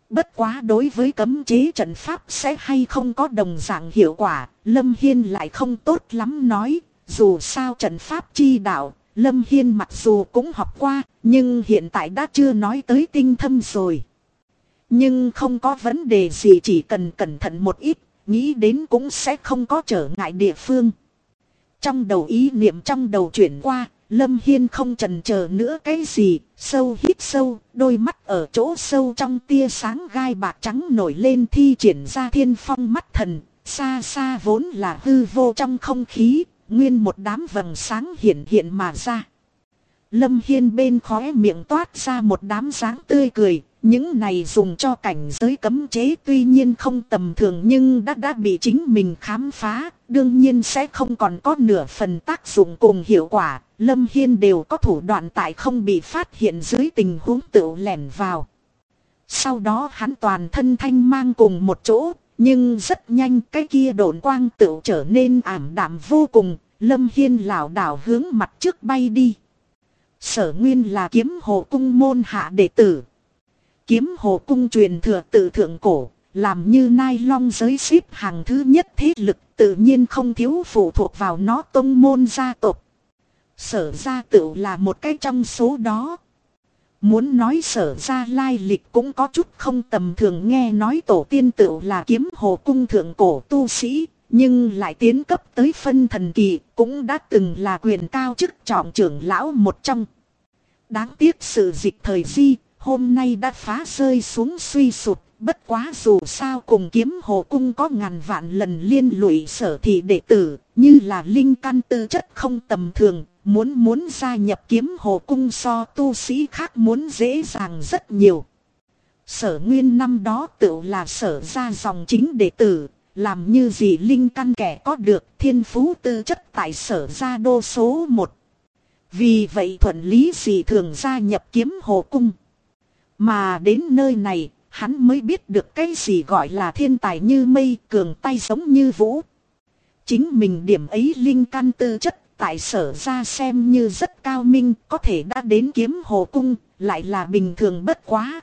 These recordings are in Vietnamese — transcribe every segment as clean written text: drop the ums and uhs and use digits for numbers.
Bất quá đối với cấm chế trận pháp sẽ hay không có đồng dạng hiệu quả, Lâm Hiên lại không tốt lắm nói. Dù sao trận pháp chi đạo, Lâm Hiên mặc dù cũng học qua, nhưng hiện tại đã chưa nói tới tinh thâm rồi. Nhưng không có vấn đề gì, chỉ cần cẩn thận một ít, nghĩ đến cũng sẽ không có trở ngại địa phương. Trong đầu ý niệm trong đầu chuyển qua, Lâm Hiên không chần chờ nữa cái gì, sâu hít sâu, đôi mắt ở chỗ sâu trong tia sáng gai bạc trắng nổi lên, thi triển ra thiên phong mắt thần, xa xa vốn là hư vô trong không khí, nguyên một đám vầng sáng hiện hiện mà ra. Lâm Hiên bên khóe miệng toát ra một đám dáng tươi cười, những này dùng cho cảnh giới cấm chế tuy nhiên không tầm thường nhưng đã bị chính mình khám phá, đương nhiên sẽ không còn có nửa phần tác dụng cùng hiệu quả. Lâm Hiên đều có thủ đoạn tại không bị phát hiện dưới tình huống tự lẻn vào. Sau đó hắn toàn thân thanh mang cùng một chỗ, nhưng rất nhanh cái kia độn quang tự trở nên ảm đạm vô cùng. Lâm Hiên lảo đảo hướng mặt trước bay đi. Sở Nguyên là Kiếm Hồ Cung môn hạ đệ tử. Kiếm Hồ Cung truyền thừa từ thượng cổ, làm như Nai Long giới xếp hàng thứ nhất thế lực, tự nhiên không thiếu phụ thuộc vào nó tông môn gia tộc. Sở gia tự là một cái trong số đó. Muốn nói sở gia lai lịch cũng có chút không tầm thường, nghe nói tổ tiên tự là Kiếm Hồ Cung thượng cổ tu sĩ, nhưng lại tiến cấp tới phân thần kỳ, cũng đã từng là quyền cao chức trọng trưởng lão một trong. Đáng tiếc sự dịch thời di, hôm nay đã phá rơi xuống suy sụt, bất quá dù sao cùng Kiếm Hồ Cung có ngàn vạn lần liên lụy sở thị đệ tử, như là linh căn tư chất không tầm thường, muốn gia nhập Kiếm Hồ Cung so tu sĩ khác muốn dễ dàng rất nhiều. Sở Nguyên năm đó tự là sở ra dòng chính đệ tử, làm như gì linh căn kẻ có được, thiên phú tư chất tại sở gia đô số 1. Vì vậy thuận lý dị thường gia nhập Kiếm Hồ Cung. Mà đến nơi này, hắn mới biết được cái gì gọi là thiên tài như mây, cường tay giống như vũ. Chính mình điểm ấy linh căn tư chất tại sở ra xem như rất cao minh, có thể đã đến Kiếm Hồ Cung, lại là bình thường bất quá.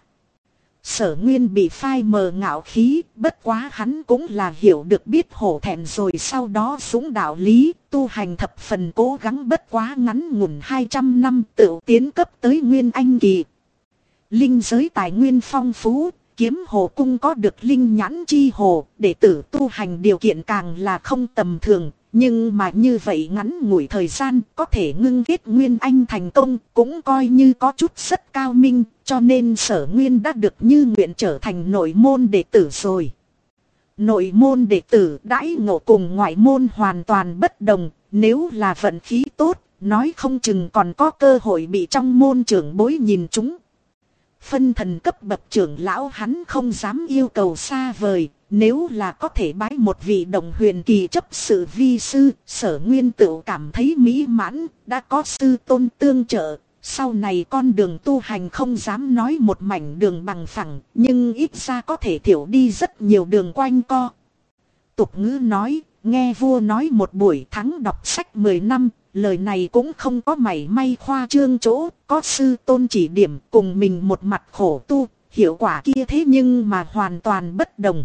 Sở Nguyên bị phai mờ ngạo khí, bất quá hắn cũng là hiểu được biết hổ thẹn rồi sau đó xuống đạo lý, tu hành thập phần cố gắng, bất quá ngắn ngủn 200 năm tự tiến cấp tới Nguyên Anh kỳ. Linh giới tài nguyên phong phú, Kiếm Hồ Cung có được linh nhãn chi hồ, đệ tử tu hành điều kiện càng là không tầm thường, nhưng mà như vậy ngắn ngủi thời gian có thể ngưng kết Nguyên Anh thành công cũng coi như có chút rất cao minh, cho nên Sở Nguyên đã được như nguyện trở thành nội môn đệ tử rồi. Nội môn đệ tử đãi ngộ cùng ngoại môn hoàn toàn bất đồng, nếu là vận khí tốt, nói không chừng còn có cơ hội bị trong môn trưởng bối nhìn chúng. Phân thần cấp bậc trưởng lão hắn không dám yêu cầu xa vời, nếu là có thể bái một vị đồng huyền kỳ chấp sự vi sư, Sở Nguyên tự cảm thấy mỹ mãn, đã có sư tôn tương trợ, sau này con đường tu hành không dám nói một mảnh đường bằng phẳng, nhưng ít ra có thể thiểu đi rất nhiều đường quanh co. Tục ngữ nói, nghe vua nói một buổi thắng đọc sách 10 năm, lời này cũng không có mảy may khoa trương chỗ, có sư tôn chỉ điểm cùng mình một mặt khổ tu, hiệu quả kia thế nhưng mà hoàn toàn bất đồng.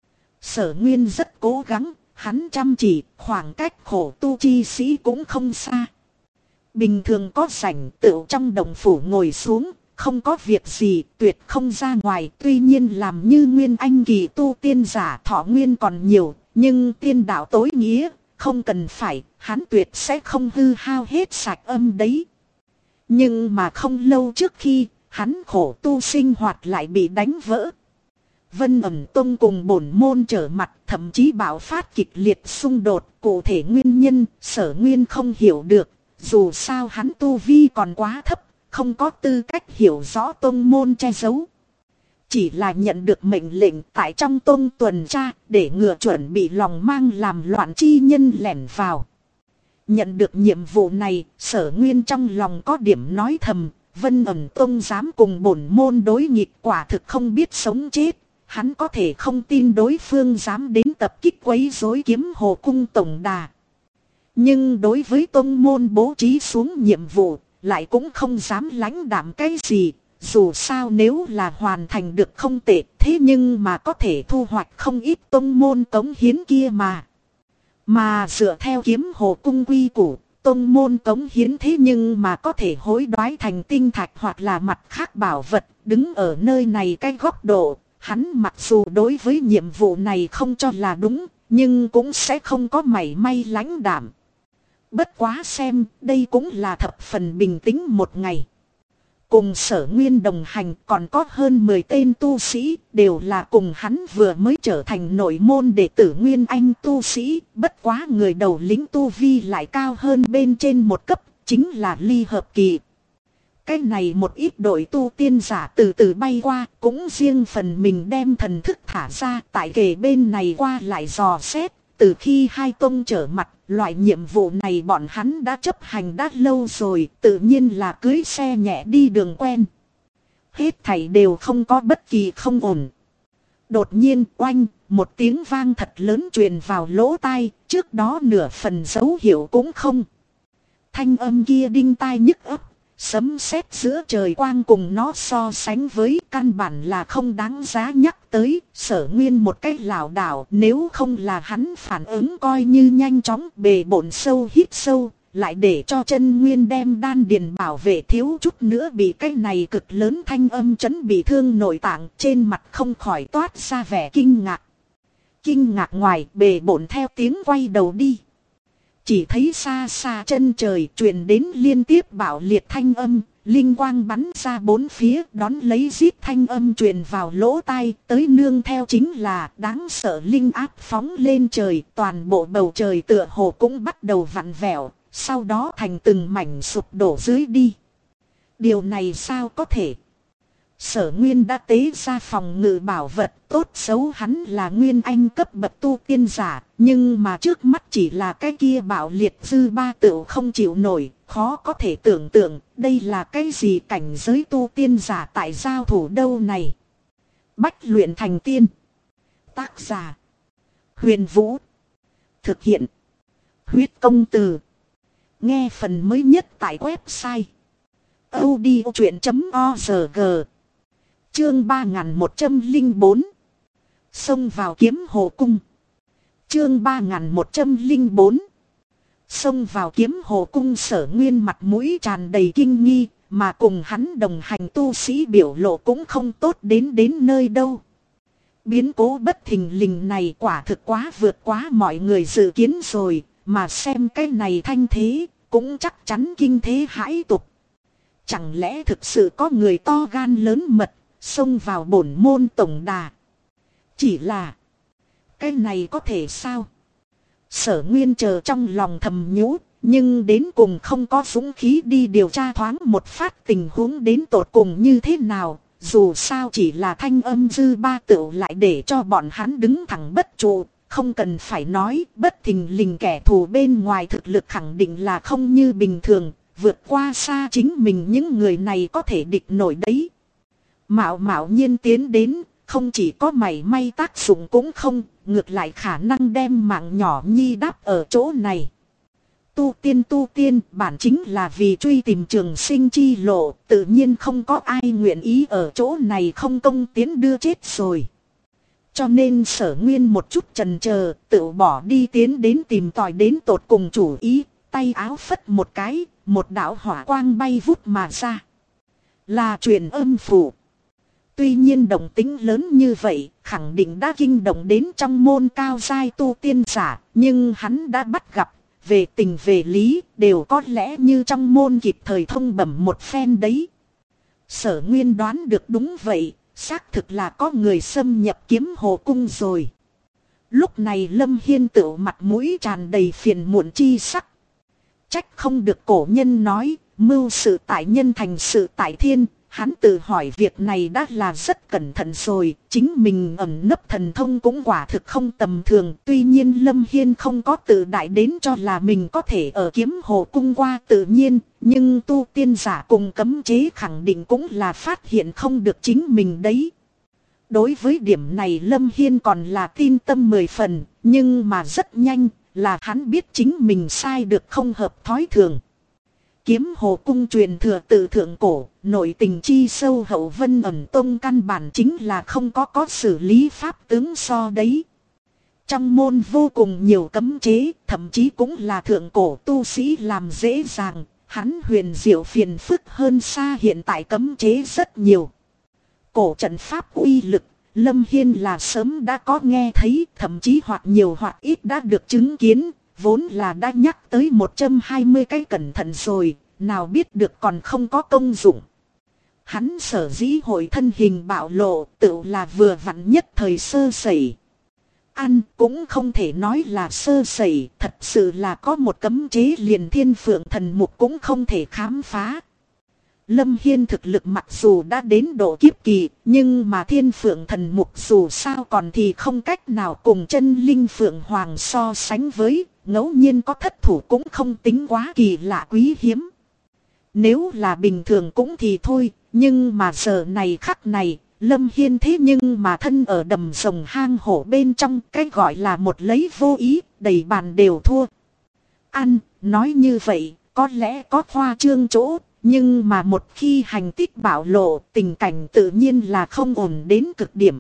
Sở Nguyên rất cố gắng, hắn chăm chỉ, khoảng cách khổ tu chi sĩ cũng không xa. Bình thường có rảnh tựu trong đồng phủ ngồi xuống, không có việc gì, tuyệt không ra ngoài. Tuy nhiên làm như Nguyên Anh kỳ tu tiên giả thọ nguyên còn nhiều, nhưng tiên đạo tối nghĩa, không cần phải, hắn tuyệt sẽ không hư hao hết sạch âm đấy. Nhưng mà không lâu trước khi, hắn khổ tu sinh hoạt lại bị đánh vỡ. Vân Ẩm Tông cùng bổn môn trở mặt, thậm chí bạo phát kịch liệt xung đột, cụ thể nguyên nhân Sở Nguyên không hiểu được, dù sao hắn tu vi còn quá thấp, không có tư cách hiểu rõ tông môn che giấu. Chỉ là nhận được mệnh lệnh tại trong tông tuần tra, để ngừa chuẩn bị lòng mang làm loạn chi nhân lẻn vào. Nhận được nhiệm vụ này, Sở Nguyên trong lòng có điểm nói thầm, Vân Ẩm Tông dám cùng bổn môn đối nghịch quả thực không biết sống chết. Hắn có thể không tin đối phương dám đến tập kích quấy rối Kiếm Hồ Cung tổng đà. Nhưng đối với tông môn bố trí xuống nhiệm vụ, lại cũng không dám lãnh đạm cái gì. dù sao nếu là hoàn thành được không tệ, thế nhưng mà có thể thu hoạch không ít tông môn cống hiến kia mà. Mà dựa theo kiếm hồ cung quy củ, tông môn cống hiến thế nhưng mà có thể hối đoái thành tinh thạch hoặc là mặt khác bảo vật. Đứng ở nơi này cái góc độ, hắn mặc dù đối với nhiệm vụ này không cho là đúng, nhưng cũng sẽ không có mảy may lãnh đạm. Bất quá xem, đây cũng là thập phần bình tĩnh một ngày. Cùng Sở Nguyên đồng hành còn có hơn 10 tên tu sĩ, đều là cùng hắn vừa mới trở thành nội môn đệ tử Nguyên Anh tu sĩ, bất quá người đầu lĩnh tu vi lại cao hơn bên trên một cấp, chính là Ly Hợp Kỳ. Cái này một ít đội tu tiên giả từ từ bay qua, cũng riêng phần mình đem thần thức thả ra tại kề bên này qua lại dò xét. Từ khi hai tông trở mặt, loại nhiệm vụ này bọn hắn đã chấp hành đã lâu rồi, tự nhiên là cưới xe nhẹ đi đường quen. Hết thảy đều không có bất kỳ không ổn. Đột nhiên oanh, một tiếng vang thật lớn truyền vào lỗ tai, trước đó nửa phần dấu hiệu cũng không. Thanh âm kia đinh tai nhức óc. Sấm sét giữa trời quang cùng nó so sánh với căn bản là không đáng giá nhắc tới. Sở Nguyên một cái lảo đảo, nếu không là hắn phản ứng coi như nhanh chóng bề bổn sâu hít sâu, lại để cho chân Nguyên đem đan điền bảo vệ thiếu chút nữa bị cái này cực lớn thanh âm chấn bị thương nội tạng, trên mặt không khỏi toát ra vẻ kinh ngạc. Kinh ngạc ngoài, bề bổn theo tiếng quay đầu đi. Chỉ thấy xa xa chân trời truyền đến liên tiếp bạo liệt thanh âm, linh quang bắn ra bốn phía, đón lấy rít thanh âm truyền vào lỗ tai, tới nương theo chính là đáng sợ linh áp phóng lên trời, toàn bộ bầu trời tựa hồ cũng bắt đầu vặn vẹo, sau đó thành từng mảnh sụp đổ dưới đi. Điều này sao có thể? Sở Nguyên đã tế ra phòng ngự bảo vật, tốt xấu hắn là Nguyên Anh cấp bậc tu tiên giả, nhưng mà trước mắt chỉ là cái kia bạo liệt dư ba tựu không chịu nổi, khó có thể tưởng tượng đây là cái gì cảnh giới tu tiên giả tại giao thủ đâu này. Bách luyện thành tiên. Tác giả Huyền Vũ. Thực hiện Huyết Công Từ. Nghe phần mới nhất tại website audiochuyện.org. Chương 3104. Xông vào kiếm hồ cung. Chương 3104. Xông vào kiếm hồ cung. Sở Nguyên mặt mũi tràn đầy kinh nghi, mà cùng hắn đồng hành tu sĩ biểu lộ cũng không tốt đến nơi đâu. Biến cố bất thình lình này quả thực quá vượt quá mọi người dự kiến rồi, mà xem cái này thanh thế, cũng chắc chắn kinh thế hãi tục. Chẳng lẽ thực sự có người to gan lớn mật xông vào bổn môn tổng đà? Chỉ là cái này có thể sao? Sở Nguyên chờ trong lòng thầm nhủ, nhưng đến cùng không có dũng khí đi điều tra thoáng một phát tình huống đến tột cùng như thế nào. Dù sao chỉ là thanh âm dư ba tựu lại để cho bọn hắn đứng thẳng bất trụ. Không cần phải nói, bất thình lình kẻ thù bên ngoài thực lực khẳng định là không như bình thường, vượt qua xa chính mình những người này có thể địch nổi đấy. Mạo nhiên tiến đến, không chỉ có mảy may tác dụng cũng không, ngược lại khả năng đem mạng nhỏ nhi đáp ở chỗ này. Tu tiên bản chính là vì truy tìm trường sinh chi lộ, tự nhiên không có ai nguyện ý ở chỗ này không công tiến đưa chết rồi. Cho nên Sở Nguyên một chút chần chờ, tự bỏ đi tiến đến tìm tòi đến tột cùng chủ ý, tay áo phất một cái, một đạo hỏa quang bay vút mà ra. Là truyền âm phủ. Tuy nhiên động tính lớn như vậy, khẳng định đã kinh động đến trong môn cao giai tu tiên giả, nhưng hắn đã bắt gặp, về tình về lý, đều có lẽ như trong môn kịp thời thông bẩm một phen đấy. Sở Nguyên đoán được đúng vậy, xác thực là có người xâm nhập kiếm hồ cung rồi. Lúc này Lâm Hiên tựu mặt mũi tràn đầy phiền muộn chi sắc. Trách không được cổ nhân nói, mưu sự tại nhân thành sự tại thiên. Hắn tự hỏi việc này đã là rất cẩn thận rồi, chính mình ẩn nấp thần thông cũng quả thực không tầm thường. Tuy nhiên Lâm Hiên không có tự đại đến cho là mình có thể ở kiếm hồ cung qua tự nhiên, nhưng tu tiên giả cùng cấm chế khẳng định cũng là phát hiện không được chính mình đấy. Đối với điểm này Lâm Hiên còn là tin tâm 10 phần, nhưng mà rất nhanh là hắn biết chính mình sai được không hợp thói thường. Kiếm Hồ Cung truyền thừa từ thượng cổ, nội tình chi sâu hậu, Vân Ẩn Tông căn bản chính là không có xử lý pháp tướng so đấy. Trong môn vô cùng nhiều cấm chế, thậm chí cũng là thượng cổ tu sĩ làm dễ dàng, hắn huyền diệu phiền phức hơn xa hiện tại cấm chế rất nhiều. Cổ trận pháp uy lực, Lâm Hiên là sớm đã có nghe thấy, thậm chí hoặc nhiều hoặc ít đã được chứng kiến, vốn là đã nhắc tới 120 cái cẩn thận rồi, nào biết được còn không có công dụng. Hắn sở dĩ hội thân hình bạo lộ, tự là vừa vặn nhất thời sơ sẩy. Ăn cũng không thể nói là sơ sẩy, thật sự là có một cấm chế liền Thiên Phượng Thần Mục cũng không thể khám phá. Lâm Hiên thực lực mặc dù đã đến độ kiếp kỳ, nhưng mà Thiên Phượng Thần Mục dù sao còn thì không cách nào cùng chân linh Phượng Hoàng so sánh với, ngẫu nhiên có thất thủ cũng không tính quá kỳ lạ quý hiếm. Nếu là bình thường cũng thì thôi, nhưng mà giờ này khắc này, Lâm Hiên thế nhưng mà thân ở đầm rồng hang hổ bên trong, cái gọi là một lấy vô ý, đầy bàn đều thua. Ăn, nói như vậy, có lẽ có khoa trương chỗ, nhưng mà một khi hành tích bạo lộ, tình cảnh tự nhiên là không ổn đến cực điểm.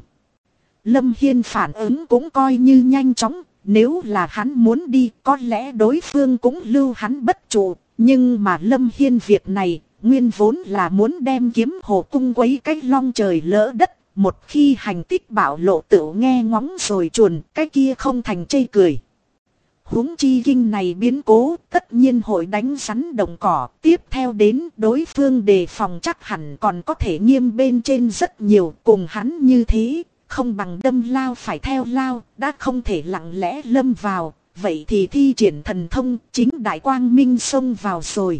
Lâm Hiên phản ứng cũng coi như nhanh chóng, nếu là hắn muốn đi, có lẽ đối phương cũng lưu hắn bất trụ, nhưng mà Lâm Hiên việc này, nguyên vốn là muốn đem Kiếm Hồ Cung quấy cái long trời lỡ đất, một khi hành tích bạo lộ tự nghe ngóng rồi chuồn, cái kia không thành chê cười. Huống chi kinh này biến cố, tất nhiên hội đánh rắn đồng cỏ, tiếp theo đến đối phương đề phòng chắc hẳn còn có thể nghiêm bên trên rất nhiều, cùng hắn như thế, không bằng đâm lao phải theo lao, đã không thể lặng lẽ lâm vào, vậy thì thi triển thần thông, chính đại quang minh xông vào rồi.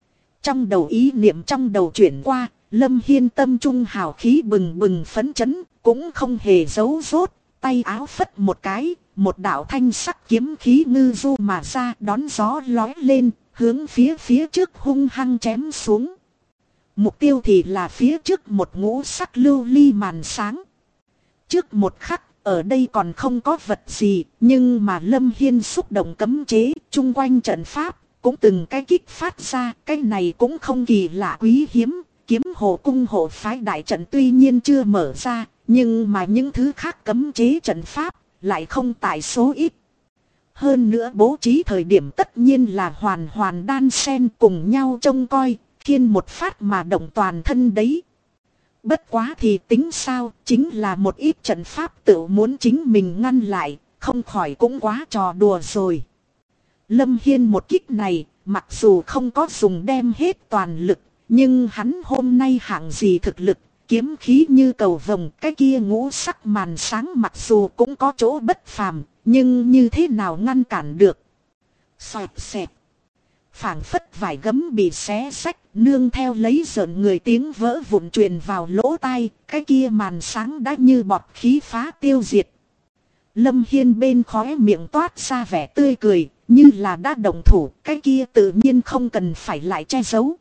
Trong đầu ý niệm trong đầu chuyển qua, Lâm Hiên tâm trung hào khí bừng bừng phấn chấn, cũng không hề giấu rốt, tay áo phất một cái, một đạo thanh sắc kiếm khí ngư du mà ra, đón gió lói lên, hướng phía trước hung hăng chém xuống. Mục tiêu thì là phía trước một ngũ sắc lưu ly màn sáng. Trước một khắc, ở đây còn không có vật gì, nhưng mà Lâm Hiên xúc động cấm chế, chung quanh trận pháp, cũng từng cái kích phát ra, cái này cũng không kỳ lạ quý hiếm. Kiếm Hồ Cung hộ phái đại trận tuy nhiên chưa mở ra, nhưng mà những thứ khác cấm chế trận pháp, lại không tại số ít. Hơn nữa bố trí thời điểm tất nhiên là hoàn hoàn đan xen cùng nhau trông coi, khiên một phát mà động toàn thân đấy. Bất quá thì tính sao, chính là một ít trận pháp tự muốn chính mình ngăn lại, không khỏi cũng quá trò đùa rồi. Lâm Hiên một kích này, mặc dù không có dùng đem hết toàn lực, nhưng hắn hôm nay hạng gì thực lực, kiếm khí như cầu vồng, cái kia ngũ sắc màn sáng mặc dù cũng có chỗ bất phàm, nhưng như thế nào ngăn cản được. Xoẹt xẹt. Phảng phất vải gấm bị xé xách, nương theo lấy rợn người tiếng vỡ vụn truyền vào lỗ tai, cái kia màn sáng đã như bọt khí phá tiêu diệt. Lâm Hiên bên khóe miệng toát ra vẻ tươi cười, như là đã động thủ, cái kia tự nhiên không cần phải lại che giấu.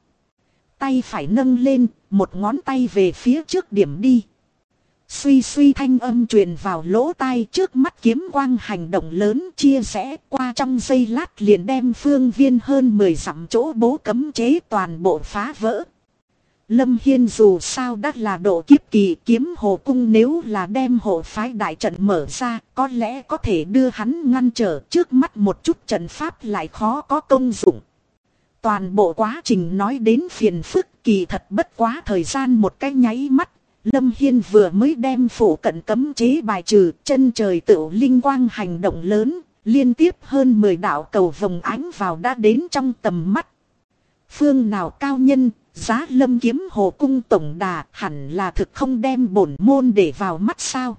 Tay phải nâng lên, một ngón tay về phía trước điểm đi. Suy suy thanh âm truyền vào lỗ tai, trước mắt kiếm quang hành động lớn chia rẽ qua, trong giây lát liền đem phương viên hơn 10 dặm chỗ bố cấm chế toàn bộ phá vỡ. Lâm Hiên dù sao đã là độ kiếp kỳ, Kiếm Hồ Cung nếu là đem hộ phái đại trận mở ra, có lẽ có thể đưa hắn ngăn trở, trước mắt một chút trận pháp lại khó có công dụng. Toàn bộ quá trình nói đến phiền phức, kỳ thật bất quá thời gian một cái nháy mắt. Lâm Hiên vừa mới đem phủ cận cấm chế bài trừ, chân trời tựu linh quang hành động lớn, liên tiếp hơn 10 đạo cầu vồng ánh vào đã đến trong tầm mắt. Phương nào cao nhân, giá Lâm Kiếm Hồ Cung tổng đà, hẳn là thực không đem bổn môn để vào mắt sao.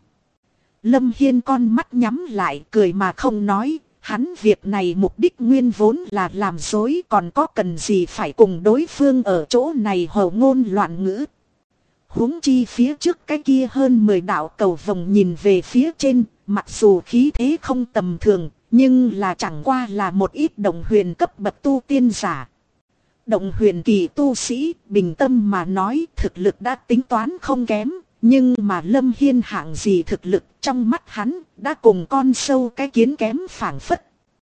Lâm Hiên con mắt nhắm lại, cười mà không nói. Hắn việc này mục đích nguyên vốn là làm dối, còn có cần gì phải cùng đối phương ở chỗ này hầu ngôn loạn ngữ. Huống chi phía trước cái kia hơn 10 đạo cầu vồng nhìn về phía trên, mặc dù khí thế không tầm thường, nhưng là chẳng qua là một ít động huyền cấp bậc tu tiên giả. Động huyền kỳ tu sĩ, bình tâm mà nói, thực lực đã tính toán không kém, nhưng mà Lâm Hiên hạng gì thực lực, trong mắt hắn đã cùng con sâu cái kiến kém phảng phất.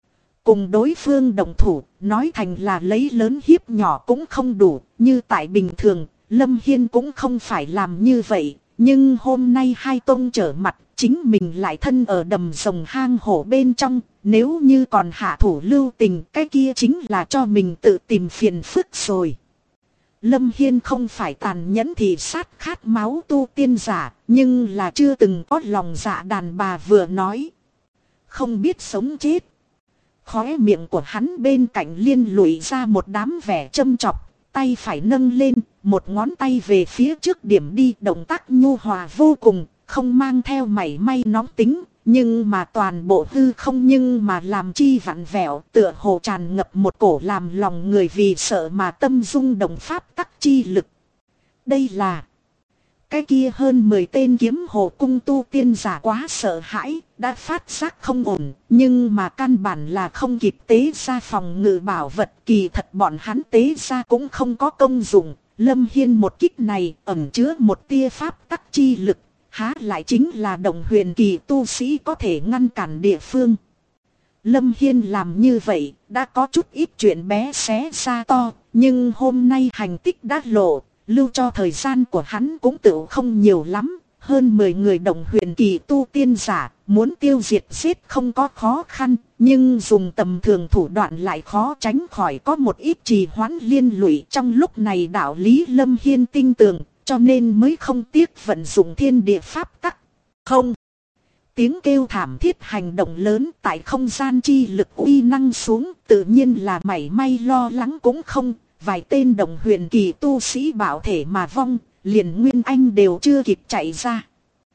Cùng đối phương đồng thủ, nói thành là lấy lớn hiếp nhỏ cũng không đủ, như tại bình thường, Lâm Hiên cũng không phải làm như vậy. Nhưng hôm nay hai tông trở mặt, chính mình lại thân ở đầm rồng hang hổ bên trong, nếu như còn hạ thủ lưu tình, cái kia chính là cho mình tự tìm phiền phức rồi. Lâm Hiên không phải tàn nhẫn thì sát khát máu tu tiên giả, nhưng là chưa từng có lòng dạ đàn bà vừa nói. Không biết sống chết. Khóe miệng của hắn bên cạnh liên lụy ra một đám vẻ châm chọc, tay phải nâng lên, một ngón tay về phía trước điểm đi, động tác nhu hòa vô cùng, không mang theo mảy may nóng tính, nhưng mà toàn bộ hư không nhưng mà làm chi vặn vẹo, tựa hồ tràn ngập một cổ làm lòng người vì sợ mà tâm rung động pháp tắc chi lực. Đây là cái kia hơn 10 tên kiếm hồ cung tu tiên giả quá sợ hãi, đã phát giác không ổn, nhưng mà căn bản là không kịp tế ra phòng ngự bảo vật, kỳ thật bọn hắn tế ra cũng không có công dụng. Lâm Hiên một kích này ẩn chứa một tia pháp tắc chi lực, há lại chính là đồng huyền kỳ tu sĩ có thể ngăn cản địa phương. Lâm Hiên làm như vậy đã có chút ít chuyện bé xé ra to, nhưng hôm nay hành tích đã lộ, lưu cho thời gian của hắn cũng tự không nhiều lắm. Hơn 10 người đồng huyền kỳ tu tiên giả, muốn tiêu diệt giết không có khó khăn, nhưng dùng tầm thường thủ đoạn lại khó tránh khỏi có một ít trì hoãn liên lụy. Trong lúc này đạo lý Lâm Hiên tin tưởng, cho nên mới không tiếc vận dụng thiên địa pháp tắc. Không. Tiếng kêu thảm thiết hành động lớn tại không gian chi lực uy năng xuống, tự nhiên là mảy may lo lắng cũng không. Vài tên đồng huyền kỳ tu sĩ bảo thể mà vong, liền Nguyên Anh đều chưa kịp chạy ra.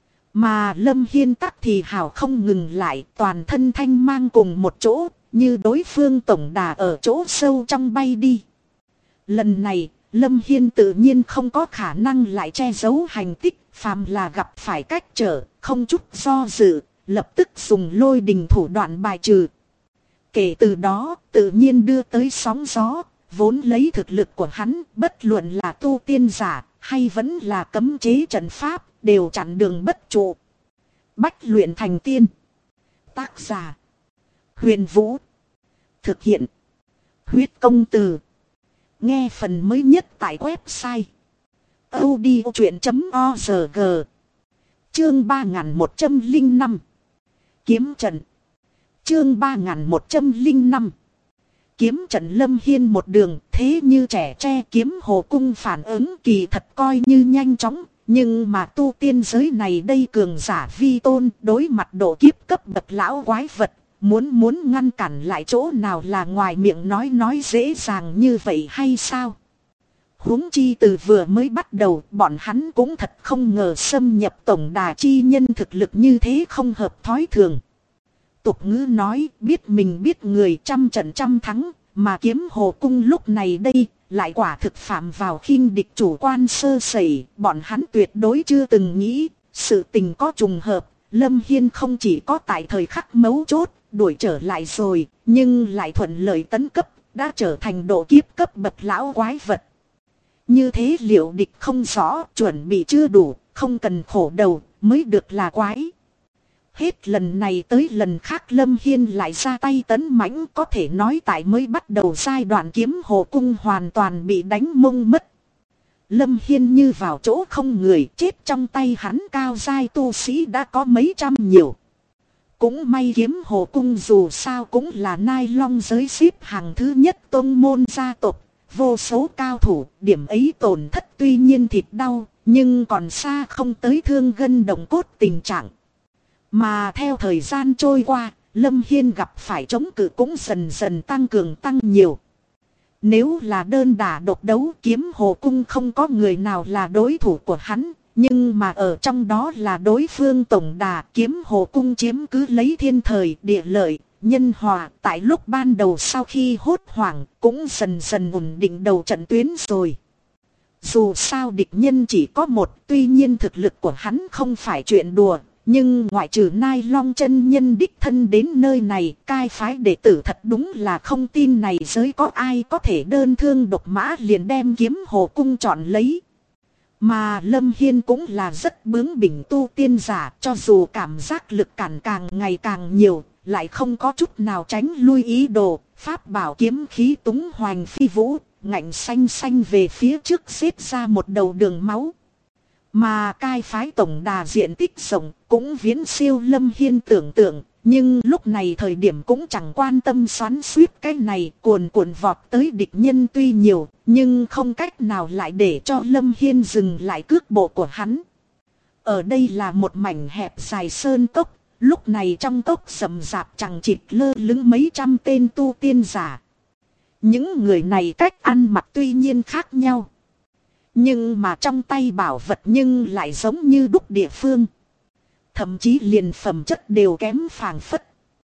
Mà Lâm Hiên tắc thì hào không ngừng lại, toàn thân thanh mang cùng một chỗ, như đối phương tổng đà ở chỗ sâu trong bay đi. Lần này, Lâm Hiên tự nhiên không có khả năng lại che giấu hành tích, phàm là gặp phải cách trở, không chút do dự, lập tức dùng lôi đình thủ đoạn bài trừ. Kể từ đó, tự nhiên đưa tới sóng gió. Vốn lấy thực lực của hắn, bất luận là tu tiên giả, hay vẫn là cấm chế trận pháp, đều chặn đường bất trụ. Bách luyện thành tiên. Tác giả: Huyền Vũ. Thực hiện: Huyết Công Từ. Nghe phần mới nhất tại website audiochuyện.org. Chương 3105. Kiếm trận. Chương 3105. Kiếm trận. Lâm Hiên một đường thế như trẻ tre, kiếm hồ cung phản ứng kỳ thật coi như nhanh chóng, nhưng mà tu tiên giới này đây cường giả vi tôn, đối mặt độ kiếp cấp bậc lão quái vật, muốn ngăn cản lại chỗ nào là ngoài miệng nói dễ dàng như vậy hay sao? Huống chi từ vừa mới bắt đầu, bọn hắn cũng thật không ngờ xâm nhập tổng đà chi nhân thực lực như thế không hợp thói thường. Tục ngữ nói, biết mình biết người, trăm trận trăm thắng, mà kiếm hồ cung lúc này đây, lại quả thực phạm vào khinh địch chủ quan sơ sẩy. Bọn hắn tuyệt đối chưa từng nghĩ, sự tình có trùng hợp, Lâm Hiên không chỉ có tại thời khắc mấu chốt, đuổi trở lại rồi, nhưng lại thuận lợi tấn cấp, đã trở thành độ kiếp cấp bậc lão quái vật. Như thế liệu địch không rõ, chuẩn bị chưa đủ, không cần khổ đầu, mới được là quái. Hết lần này tới lần khác Lâm Hiên lại ra tay tấn mãnh, có thể nói tại mới bắt đầu giai đoạn kiếm hồ cung hoàn toàn bị đánh mông mất. Lâm Hiên như vào chỗ không người, chết trong tay hắn cao giai tu sĩ đã có mấy trăm nhiều. Cũng may kiếm hồ cung dù sao cũng là nai long giới xếp hàng thứ nhất tôn môn gia tộc, vô số cao thủ, điểm ấy tổn thất tuy nhiên thịt đau, nhưng còn xa không tới thương gân động cốt tình trạng. Mà theo thời gian trôi qua, Lâm Hiên gặp phải chống cự cũng dần dần tăng cường tăng nhiều. Nếu là đơn đả độc đấu, kiếm hồ cung không có người nào là đối thủ của hắn. Nhưng mà ở trong đó là đối phương tổng đà, kiếm hồ cung chiếm cứ lấy thiên thời địa lợi, nhân hòa. Tại lúc ban đầu sau khi hốt hoảng cũng dần dần ổn định đầu trận tuyến rồi. Dù sao địch nhân chỉ có một, tuy nhiên thực lực của hắn không phải chuyện đùa. Nhưng ngoại trừ Nai Long chân nhân đích thân đến nơi này, cai phái đệ tử thật đúng là không tin này giới có ai có thể đơn thương độc mã liền đem kiếm hồ cung chọn lấy. Mà Lâm Hiên cũng là rất bướng bỉnh tu tiên giả, cho dù cảm giác lực cản càng ngày càng nhiều, lại không có chút nào tránh lui ý đồ, pháp bảo kiếm khí túng hoành phi vũ, ngạnh xanh xanh về phía trước xếp ra một đầu đường máu. Mà cai phái tổng đà diện tích rộng cũng viễn siêu Lâm Hiên tưởng tượng, nhưng lúc này thời điểm cũng chẳng quan tâm xoắn xuýt cái này, cuồn cuộn vọt tới địch nhân tuy nhiều, nhưng không cách nào lại để cho Lâm Hiên dừng lại cước bộ của hắn. Ở đây là một mảnh hẹp dài sơn cốc, lúc này trong cốc rậm rạp chằng chịt lơ lửng mấy trăm tên tu tiên giả. Những người này cách ăn mặc tuy nhiên khác nhau, nhưng mà trong tay bảo vật nhưng lại giống như đúc địa phương. Thậm chí liền phẩm chất đều kém phảng phất.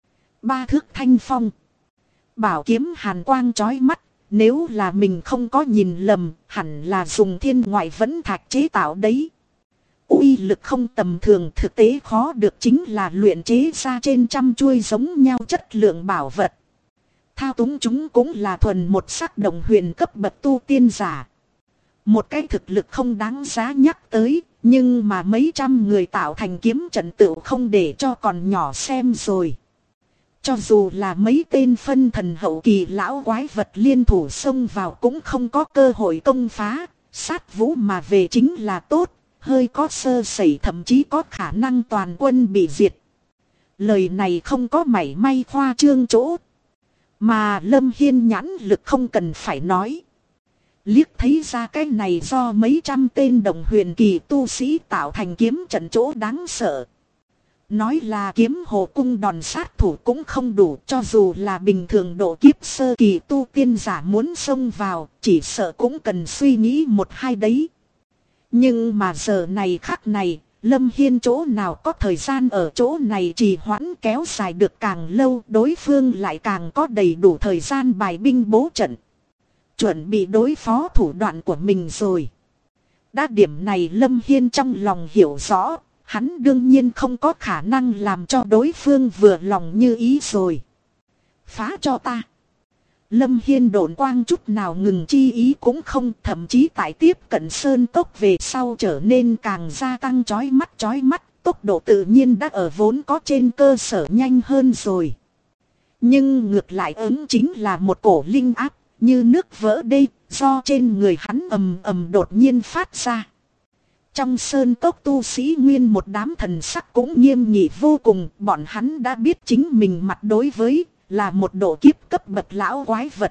3 thước thanh phong, bảo kiếm hàn quang chói mắt. Nếu là mình không có nhìn lầm, hẳn là dùng thiên ngoại vẫn thạch chế tạo đấy. Uy lực không tầm thường, thực tế khó được chính là luyện chế ra trên trăm chuôi giống nhau chất lượng bảo vật. Thao túng chúng cũng là thuần một sắc đồng huyền cấp bậc tu tiên giả. Một cái thực lực không đáng giá nhắc tới, nhưng mà mấy trăm người tạo thành kiếm trận tựu không để cho còn nhỏ xem rồi. Cho dù là mấy tên phân thần hậu kỳ lão quái vật liên thủ xông vào cũng không có cơ hội công phá, sát vũ mà về chính là tốt, hơi có sơ sẩy thậm chí có khả năng toàn quân bị diệt. Lời này không có mảy may khoa trương chỗ, mà Lâm Hiên nhãn lực không cần phải nói. Liếc thấy ra cái này do mấy trăm tên đồng huyền kỳ tu sĩ tạo thành kiếm trận chỗ đáng sợ. Nói là kiếm hồ cung đòn sát thủ cũng không đủ, cho dù là bình thường độ kiếp sơ kỳ tu tiên giả muốn xông vào, chỉ sợ cũng cần suy nghĩ một hai đấy. Nhưng mà giờ này khắc này, Lâm Hiên chỗ nào có thời gian ở chỗ này trì hoãn kéo dài được càng lâu, đối phương lại càng có đầy đủ thời gian bài binh bố trận. Chuẩn bị đối phó thủ đoạn của mình rồi. Đa điểm này Lâm Hiên trong lòng hiểu rõ, hắn đương nhiên không có khả năng làm cho đối phương vừa lòng như ý rồi. Phá cho ta. Lâm Hiên độn quang chút nào ngừng chi ý cũng không, thậm chí tại tiếp cận sơn cốc về sau trở nên càng gia tăng chói mắt, tốc độ tự nhiên đã ở vốn có trên cơ sở nhanh hơn rồi. Nhưng ngược lại ứng chính là một cổ linh áp, như nước vỡ đê, do trên người hắn ầm ầm đột nhiên phát ra. Trong sơn cốc tu sĩ nguyên một đám thần sắc cũng nghiêm nghị vô cùng, bọn hắn đã biết chính mình mặt đối với là một độ kiếp cấp bậc lão quái vật.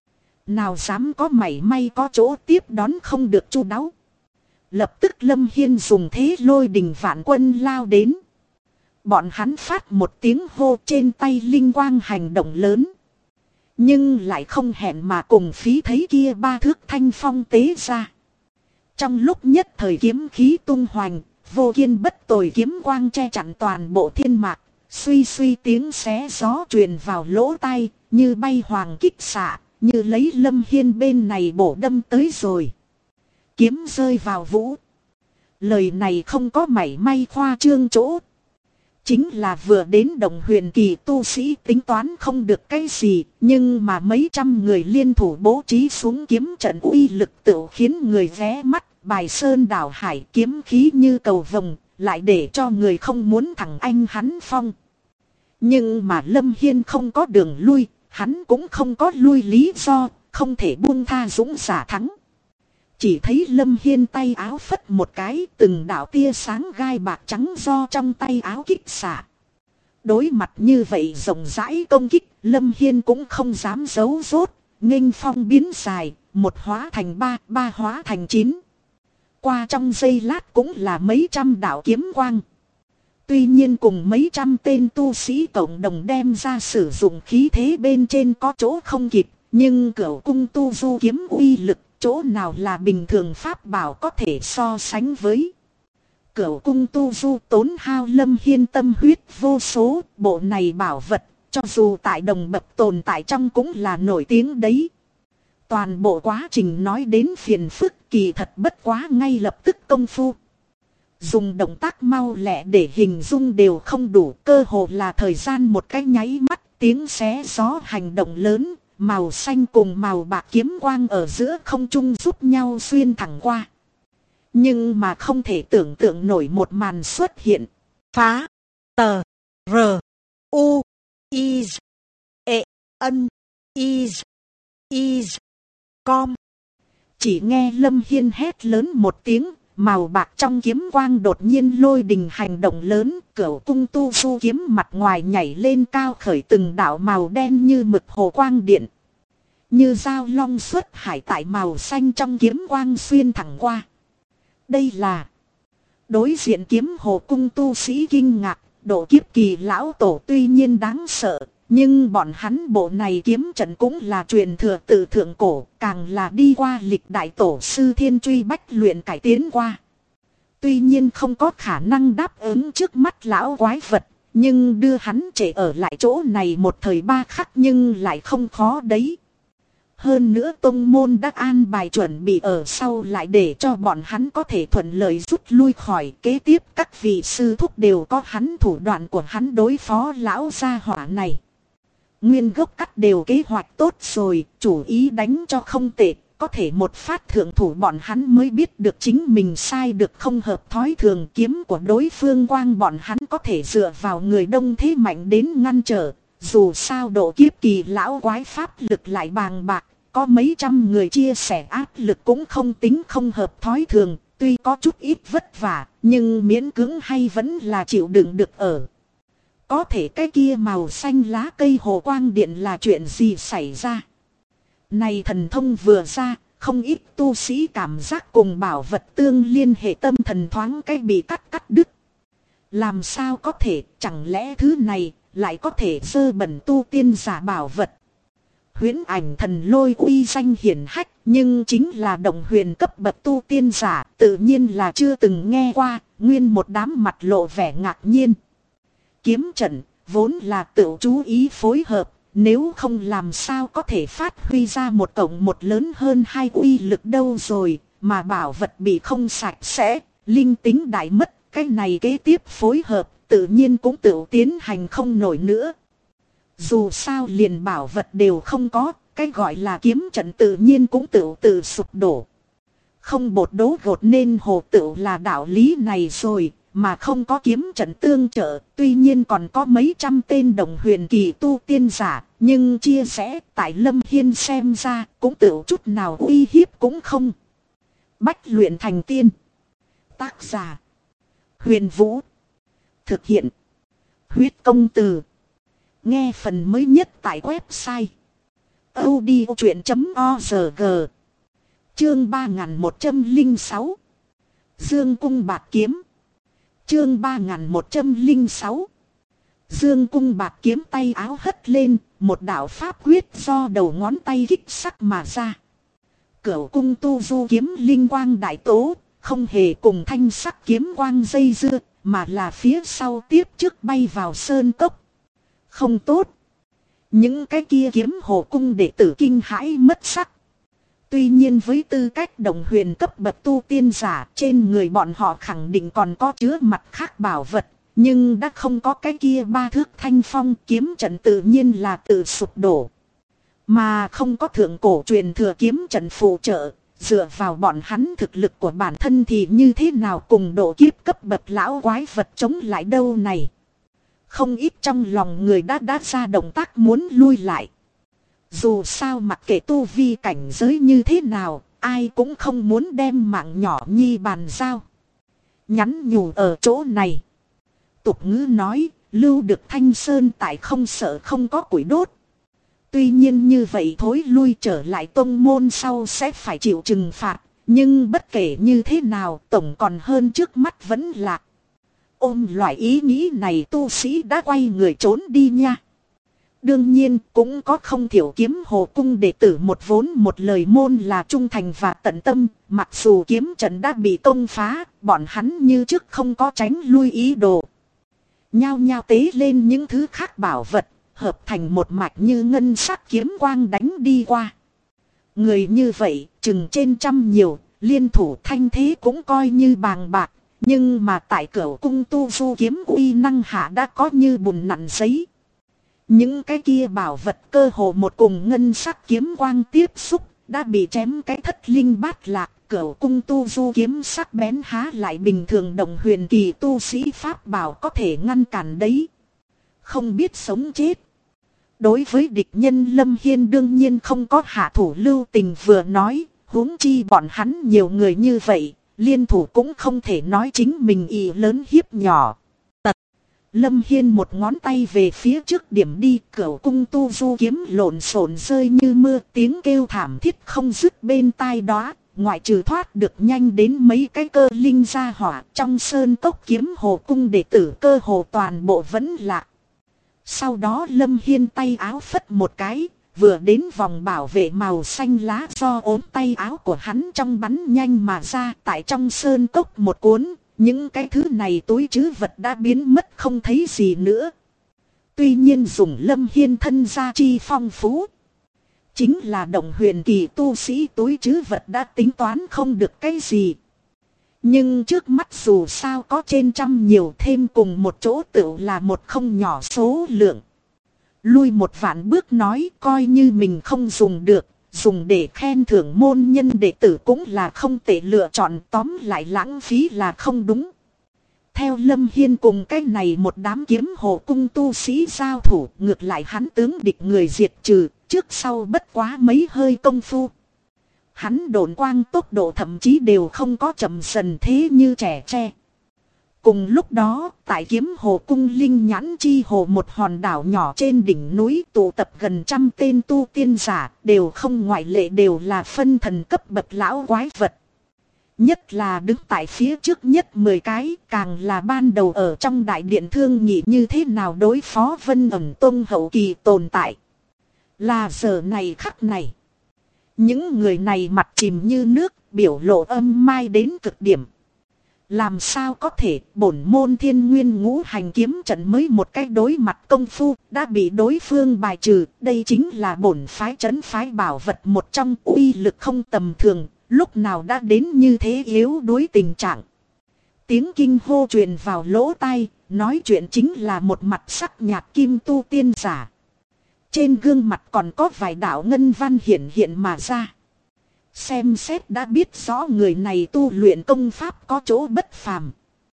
Nào dám có mảy may có chỗ tiếp đón không được chu đáo. Lập tức Lâm Hiên dùng thế lôi đình vạn quân lao đến. Bọn hắn phát một tiếng hô, trên tay linh quang hành động lớn. Nhưng lại không hẹn mà cùng phí thấy kia 3 thước thanh phong tế ra. Trong lúc nhất thời kiếm khí tung hoành, vô kiên bất tồi kiếm quang che chắn toàn bộ thiên mạc. Suy suy tiếng xé gió truyền vào lỗ tai, như bay hoàng kích xạ, như lấy Lâm Hiên bên này bổ đâm tới rồi. Kiếm rơi vào vũ. Lời này không có mảy may khoa trương chỗ. Chính là vừa đến đồng huyền kỳ tu sĩ tính toán không được cái gì, nhưng mà mấy trăm người liên thủ bố trí xuống kiếm trận uy lực tự khiến người ghé mắt, bài sơn đảo hải kiếm khí như cầu vồng, lại để cho người không muốn thẳng anh hắn phong. Nhưng mà Lâm Hiên không có đường lui, hắn cũng không có lui lý do, không thể buông tha dũng giả thắng. Chỉ thấy Lâm Hiên tay áo phất một cái, từng đạo tia sáng gai bạc trắng do trong tay áo kích xạ. Đối mặt như vậy rộng rãi công kích, Lâm Hiên cũng không dám giấu rốt, nghênh phong biến dài, một hóa thành 3, 3 hóa thành 9. Qua trong giây lát cũng là mấy trăm đạo kiếm quang. Tuy nhiên cùng mấy trăm tên tu sĩ cộng đồng đem ra sử dụng khí thế bên trên có chỗ không kịp, nhưng Cửu cung tu du kiếm uy lực, chỗ nào là bình thường pháp bảo có thể so sánh với. Cửu cung tu du tốn hao Lâm Hiên tâm huyết vô số, bộ này bảo vật, cho dù tại đồng bậc tồn tại trong cũng là nổi tiếng đấy. Toàn bộ quá trình nói đến phiền phức, kỳ thật bất quá ngay lập tức công phu. Dùng động tác mau lẹ để hình dung đều không đủ, cơ hồ là thời gian một cái nháy mắt, tiếng xé gió hành động lớn, màu xanh cùng màu bạc kiếm quang ở giữa không trung giúp nhau xuyên thẳng qua. Nhưng mà không thể tưởng tượng nổi một màn xuất hiện. Phá. Tờ. R. U. is, e, ân, is, com. Chỉ nghe Lâm Hiên hét lớn một tiếng, màu bạc trong kiếm quang đột nhiên lôi đình hành động lớn, Cửu cung tu du kiếm mặt ngoài nhảy lên cao khởi từng đạo màu đen như mực hồ quang điện. Như dao long xuất hải tại màu xanh trong kiếm quang xuyên thẳng qua. Đây là... Đối diện kiếm hồ cung tu sĩ kinh ngạc, độ kiếp kỳ lão tổ tuy nhiên đáng sợ, nhưng bọn hắn bộ này kiếm trận cũng là truyền thừa từ thượng cổ, càng là đi qua lịch đại tổ sư thiên truy bách luyện cải tiến qua. Tuy nhiên không có khả năng đáp ứng trước mắt lão quái vật, nhưng đưa hắn trễ ở lại chỗ này một thời ba khắc nhưng lại không khó đấy. Hơn nữa tông môn đã an bài chuẩn bị ở sau lại để cho bọn hắn có thể thuận lợi rút lui khỏi. Kế tiếp các vị sư thúc đều có hắn thủ đoạn của hắn đối phó lão gia hỏa này. Nguyên gốc cắt đều kế hoạch tốt rồi, chủ ý đánh cho không tệ. Có thể một phát thượng thủ bọn hắn mới biết được chính mình sai được không hợp thói thường, kiếm của đối phương quang bọn hắn có thể dựa vào người đông thế mạnh đến ngăn trở. Dù sao độ kiếp kỳ lão quái pháp lực lại bàng bạc, có mấy trăm người chia sẻ áp lực cũng không tính không hợp thói thường, tuy có chút ít vất vả, nhưng miễn cưỡng hay vẫn là chịu đựng được ở. Có thể cái kia màu xanh lá cây hồ quang điện là chuyện gì xảy ra? Này thần thông vừa ra, không ít tu sĩ cảm giác cùng bảo vật tương liên hệ tâm thần thoáng cái bị cắt đứt. Làm sao có thể, chẳng lẽ thứ này lại có thể dơ bẩn tu tiên giả bảo vật? Huyễn ảnh thần lôi uy danh hiển hách, nhưng chính là đồng huyền cấp bậc tu tiên giả, tự nhiên là chưa từng nghe qua, nguyên một đám mặt lộ vẻ ngạc nhiên. Kiếm trận, vốn là tự chú ý phối hợp, nếu không làm sao có thể phát huy ra một cộng một lớn hơn hai uy lực đâu rồi, mà bảo vật bị không sạch sẽ, linh tính đại mất, cái này kế tiếp phối hợp, tự nhiên cũng tự tiến hành không nổi nữa. Dù sao liền bảo vật đều không có, cái gọi là kiếm trận tự nhiên cũng tự sụp đổ. Không bột đố gột nên hồ tự là đạo lý này rồi, mà không có kiếm trận tương trợ, tuy nhiên còn có mấy trăm tên đồng huyền kỳ tu tiên giả, nhưng chia sẻ tại Lâm Hiên xem ra cũng tự chút nào uy hiếp cũng không. Bách luyện thành tiên. Tác giả: Huyền Vũ. Thực hiện: Huyết Công Từ. Nghe phần mới nhất tại website audiochuyện.org. Chương 3106 Dương cung bạc kiếm. Chương 3106 Dương cung bạc kiếm, tay áo hất lên, một đạo pháp quyết do đầu ngón tay kích sắc mà ra. Cửu cung tu du kiếm linh quang đại tố, không hề cùng thanh sắc kiếm quang dây dưa, mà là phía sau tiếp trước bay vào sơn cốc. Không tốt. Những cái kia kiếm hồ cung đệ tử kinh hãi mất sắc. Tuy nhiên với tư cách đồng huyền cấp bậc tu tiên giả, trên người bọn họ khẳng định còn có chứa mặt khác bảo vật, nhưng đã không có cái kia ba thước thanh phong, kiếm trận tự nhiên là tự sụp đổ. Mà không có thượng cổ truyền thừa kiếm trận phụ trợ, dựa vào bọn hắn thực lực của bản thân thì như thế nào cùng độ kiếp cấp bậc lão quái vật chống lại đâu này. Không ít trong lòng người đã ra động tác muốn lui lại. Dù sao mặc kệ tu vi cảnh giới như thế nào, ai cũng không muốn đem mạng nhỏ nhi bàn giao. Nhắn nhủ ở chỗ này. Tục ngữ nói, lưu được thanh sơn tại không sợ không có củi đốt. Tuy nhiên như vậy thối lui trở lại tông môn sau sẽ phải chịu trừng phạt. Nhưng bất kể như thế nào, tổng còn hơn trước mắt vẫn lạc. Ôm loại ý nghĩ này tu sĩ đã quay người trốn đi nha. Đương nhiên cũng có không thiểu kiếm hồ cung đệ tử một vốn một lời môn là trung thành và tận tâm. Mặc dù kiếm trận đã bị công phá, bọn hắn như trước không có tránh lui ý đồ. Nhao nhao tế lên những thứ khác bảo vật, hợp thành một mạch như ngân sắc kiếm quang đánh đi qua. Người như vậy chừng trên trăm nhiều, liên thủ thanh thế cũng coi như bàng bạc. Nhưng mà tại Cửu cung tu du kiếm uy năng hạ đã có như bùn nặn giấy. Những cái kia bảo vật cơ hồ một cùng ngân sắc kiếm quang tiếp xúc, đã bị chém cái thất linh bát lạc. Cửu cung tu du kiếm sắc bén há lại bình thường đồng huyền kỳ tu sĩ pháp bảo có thể ngăn cản đấy. Không biết sống chết. đối với địch nhân Lâm Hiên đương nhiên không có hạ thủ lưu tình vừa nói, huống chi bọn hắn nhiều người như vậy, liên thủ cũng không thể nói chính mình ý lớn hiếp nhỏ. Tật, Lâm Hiên một ngón tay về phía trước điểm đi, Cửu cung tu du kiếm lộn xộn rơi như mưa, tiếng kêu thảm thiết không dứt bên tai đó. Ngoại trừ thoát được nhanh đến mấy cái cơ linh gia hỏa, trong sơn cốc kiếm hồ cung đệ tử cơ hồ toàn bộ vẫn lạc. Sau đó Lâm Hiên tay áo phất một cái, vừa đến vòng bảo vệ màu xanh lá do ốm tay áo của hắn trong bắn nhanh mà ra. Tại trong sơn cốc một cuốn, những cái thứ này túi trữ vật đã biến mất không thấy gì nữa. Tuy nhiên dùng Lâm Hiên thân gia chi phong phú, chính là động huyền kỳ tu sĩ túi trữ vật đã tính toán không được cái gì. Nhưng trước mắt dù sao có trên trăm nhiều, thêm cùng một chỗ tựu là một không nhỏ số lượng. Lui một vạn bước nói, coi như mình không dùng được, dùng để khen thưởng môn nhân đệ tử cũng là không tệ lựa chọn, tóm lại lãng phí là không đúng. Theo Lâm Hiên cùng cái này một đám kiếm hồ cung tu sĩ giao thủ, ngược lại hắn tướng địch người diệt trừ, trước sau bất quá mấy hơi công phu. Hắn độn quang tốc độ thậm chí đều không có chậm dần thế như trẻ tre. Cùng lúc đó, tại kiếm hồ cung linh nhãn chi hồ một hòn đảo nhỏ trên đỉnh núi tụ tập gần trăm tên tu tiên giả, đều không ngoại lệ đều là phân thần cấp bậc lão quái vật. Nhất là đứng tại phía trước nhất 10 cái, càng là ban đầu ở trong đại điện thương nghị như thế nào đối phó Vân Ẩn Tông hậu kỳ tồn tại. Là giờ này khắc này, những người này mặt chìm như nước, biểu lộ âm mai đến cực điểm. Làm sao có thể, bổn môn Thiên Nguyên Ngũ Hành kiếm trận mới một cái đối mặt công phu, đã bị đối phương bài trừ. Đây chính là bổn phái trấn phái bảo vật một trong, uy lực không tầm thường, lúc nào đã đến như thế yếu đuối tình trạng. Tiếng kinh hô truyền vào lỗ tai, nói chuyện chính là một mặt sắc nhạt kim tu tiên giả. Trên gương mặt còn có vài đạo ngân văn hiện hiện mà ra. Xem xét đã biết rõ người này tu luyện công pháp có chỗ bất phàm.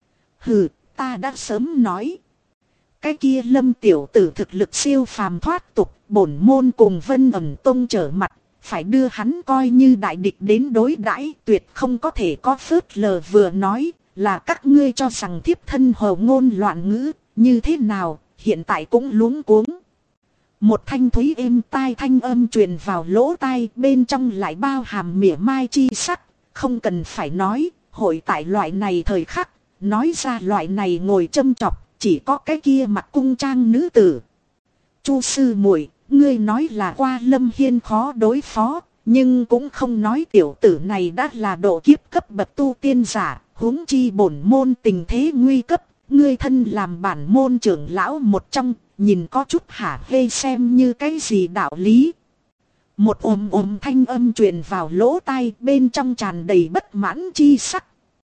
Hừ, ta đã sớm nói. Cái kia Lâm tiểu tử thực lực siêu phàm thoát tục, bổn môn cùng Vân Ẩn Tông trở mặt, phải đưa hắn coi như đại địch đến đối đãi, tuyệt không có thể có phớt lờ. Vừa nói là các ngươi cho rằng thiếp thân hồ ngôn loạn ngữ, như thế nào, hiện tại cũng luống cuống. Một thanh thúy êm tai thanh âm truyền vào lỗ tai, bên trong lại bao hàm mỉa mai chi sắc. Không cần phải nói, hội tại loại này thời khắc, nói ra loại này ngồi châm chọc, chỉ có cái kia mặc cung trang nữ tử. Chu sư muội, ngươi nói là qua Lâm Hiên khó đối phó, nhưng cũng không nói tiểu tử này đã là độ kiếp cấp bậc tu tiên giả, huống chi bổn môn tình thế nguy cấp, ngươi thân làm bản môn trưởng lão một trong, nhìn có chút hả hê xem như cái gì đạo lý. Một ồm thanh âm truyền vào lỗ tai, bên trong tràn đầy bất mãn chi sắc.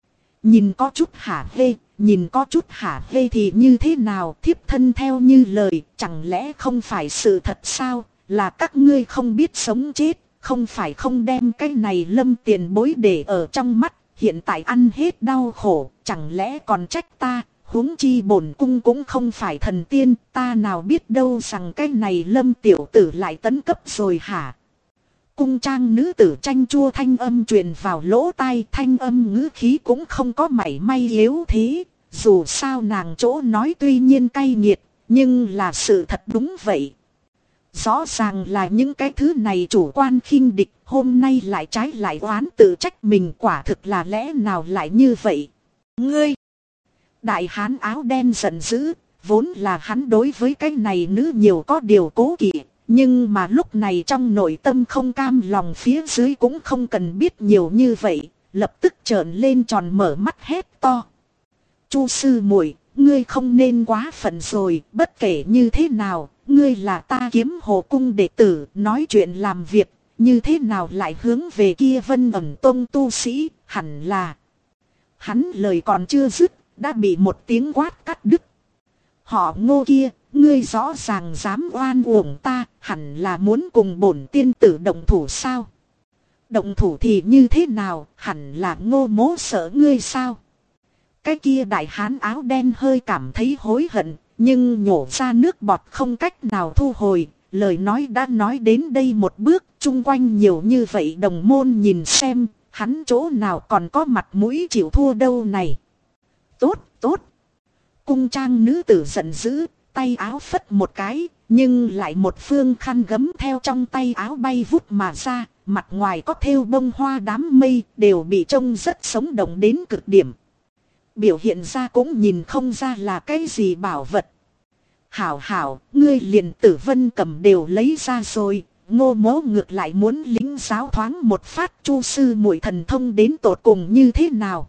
Nhìn có chút hả hê, nhìn có chút hả hê thì như thế nào, thiếp thân theo như lời, chẳng lẽ không phải sự thật sao, là các ngươi không biết sống chết, không phải không đem cái này Lâm tiền bối để ở trong mắt, hiện tại ăn hết đau khổ, chẳng lẽ còn trách ta. Huống chi bổn cung cũng không phải thần tiên, ta nào biết đâu rằng cái này Lâm tiểu tử lại tấn cấp rồi hả? Cung trang nữ tử chanh chua thanh âm truyền vào lỗ tai, thanh âm ngữ khí cũng không có mảy may yếu thế. Dù sao nàng chỗ nói tuy nhiên cay nghiệt, nhưng là sự thật đúng vậy. Rõ ràng là những cái thứ này chủ quan khinh địch, hôm nay lại trái lại oán tự trách mình, quả thực là lẽ nào lại như vậy? Ngươi! Đại hán áo đen giận dữ, vốn là hắn đối với cái này nữ nhiều có điều cố kỵ, nhưng mà lúc này trong nội tâm không cam lòng phía dưới cũng không cần biết nhiều như vậy, lập tức trợn lên tròn mở mắt hét to. Chu sư muội, ngươi không nên quá phận rồi, bất kể như thế nào, ngươi là ta kiếm hồ cung đệ tử, nói chuyện làm việc, như thế nào lại hướng về kia Vân Ẩn Tông tu sĩ, hẳn là. Hắn lời còn chưa dứt, đã bị một tiếng quát cắt đứt. Họ Ngô kia, ngươi rõ ràng dám oan uổng ta, hẳn là muốn cùng bổn tiên tử động thủ sao? Động thủ thì như thế nào, hẳn là Ngô mố sợ ngươi sao? Cái kia đại hán áo đen hơi cảm thấy hối hận, nhưng nhổ ra nước bọt không cách nào thu hồi, lời nói đã nói đến đây một bước, chung quanh nhiều như vậy đồng môn nhìn xem, hắn chỗ nào còn có mặt mũi chịu thua đâu này. Tốt, tốt. Cung trang nữ tử giận dữ, tay áo phất một cái, nhưng lại một phương khăn gấm theo trong tay áo bay vút mà ra, mặt ngoài có thêu bông hoa đám mây, đều bị trông rất sống động đến cực điểm. Biểu hiện ra cũng nhìn không ra là cái gì bảo vật. Hảo hảo, ngươi liền Tử Vân Cầm đều lấy ra rồi, Ngô Mỗ ngược lại muốn lĩnh giáo thoáng một phát Chu sư muội thần thông đến tột cùng như thế nào.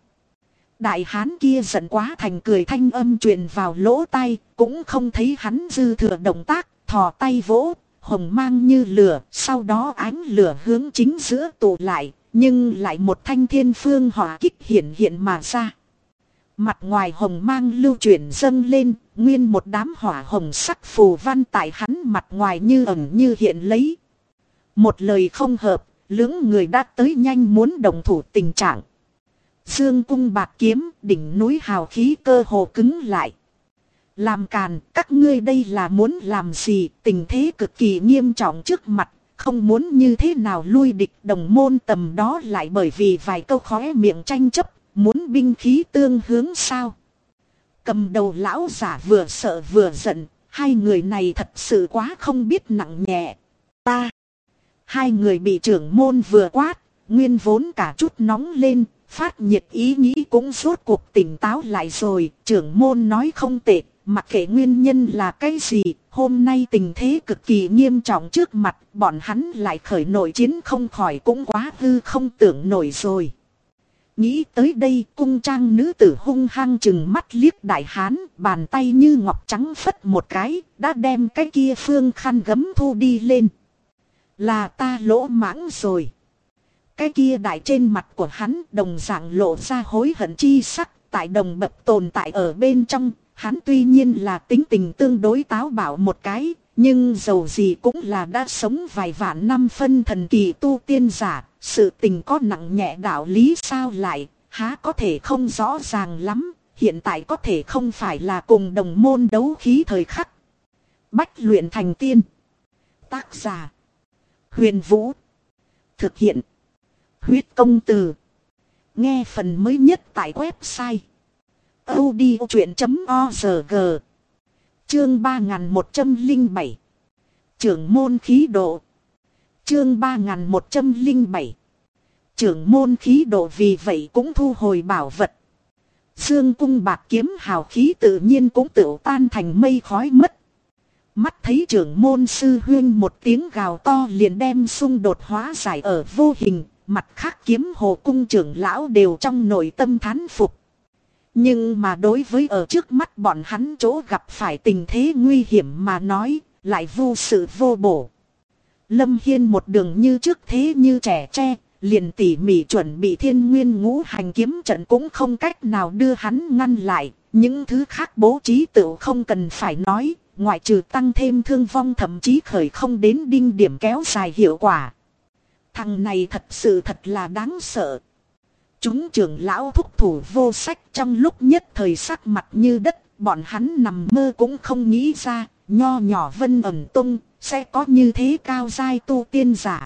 Đại hán kia giận quá thành cười, thanh âm truyền vào lỗ tai, cũng không thấy hắn dư thừa động tác, thò tay vỗ, hồng mang như lửa, sau đó ánh lửa hướng chính giữa tụ lại, nhưng lại một thanh thiên phương hỏa kích hiện mà ra. Mặt ngoài hồng mang lưu chuyển dâng lên, nguyên một đám hỏa hồng sắc phù văn tại hắn mặt ngoài như ẩn như hiện lấy. Một lời không hợp, lưỡng người đã tới nhanh muốn đồng thủ tình trạng. Dương cung bạc kiếm, đỉnh núi hào khí cơ hồ cứng lại. Làm càn, các ngươi đây là muốn làm gì? Tình thế cực kỳ nghiêm trọng trước mặt, không muốn như thế nào lui địch. Đồng môn tầm đó lại bởi vì vài câu khóe miệng tranh chấp, muốn binh khí tương hướng sao? Cầm đầu lão giả vừa sợ vừa giận, hai người này thật sự quá không biết nặng nhẹ. Ta! Hai người bị trưởng môn vừa quát, nguyên vốn cả chút nóng lên, phát nhiệt ý nghĩ cũng rốt cuộc tỉnh táo lại rồi. Trưởng môn nói không tệ, mặc kệ nguyên nhân là cái gì, hôm nay tình thế cực kỳ nghiêm trọng trước mặt, bọn hắn lại khởi nội chiến không khỏi cũng quá hư không tưởng nổi rồi. Nghĩ tới đây, cung trang nữ tử hung hăng chừng mắt liếc đại hán, bàn tay như ngọc trắng phất một cái, đã đem cái kia phương khăn gấm thu đi lên. Là ta lỗ mãng rồi. Cái kia đại trên mặt của hắn đồng dạng lộ ra hối hận chi sắc, tại đồng bậc tồn tại ở bên trong, hắn tuy nhiên là tính tình tương đối táo bạo một cái, nhưng dầu gì cũng là đã sống vài vạn năm phân thần kỳ tu tiên giả, sự tình có nặng nhẹ đạo lý sao lại, há có thể không rõ ràng lắm, hiện tại có thể không phải là cùng đồng môn đấu khí thời khắc. Bách luyện thành tiên. Tác giả Huyền Vũ. Thực hiện Huyết Công Từ. Nghe phần mới nhất tại website audiochuyện.org. Chương 3107. Trưởng môn khí độ. Chương 3107. Trưởng môn khí độ, vì vậy cũng thu hồi bảo vật. Dương cung bạc kiếm hào khí tự nhiên cũng tựu tan thành mây khói mất. Mắt thấy trưởng môn sư huyên một tiếng gào to liền đem xung đột hóa giải ở vô hình, mặt khác kiếm hồ cung trưởng lão đều trong nội tâm thán phục. Nhưng mà đối với ở trước mắt bọn hắn chỗ gặp phải tình thế nguy hiểm mà nói, lại vô sự vô bổ. Lâm Hiên một đường như trước thế như trẻ tre, liền tỉ mỉ chuẩn bị thiên nguyên ngũ hành kiếm trận cũng không cách nào đưa hắn ngăn lại. Những thứ khác bố trí tự không cần phải nói, ngoại trừ tăng thêm thương vong thậm chí khởi không đến đinh điểm kéo dài hiệu quả. Thằng này thật sự thật là đáng sợ. Chúng trưởng lão thúc thủ vô sách trong lúc nhất thời sắc mặt như đất, bọn hắn nằm mơ cũng không nghĩ ra, nho nhỏ Vân Ẩn Tông sẽ có như thế cao giai tu tiên giả.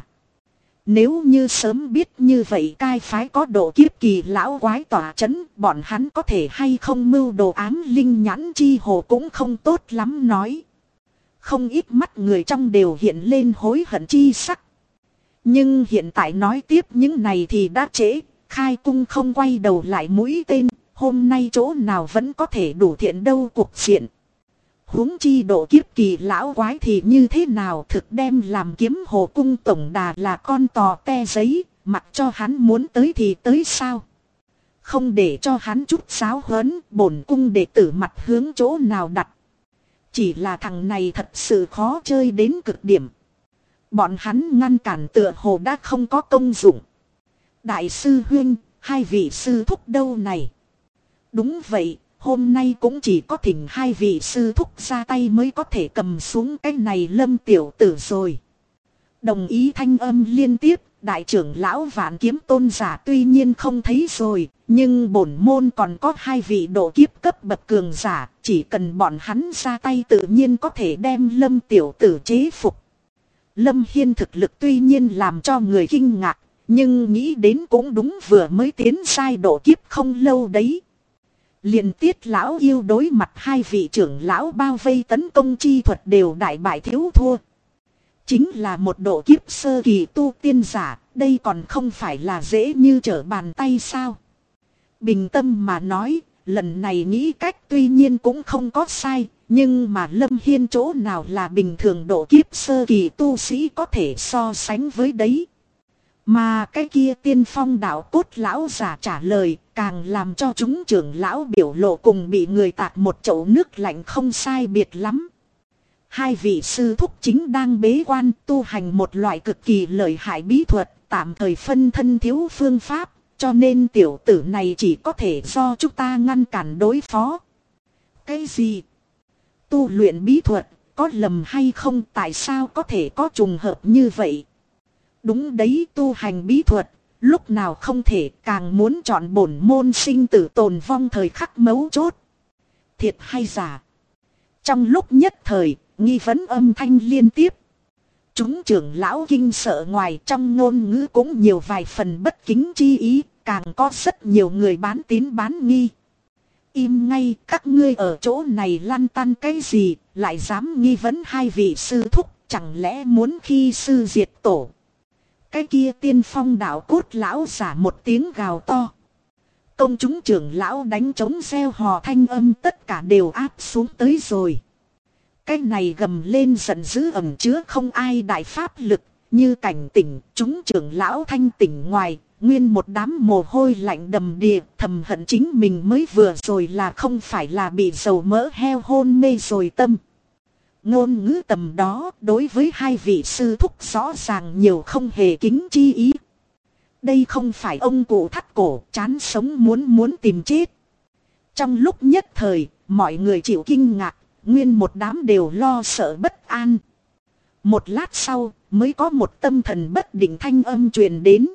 Nếu như sớm biết như vậy cai phái có độ kiếp kỳ lão quái tỏa chấn, bọn hắn có thể hay không mưu đồ ám linh nhãn chi hồ cũng không tốt lắm nói. Không ít mắt người trong đều hiện lên hối hận chi sắc. Nhưng hiện tại nói tiếp những này thì đã trễ, khai cung không quay đầu lại mũi tên, hôm nay chỗ nào vẫn có thể đủ thiện đâu cuộc diện. Huống chi độ kiếp kỳ lão quái thì như thế nào, thực đem làm kiếm hồ cung tổng đà là con tò te giấy, mặc cho hắn muốn tới thì tới sao. Không để cho hắn chút giáo huấn, bổn cung đệ tử mặt hướng chỗ nào đặt. Chỉ là thằng này thật sự khó chơi đến cực điểm. Bọn hắn ngăn cản tựa hồ đã không có công dụng. Đại sư huynh, hai vị sư thúc đâu này? Đúng vậy, hôm nay cũng chỉ có thỉnh hai vị sư thúc ra tay mới có thể cầm xuống cái này Lâm tiểu tử rồi. Đồng ý thanh âm liên tiếp, đại trưởng lão Vạn Kiếm Tôn giả tuy nhiên không thấy rồi, nhưng bổn môn còn có hai vị độ kiếp cấp bậc cường giả, chỉ cần bọn hắn ra tay tự nhiên có thể đem Lâm tiểu tử chế phục. Lâm Hiên thực lực tuy nhiên làm cho người kinh ngạc, nhưng nghĩ đến cũng đúng vừa mới tiến sai độ kiếp không lâu đấy. Liền Tiết lão yêu đối mặt hai vị trưởng lão bao vây tấn công chi thuật đều đại bại thiếu thua. Chính là một độ kiếp sơ kỳ tu tiên giả, đây còn không phải là dễ như trở bàn tay sao. Bình tâm mà nói, lần này nghĩ cách tuy nhiên cũng không có sai, nhưng mà Lâm Hiên chỗ nào là bình thường độ kiếp sơ kỳ tu sĩ có thể so sánh với đấy. Mà cái kia tiên phong đạo cốt lão giả trả lời càng làm cho chúng trưởng lão biểu lộ cùng bị người tạt một chậu nước lạnh không sai biệt lắm. Hai vị sư thúc chính đang bế quan tu hành một loại cực kỳ lợi hại bí thuật, tạm thời phân thân thiếu phương pháp, cho nên tiểu tử này chỉ có thể do chúng ta ngăn cản đối phó. Cái gì? Tu luyện bí thuật, có lầm hay không, tại sao có thể có trùng hợp như vậy? Đúng đấy, tu hành bí thuật, lúc nào không thể, càng muốn chọn bổn môn sinh tử tồn vong thời khắc mấu chốt. Thiệt hay giả? Trong lúc nhất thời, nghi vấn âm thanh liên tiếp. Chúng trưởng lão kinh sợ, ngoài trong ngôn ngữ cũng nhiều vài phần bất kính chi ý, càng có rất nhiều người bán tín bán nghi. Im ngay, các ngươi ở chỗ này lăn tăn cái gì, lại dám nghi vấn hai vị sư thúc, chẳng lẽ muốn khi sư diệt tổ? Cái kia tiên phong đạo cốt lão giả một tiếng gào to. Công chúng trưởng lão đánh trống reo hò thanh âm tất cả đều áp xuống tới rồi. Cái này gầm lên giận dữ ẩn chứa không ai đại pháp lực, như cảnh tỉnh, chúng trưởng lão thanh tỉnh ngoài, nguyên một đám mồ hôi lạnh đầm đìa, thầm hận chính mình mới vừa rồi là không phải là bị dầu mỡ heo hôn mê rồi tâm. Ngôn ngữ tầm đó đối với hai vị sư thúc rõ ràng nhiều không hề kính chi ý. Đây không phải ông cụ thắt cổ chán sống muốn tìm chết. Trong lúc nhất thời, mọi người chịu kinh ngạc, nguyên một đám đều lo sợ bất an. Một lát sau, mới có một tâm thần bất định thanh âm truyền đến.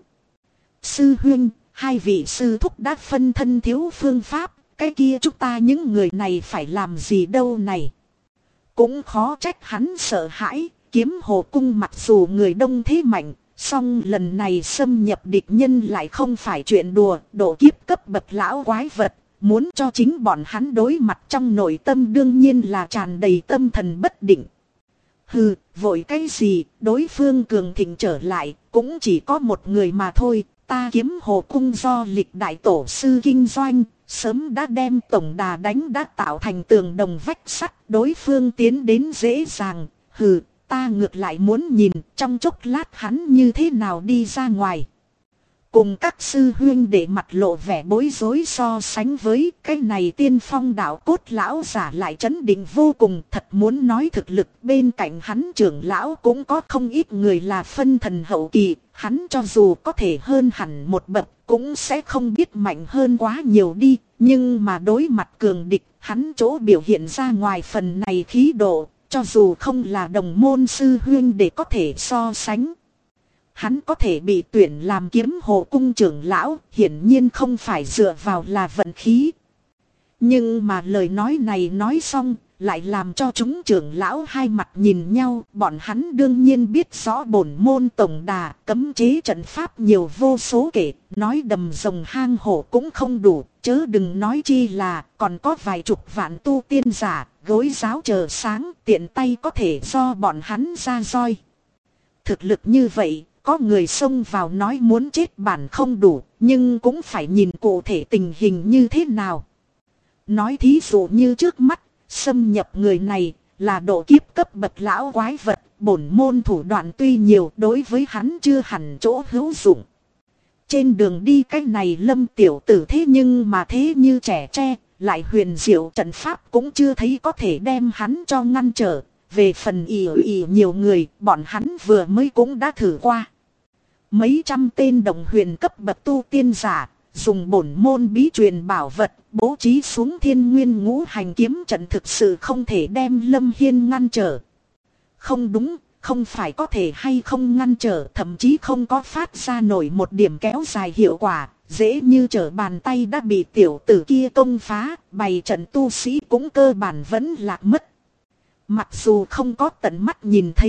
Sư huynh, hai vị sư thúc đã phân thân thiếu phương pháp, cái kia chúng ta những người này phải làm gì đâu này. Cũng khó trách hắn sợ hãi, Kiếm Hồ Cung mặc dù người đông thế mạnh, song lần này xâm nhập địch nhân lại không phải chuyện đùa, độ kiếp cấp bậc lão quái vật, muốn cho chính bọn hắn đối mặt trong nội tâm đương nhiên là tràn đầy tâm thần bất định. Hừ, vội cái gì, đối phương cường thịnh trở lại, cũng chỉ có một người mà thôi, ta Kiếm Hồ Cung do lịch đại tổ sư kinh doanh, sớm đã đem tổng đà đánh đã tạo thành tường đồng vách sắt, đối phương tiến đến dễ dàng, hừ, ta ngược lại muốn nhìn trong chốc lát hắn như thế nào đi ra ngoài. Cùng các sư huynh để mặt lộ vẻ bối rối so sánh với cái này tiên phong đạo cốt lão giả lại chấn định vô cùng, thật muốn nói thực lực bên cạnh hắn trưởng lão cũng có không ít người là phân thần hậu kỳ, hắn cho dù có thể hơn hẳn một bậc cũng sẽ không biết mạnh hơn quá nhiều đi, nhưng mà đối mặt cường địch hắn chỗ biểu hiện ra ngoài phần này khí độ, cho dù không là đồng môn sư huynh để có thể so sánh. Hắn có thể bị tuyển làm Kiếm Hồ Cung trưởng lão, hiển nhiên không phải dựa vào là vận khí. Nhưng mà lời nói này nói xong, lại làm cho chúng trưởng lão hai mặt nhìn nhau, bọn hắn đương nhiên biết rõ bổn môn tổng đà, cấm chế trận pháp nhiều vô số kể, nói đầm rồng hang hổ cũng không đủ, chớ đừng nói chi là còn có vài chục vạn tu tiên giả, gối giáo chờ sáng, tiện tay có thể do bọn hắn ra roi. Thực lực như vậy, có người xông vào nói muốn chết bản không đủ, nhưng cũng phải nhìn cụ thể tình hình như thế nào. Nói thí dụ như trước mắt, xâm nhập người này là độ kiếp cấp bậc lão quái vật, bổn môn thủ đoạn tuy nhiều đối với hắn chưa hẳn chỗ hữu dụng. Trên đường đi cái này Lâm tiểu tử thế nhưng mà thế như trẻ tre, lại huyền diệu trận pháp cũng chưa thấy có thể đem hắn cho ngăn trở. Về phần ỉ nhiều người, bọn hắn vừa mới cũng đã thử qua. Mấy trăm tên đồng huyền cấp bậc tu tiên giả, dùng bổn môn bí truyền bảo vật, bố trí xuống Thiên Nguyên Ngũ Hành kiếm trận thực sự không thể đem Lâm Hiên ngăn trở. Không đúng, không phải có thể hay không ngăn trở, thậm chí không có phát ra nổi một điểm kéo dài hiệu quả, dễ như trở bàn tay đã bị tiểu tử kia công phá, bày trận tu sĩ cũng cơ bản vẫn lạc mất. Mặc dù không có tận mắt nhìn thấy,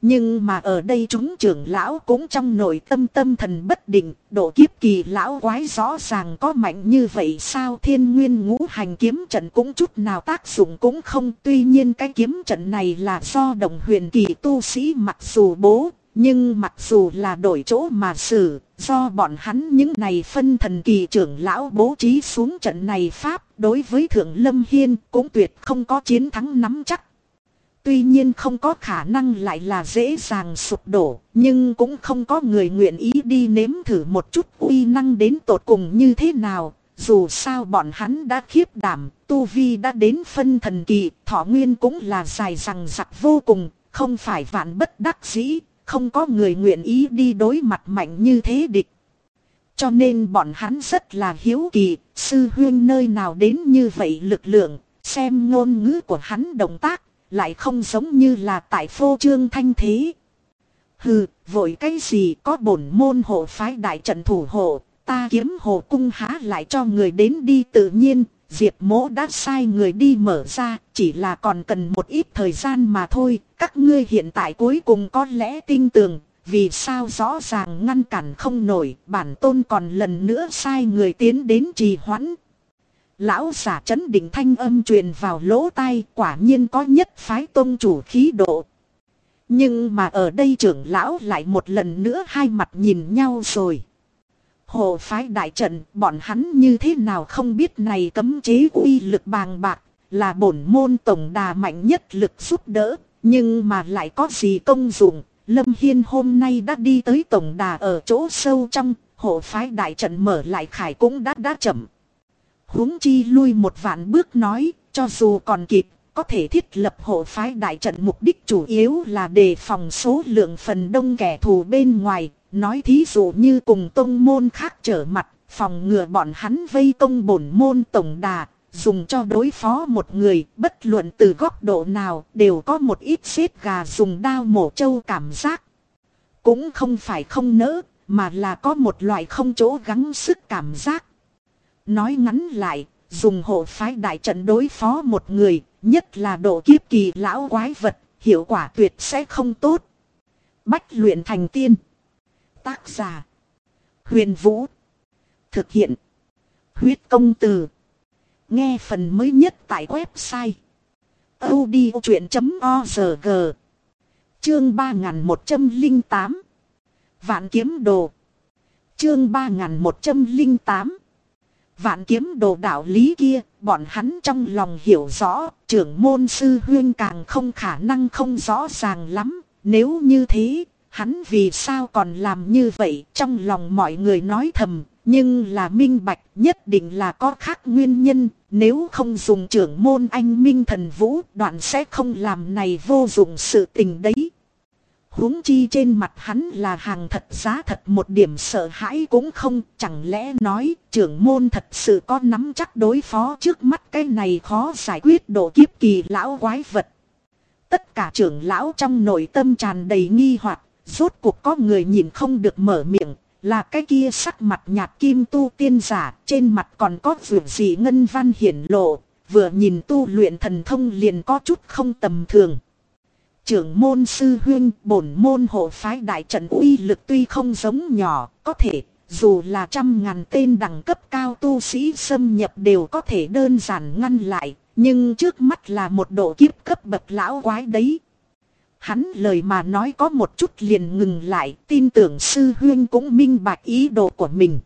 Nhưng mà ở đây chúng trưởng lão cũng trong nội tâm tâm thần bất định, độ kiếp kỳ lão quái rõ ràng có mạnh như vậy sao? Thiên nguyên ngũ hành kiếm trận cũng chút nào tác dụng cũng không. Tuy nhiên cái kiếm trận này là do đồng huyền kỳ tu sĩ mặc dù bố, nhưng mặc dù là đổi chỗ mà xử, do bọn hắn những này phân thần kỳ trưởng lão bố trí xuống trận này pháp, đối với Thượng Lâm Hiên cũng tuyệt không có chiến thắng nắm chắc. Tuy nhiên không có khả năng lại là dễ dàng sụp đổ, nhưng cũng không có người nguyện ý đi nếm thử một chút uy năng đến tột cùng như thế nào. Dù sao bọn hắn đã khiếp đảm, tu vi đã đến phân thần kỳ, thọ nguyên cũng là dài rằng rặc vô cùng, không phải vạn bất đắc dĩ, không có người nguyện ý đi đối mặt mạnh như thế địch. Cho nên bọn hắn rất là hiếu kỳ, sư huynh nơi nào đến như vậy lực lượng, xem ngôn ngữ của hắn động tác. Lại không giống như là tại phô trương thanh thế. Hừ, vội cái gì, có bổn môn hộ phái đại trận thủ hộ, ta Kiếm Hồ cung há lại cho người đến đi. Tự nhiên, Diệp Mỗ đã sai người đi mở ra, chỉ là còn cần một ít thời gian mà thôi. Các ngươi hiện tại cuối cùng có lẽ tin tưởng, vì sao rõ ràng ngăn cản không nổi, bản tôn còn lần nữa sai người tiến đến trì hoãn. Lão giả trấn định thanh âm truyền vào lỗ tai, quả nhiên có nhất phái tôn chủ khí độ. Nhưng mà ở đây trưởng lão lại một lần nữa hai mặt nhìn nhau rồi. Hộ phái đại trận, bọn hắn như thế nào không biết này cấm chế uy lực bàng bạc, là bổn môn tổng đà mạnh nhất lực giúp đỡ, nhưng mà lại có gì công dụng. Lâm Hiên hôm nay đã đi tới tổng đà ở chỗ sâu trong, hộ phái đại trận mở lại khải cũng đã chậm. Huống chi lui một vạn bước nói, cho dù còn kịp, có thể thiết lập hộ phái đại trận mục đích chủ yếu là đề phòng số lượng phần đông kẻ thù bên ngoài. Nói thí dụ như cùng tông môn khác trở mặt, phòng ngừa bọn hắn vây công bổn môn tổng đà, dùng cho đối phó một người, bất luận từ góc độ nào, đều có một ít xếp gà dùng đao mổ trâu cảm giác. Cũng không phải không nỡ, mà là có một loại không chỗ gắng sức cảm giác. Nói ngắn lại, dùng hộ phái đại trận đối phó một người, nhất là độ kiếp kỳ lão quái vật, hiệu quả tuyệt sẽ không tốt. Bách luyện thành tiên. Tác giả: Huyền Vũ. Thực hiện: Huyết Công Từ. Nghe phần mới nhất tại website audiochuyện.org. Chương 3108. Vạn kiếm đồ. Chương 3108. Vạn kiếm đồ đạo lý kia, bọn hắn trong lòng hiểu rõ, trưởng môn sư huyên càng không khả năng không rõ ràng lắm. Nếu như thế, hắn vì sao còn làm như vậy? Trong lòng mọi người nói thầm, nhưng là minh bạch, nhất định là có khác nguyên nhân. Nếu không dùng trưởng môn anh minh thần vũ, đoạn sẽ không làm này vô dụng sự tình đấy. Huống chi trên mặt hắn là hàng thật giá thật, một điểm sợ hãi cũng không. Chẳng lẽ nói trưởng môn thật sự có nắm chắc đối phó trước mắt cái này khó giải quyết độ kiếp kỳ lão quái vật? Tất cả trưởng lão trong nội tâm tràn đầy nghi hoặc. Rốt cuộc có người nhìn không được mở miệng, là cái kia sắc mặt nhạt kim tu tiên giả, trên mặt còn có vượt gì ngân văn hiển lộ, vừa nhìn tu luyện thần thông liền có chút không tầm thường. Trưởng môn sư huynh, bổn môn hộ phái đại trận uy lực tuy không giống nhỏ, có thể dù là 100.000 tên đẳng cấp cao tu sĩ xâm nhập đều có thể đơn giản ngăn lại, nhưng trước mắt là một độ kiếp cấp bậc lão quái đấy. Hắn lời mà nói có một chút liền ngừng lại, tin tưởng sư huynh cũng minh bạch ý đồ của mình.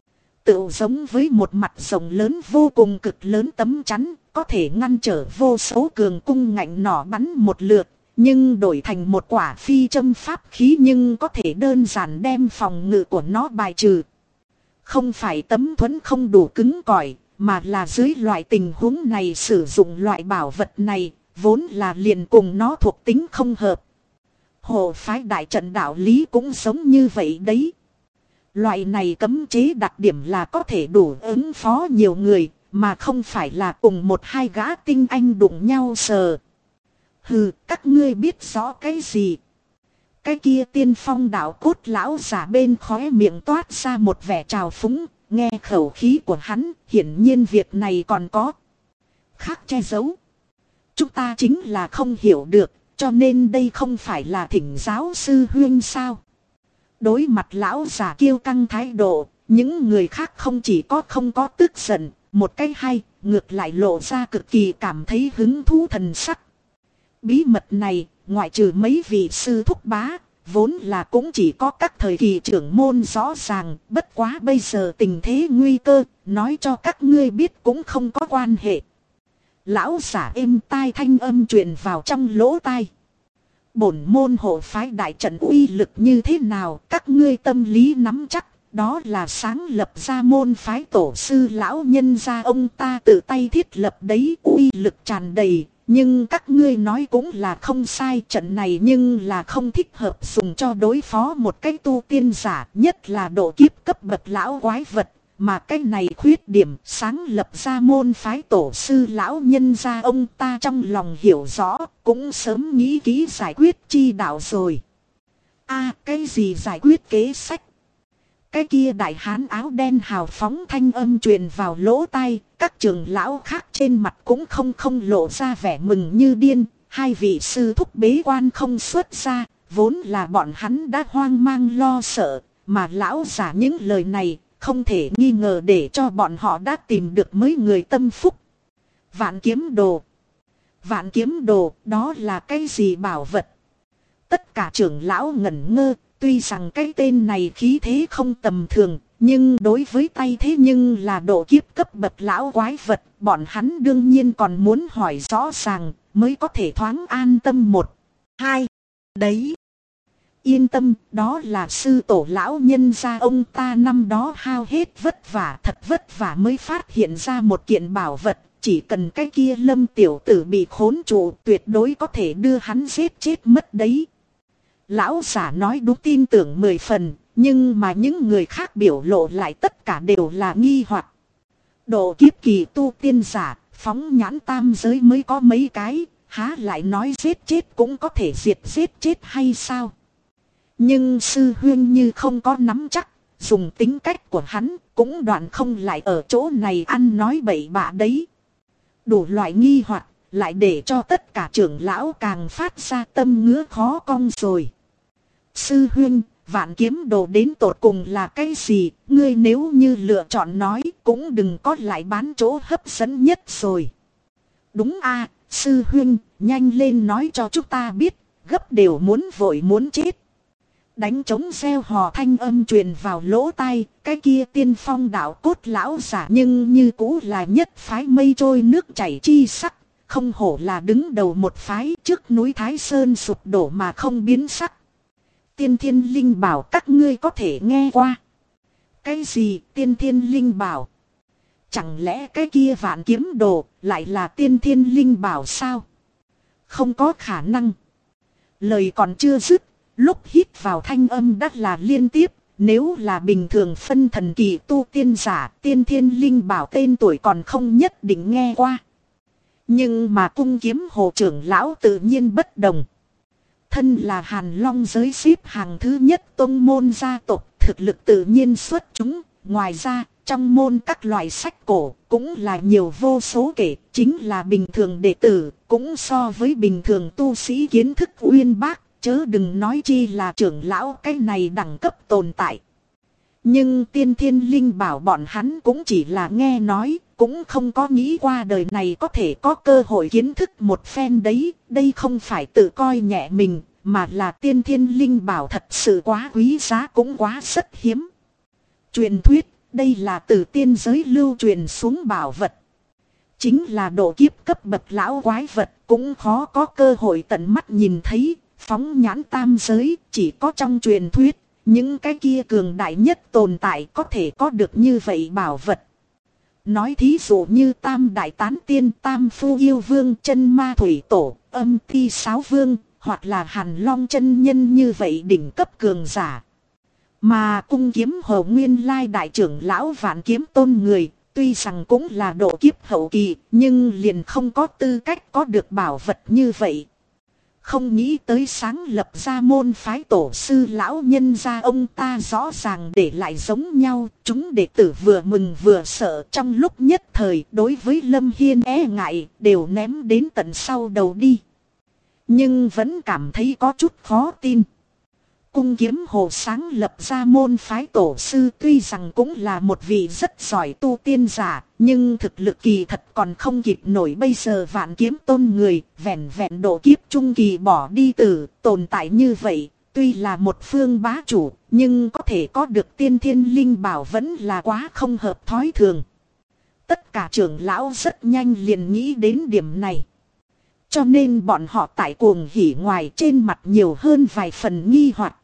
Tự giống với một mặt rồng lớn vô cùng cực lớn tấm chắn, có thể ngăn trở vô số cường cung ngạnh nỏ bắn một lượt, nhưng đổi thành một quả phi châm pháp khí nhưng có thể đơn giản đem phòng ngự của nó bài trừ. Không phải tấm thuẫn không đủ cứng cỏi, mà là dưới loại tình huống này sử dụng loại bảo vật này, vốn là liền cùng nó thuộc tính không hợp. Hộ phái đại trận đạo lý cũng giống như vậy đấy. Loại này cấm chế đặc điểm là có thể đủ ứng phó nhiều người, mà không phải là cùng một hai gã tinh anh đụng nhau sờ. Hừ, các ngươi biết rõ cái gì? Cái kia tiên phong đạo cốt lão giả bên khóe miệng toát ra một vẻ trào phúng, nghe khẩu khí của hắn, hiển nhiên việc này còn có khác che giấu. Chúng ta chính là không hiểu được, cho nên đây không phải là thỉnh giáo sư huynh sao? Đối mặt lão già kiêu căng thái độ, những người khác không chỉ không có tức giận, một cái hay, ngược lại lộ ra cực kỳ cảm thấy hứng thú thần sắc. Bí mật này, ngoại trừ mấy vị sư thúc bá, vốn là cũng chỉ có các thời kỳ trưởng môn rõ ràng, bất quá bây giờ tình thế nguy cơ, nói cho các ngươi biết cũng không có quan hệ. Lão giả êm tai thanh âm truyền vào trong lỗ tai. Bổn môn hộ phái đại trận uy lực như thế nào, các ngươi tâm lý nắm chắc, đó là sáng lập ra môn phái tổ sư lão nhân gia ông ta tự tay thiết lập đấy, uy lực tràn đầy. Nhưng các ngươi nói cũng là không sai, trận này nhưng là không thích hợp dùng cho đối phó một cái tu tiên giả, nhất là độ kiếp cấp bậc lão quái vật. Mà cái này khuyết điểm sáng lập ra môn phái tổ sư lão nhân gia ông ta trong lòng hiểu rõ, cũng sớm nghĩ kỹ giải quyết chi đạo rồi. Cái gì giải quyết kế sách? Cái kia đại hán áo đen hào phóng thanh âm truyền vào lỗ tai, các trưởng lão khác trên mặt cũng không lộ ra vẻ mừng như điên. Hai vị sư thúc bế quan không xuất ra, vốn là bọn hắn đã hoang mang lo sợ, mà lão giả những lời này không thể nghi ngờ để cho bọn họ đã tìm được mấy người tâm phúc. Vạn kiếm đồ. Vạn kiếm đồ, đó là cái gì bảo vật? Tất cả trưởng lão ngẩn ngơ. Tuy rằng cái tên này khí thế không tầm thường, nhưng đối với tay thế nhưng là độ kiếp cấp bậc lão quái vật, bọn hắn đương nhiên còn muốn hỏi rõ ràng, mới có thể thoáng an tâm một. Hai, đấy. Yên tâm, đó là sư tổ lão nhân gia ông ta năm đó hao hết vất vả, thật vất vả mới phát hiện ra một kiện bảo vật, chỉ cần cái kia Lâm tiểu tử bị khốn trụ, tuyệt đối có thể đưa hắn giết chết mất đấy. Lão giả nói đúng, tin tưởng 10 phần, nhưng mà những người khác biểu lộ lại tất cả đều là nghi hoặc. Độ kiếp kỳ tu tiên giả, phóng nhãn tam giới mới có mấy cái, há lại nói giết chết cũng có thể diệt giết chết hay sao? Nhưng sư huynh như không có nắm chắc, dùng tính cách của hắn cũng đoạn không lại ở chỗ này ăn nói bậy bạ đấy. Đủ loại nghi hoặc lại để cho tất cả trưởng lão càng phát ra tâm ngứa khó cong rồi. Sư huynh, vạn kiếm đồ đến tột cùng là cái gì? Ngươi nếu như lựa chọn nói cũng đừng có lại bán chỗ hấp dẫn nhất rồi. Đúng sư huynh, nhanh lên nói cho chúng ta biết, gấp đều muốn vội muốn chết. Đánh trống reo hò thanh âm truyền vào lỗ tai, cái kia tiên phong đạo cốt lão giả nhưng như cũ là nhất phái mây trôi nước chảy chi sắc. Không hổ là đứng đầu một phái, trước núi Thái Sơn sụp đổ mà không biến sắc. Tiên thiên linh bảo các ngươi có thể nghe qua. Cái gì tiên thiên linh bảo? Chẳng lẽ cái kia vạn kiếm đồ lại là tiên thiên linh bảo sao? Không có khả năng. Lời còn chưa dứt, lúc hít vào thanh âm đắt là liên tiếp. Nếu là bình thường phân thần kỳ tu tiên giả, tiên thiên linh bảo tên tuổi còn không nhất định nghe qua. Nhưng mà cung kiếm hồ trưởng lão tự nhiên bất đồng. Thân là Hàn Long giới xếp hàng thứ nhất tông môn gia tộc, thực lực tự nhiên xuất chúng. Ngoài ra, trong môn các loại sách cổ cũng là nhiều vô số kể, chính là bình thường đệ tử, cũng so với bình thường tu sĩ kiến thức uyên bác, chớ đừng nói chi là trưởng lão cái này đẳng cấp tồn tại. Nhưng tiên thiên linh bảo bọn hắn cũng chỉ là nghe nói, cũng không có nghĩ qua đời này có thể có cơ hội kiến thức một phen đấy. Đây không phải tự coi nhẹ mình, mà là tiên thiên linh bảo thật sự quá quý giá, cũng quá rất hiếm. Truyền thuyết, đây là từ tiên giới lưu truyền xuống bảo vật. Chính là độ kiếp cấp bậc lão quái vật, cũng khó có cơ hội tận mắt nhìn thấy. Phóng nhãn tam giới, chỉ có trong truyền thuyết, những cái kia cường đại nhất tồn tại có thể có được như vậy bảo vật. Nói thí dụ như Tam Đại Tán Tiên, Tam Phu Yêu Vương, Chân Ma Thủy Tổ, Âm Ti Sáo Vương, hoặc là Hàn Long chân nhân như vậy đỉnh cấp cường giả. Mà cung kiếm hồ nguyên lai đại trưởng lão Vạn Kiếm Tôn người, tuy rằng cũng là độ kiếp hậu kỳ, nhưng liền không có tư cách có được bảo vật như vậy. Không nghĩ tới sáng lập ra môn phái tổ sư lão nhân gia ông ta rõ ràng để lại giống nhau. Chúng đệ tử vừa mừng vừa sợ, trong lúc nhất thời đối với Lâm Hiên e ngại đều ném đến tận sau đầu đi. nhưng vẫn cảm thấy có chút khó tin. Cung Kiếm Hồ sáng lập ra môn phái tổ sư tuy rằng cũng là một vị rất giỏi tu tiên giả, nhưng thực lực kỳ thật còn không kịp nổi bây giờ Vạn Kiếm Tôn người, vẹn vẹn độ kiếp trung kỳ bỏ đi từ tồn tại như vậy. Tuy là một phương bá chủ, nhưng có thể có được tiên thiên linh bảo vẫn là quá không hợp thói thường. Tất cả trưởng lão rất nhanh liền nghĩ đến điểm này. Cho nên bọn họ tại cuồng hỉ ngoài trên mặt nhiều hơn vài phần nghi hoặc.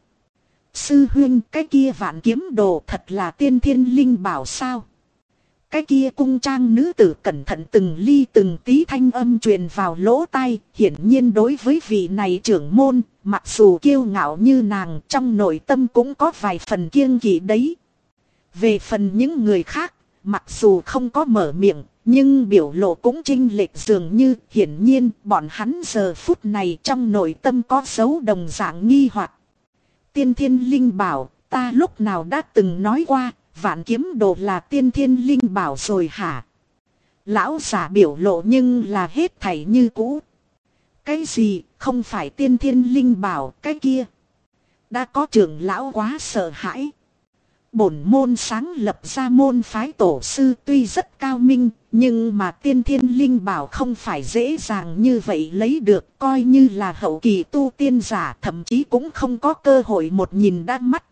Sư huynh, cái kia Vạn Kiếm Đồ thật là tiên thiên linh bảo sao? Cái kia cung trang nữ tử cẩn thận từng ly từng tí thanh âm truyền vào lỗ tai, hiển nhiên đối với vị này trưởng môn, mặc dù kiêu ngạo như nàng, trong nội tâm cũng có vài phần kiêng kỵ đấy. Về phần những người khác, mặc dù không có mở miệng, nhưng biểu lộ cũng chênh lệch dường như, hiển nhiên bọn hắn giờ phút này trong nội tâm có dấu đồng dạng nghi hoặc. Tiên thiên linh bảo, ta lúc nào đã từng nói qua, Vạn Kiếm Đồ là tiên thiên linh bảo rồi hả? Lão giả biểu lộ nhưng là hết thảy như cũ. Cái gì, không phải tiên thiên linh bảo, cái kia? Đã có trưởng lão quá sợ hãi. Bổn môn sáng lập ra môn phái tổ sư tuy rất cao minh, nhưng mà tiên thiên linh bảo không phải dễ dàng như vậy lấy được, coi như là hậu kỳ tu tiên giả thậm chí cũng không có cơ hội một nhìn đã mắt.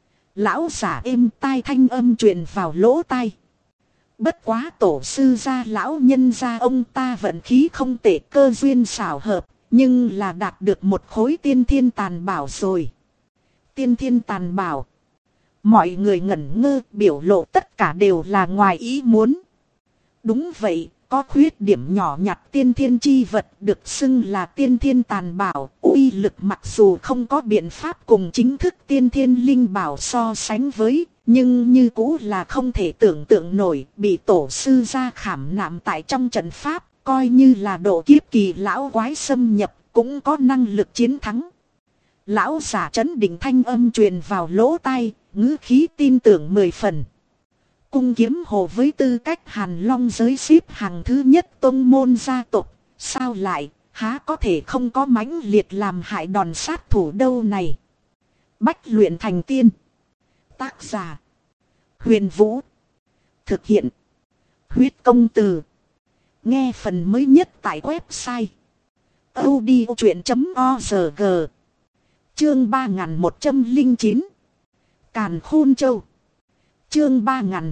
Lão giả êm tai thanh âm truyền vào lỗ tai. Bất quá tổ sư gia lão nhân gia ông ta vận khí không tệ, cơ duyên xảo hợp, nhưng là đạt được một khối tiên thiên tàn bảo rồi. Tiên thiên tàn bảo. Mọi người ngẩn ngơ, biểu lộ tất cả đều là ngoài ý muốn. Đúng vậy, có khuyết điểm nhỏ nhặt tiên thiên chi vật được xưng là tiên thiên tàn bảo, uy lực mặc dù không có biện pháp cùng chính thức tiên thiên linh bảo so sánh với, nhưng như cũ là không thể tưởng tượng nổi, bị tổ sư gia khảm nạm tại trong trận pháp, coi như là độ kiếp kỳ lão quái xâm nhập, cũng có năng lực chiến thắng. Lão giả trấn định thanh âm truyền vào lỗ tai, ngữ khí tin tưởng 10 phần. Cung Kiếm Hồ với tư cách Hàn Long giới xếp hàng thứ nhất tông môn gia tộc, sao lại, há có thể không có mãnh liệt làm hại đòn sát thủ đâu này. Bách luyện thành tiên. Tác giả. Huyền Vũ. Thực hiện. Huyết công từ. Nghe phần mới nhất tại website. audiochuyện.org. Chương 3109. Càn Khôn Châu. Chương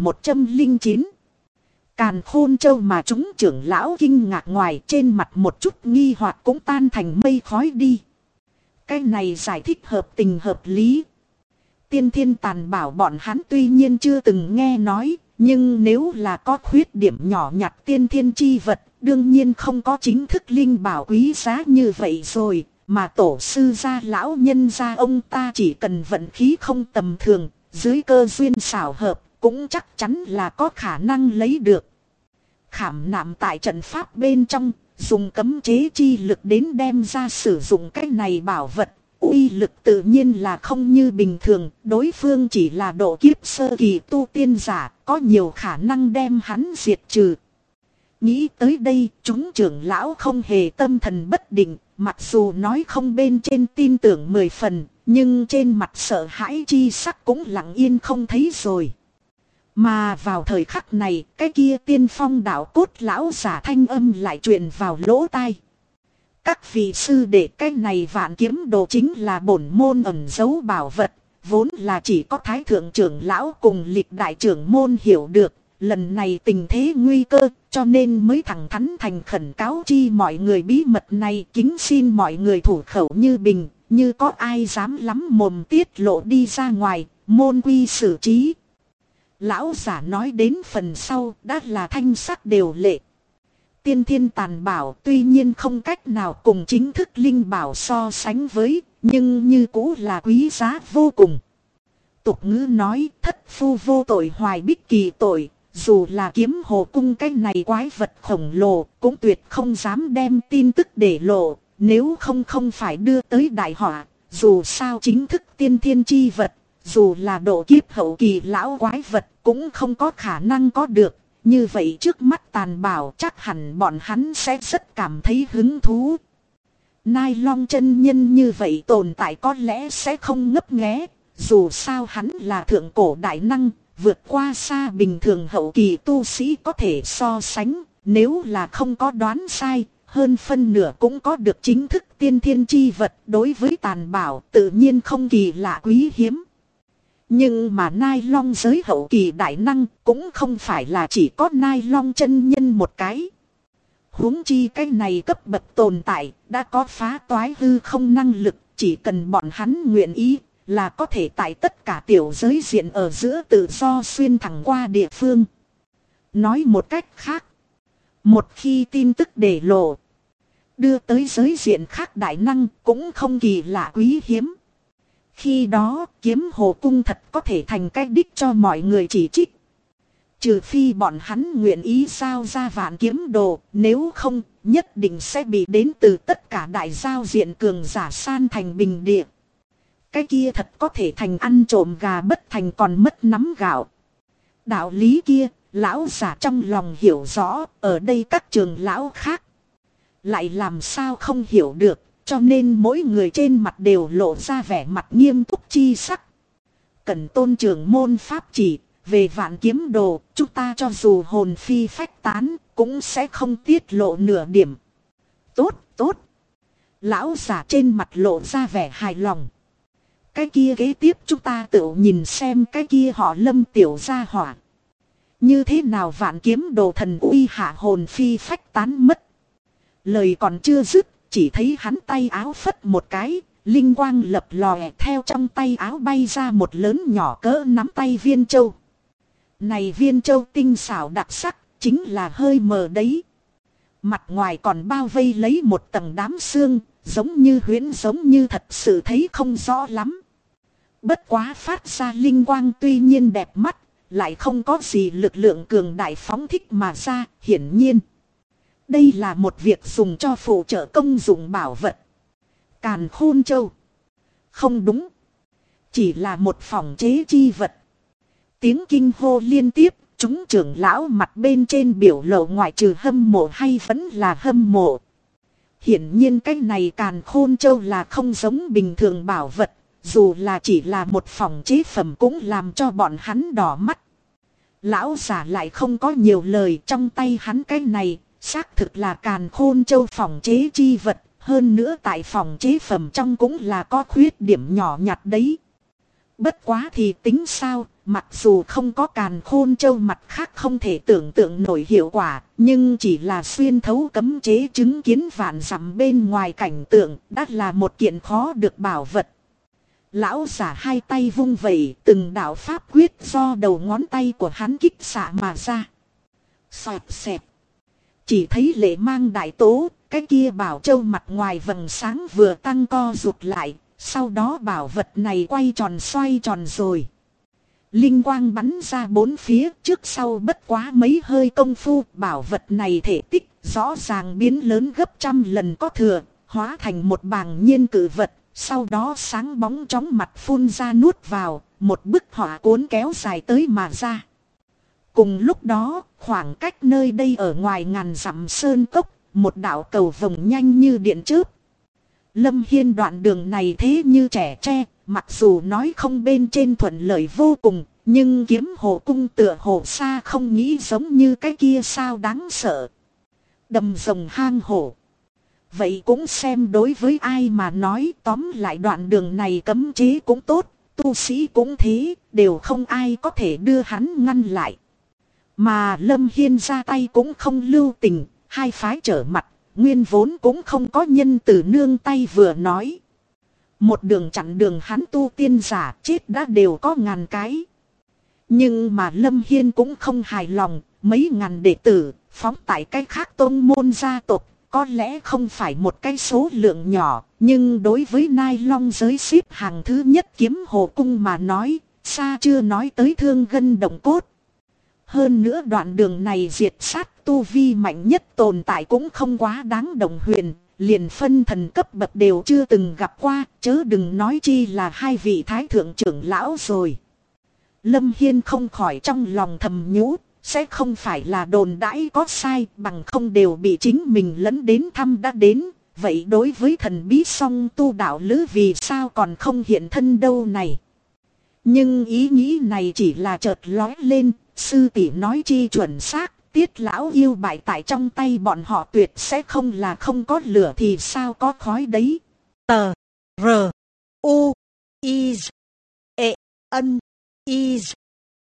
3109. Càn Khôn Châu mà chúng trưởng lão kinh ngạc ngoài trên mặt một chút nghi hoặc cũng tan thành mây khói đi. Cái này giải thích hợp tình hợp lý. Tiên thiên tàn bảo bọn hắn tuy nhiên chưa từng nghe nói, nhưng nếu là có khuyết điểm nhỏ nhặt tiên thiên chi vật, đương nhiên không có chính thức linh bảo quý giá như vậy rồi. Mà tổ sư gia lão nhân gia ông ta chỉ cần vận khí không tầm thường, dưới cơ duyên xảo hợp, cũng chắc chắn là có khả năng lấy được. Khảm nạm tại trận pháp bên trong, dùng cấm chế chi lực đến đem ra sử dụng cái này bảo vật, uy lực tự nhiên là không như bình thường, đối phương chỉ là độ kiếp sơ kỳ tu tiên giả, có nhiều khả năng đem hắn diệt trừ. Nghĩ tới đây, chúng trưởng lão không hề tâm thần bất định, mặc dù nói không bên trên tin tưởng 10 phần, nhưng trên mặt sợ hãi chi sắc cũng lặng yên không thấy rồi. Mà vào thời khắc này, cái kia tiên phong đạo cốt lão giả thanh âm lại truyền vào lỗ tai. Các vị sư đệ, cái này Vạn Kiếm Đồ chính là bổn môn ẩn giấu bảo vật, vốn là chỉ có thái thượng trưởng lão cùng lịch đại trưởng môn hiểu được. Lần này tình thế nguy cơ, cho nên mới thẳng thắn thành khẩn cáo chi mọi người bí mật này, kính xin mọi người thủ khẩu như bình, như có ai dám lắm mồm tiết lộ đi ra ngoài, môn quy xử trí. Lão giả nói đến phần sau, đã là thanh sắc đều lệ. Tiên thiên tàn bảo tuy nhiên không cách nào cùng chính thức linh bảo so sánh với, nhưng như cũ là quý giá vô cùng. Tục ngữ nói, thất phu vô tội hoài bích kỳ tội. Dù là Kiếm Hồ cung cái này quái vật khổng lồ, cũng tuyệt không dám đem tin tức để lộ, nếu không phải đưa tới đại họa. Dù sao chính thức tiên thiên chi vật, dù là độ kiếp hậu kỳ lão quái vật cũng không có khả năng có được. Như vậy trước mắt tàn bảo chắc hẳn bọn hắn sẽ rất cảm thấy hứng thú. Nai Long chân nhân như vậy tồn tại có lẽ sẽ không ngấp nghé, dù sao hắn là thượng cổ đại năng, vượt qua xa bình thường hậu kỳ tu sĩ có thể so sánh, nếu là không có đoán sai, hơn phân nửa cũng có được chính thức tiên thiên chi vật, đối với tàn bảo tự nhiên không kỳ lạ quý hiếm. Nhưng mà Nai Long giới hậu kỳ đại năng cũng không phải là chỉ có Nai Long chân nhân một cái. Huống chi cái này cấp bậc tồn tại đã có phá toái hư không năng lực, chỉ cần bọn hắn nguyện ý là có thể tại tất cả tiểu giới diện ở giữa tự do xuyên thẳng qua địa phương. Nói một cách khác, một khi tin tức để lộ, đưa tới giới diện khác đại năng cũng không kỳ lạ quý hiếm. Khi đó Kiếm Hồ Cung thật có thể thành cái đích cho mọi người chỉ trích. Trừ phi bọn hắn nguyện ý giao ra vạn kiếm đồ, nếu không nhất định sẽ bị đến từ tất cả đại giao diện cường giả san thành bình địa. Cái kia thật có thể thành ăn trộm gà bất thành còn mất nắm gạo. Đạo lý kia, lão giả trong lòng hiểu rõ, ở đây các trường lão khác lại làm sao không hiểu được, cho nên mỗi người trên mặt đều lộ ra vẻ mặt nghiêm túc chi sắc. Cần tôn trưởng môn pháp chỉ, về vạn kiếm đồ, chúng ta cho dù hồn phi phách tán, cũng sẽ không tiết lộ nửa điểm. Tốt, tốt. Lão giả trên mặt lộ ra vẻ hài lòng. Cái kia kế tiếp chúng ta tự nhìn xem cái kia họ Lâm tiểu gia hỏa. Như thế nào vạn kiếm đồ thần uy hạ hồn phi phách tán mất. Lời còn chưa dứt, chỉ thấy hắn tay áo phất một cái, linh quang lập lòe, theo trong tay áo bay ra một lớn nhỏ cỡ nắm tay viên châu. Này viên châu tinh xảo đặc sắc, chính là hơi mờ đấy. Mặt ngoài còn bao vây lấy một tầng đám xương, giống như huyễn giống như thật sự thấy không rõ lắm. Bất quá phát ra linh quang tuy nhiên đẹp mắt, lại không có gì lực lượng cường đại phóng thích mà ra, hiển nhiên. Đây là một việc dùng cho phụ trợ công dụng bảo vật. Càn Khôn Châu. Không đúng. Chỉ là một phỏng chế chi vật. Tiếng kinh hô liên tiếp, chúng trưởng lão mặt bên trên biểu lộ ngoại trừ hâm mộ hay vẫn là hâm mộ. Hiển nhiên cái này Càn Khôn Châu là không giống bình thường bảo vật, dù là chỉ là một phỏng chế phẩm cũng làm cho bọn hắn đỏ mắt. Lão giả lại không có nhiều lời, trong tay hắn cái này, xác thực là Càn Khôn Châu phỏng chế chi vật, hơn nữa tại phỏng chế phẩm trong cũng là có khuyết điểm nhỏ nhặt đấy. Bất quá thì tính sao, mặc dù không có Càn Khôn Châu mặt khác không thể tưởng tượng nổi hiệu quả, nhưng chỉ là xuyên thấu cấm chế chứng kiến vạn dặm bên ngoài cảnh tượng, đã là một kiện khó được bảo vật. Lão giả hai tay vung vẩy, từng đạo pháp quyết do đầu ngón tay của hắn kích xạ mà ra. Xoẹt xẹt. Chỉ thấy lệ mang đại tố, cái kia bảo châu mặt ngoài vầng sáng vừa tăng co rụt lại, sau đó bảo vật này quay tròn xoay tròn rồi. Linh quang bắn ra bốn phía, trước sau bất quá mấy hơi công phu, bảo vật này thể tích rõ ràng biến lớn gấp trăm lần có thừa, hóa thành một bàng nhiên cự vật, sau đó sáng bóng chóng mặt phun ra nuốt vào, một bức họa cuốn kéo dài tới mà ra. Cùng lúc đó, khoảng cách nơi đây ở ngoài ngàn dặm sơn cốc, một đạo cầu vồng nhanh như điện chớp. Lâm Hiên đoạn đường này thế như trẻ tre, mặc dù nói không bên trên thuận lợi vô cùng, nhưng Kiếm Hồ Cung tựa hồ xa không nghĩ giống như cái kia sao đáng sợ. Đầm rồng hang hổ. Vậy cũng xem đối với ai mà nói, tóm lại đoạn đường này cấm chế cũng tốt, tu sĩ cũng thế, đều không ai có thể đưa hắn ngăn lại. Mà Lâm Hiên ra tay cũng không lưu tình, hai phái trở mặt, nguyên vốn cũng không có nhân từ nương tay vừa nói. Một đường chặn đường hắn tu tiên giả chết đã đều có ngàn cái. Nhưng mà Lâm Hiên cũng không hài lòng, mấy ngàn đệ tử, phóng tại cái khác tôn môn gia tộc, có lẽ không phải một cái số lượng nhỏ, nhưng đối với Nai Long giới xếp hàng thứ nhất Kiếm Hồ Cung mà nói, xa chưa nói tới thương gân động cốt. Hơn nữa đoạn đường này diệt sát tu vi mạnh nhất tồn tại cũng không quá đáng đồng huyền, liền phân thần cấp bậc đều chưa từng gặp qua, chớ đừng nói chi là hai vị thái thượng trưởng lão rồi. Lâm Hiên không khỏi trong lòng thầm nhủ, sẽ không phải là đồn đãi có sai, bằng không đều bị chính mình lấn đến thăm đã đến, vậy đối với thần bí song tu đạo lữ vì sao còn không hiện thân đâu này? Nhưng ý nghĩ này chỉ là chợt lóe lên, sư tỷ nói chi chuẩn xác, Tiết lão yêu bại tại trong tay bọn họ tuyệt sẽ không là không có lửa thì sao có khói đấy. Tờ R U is E N is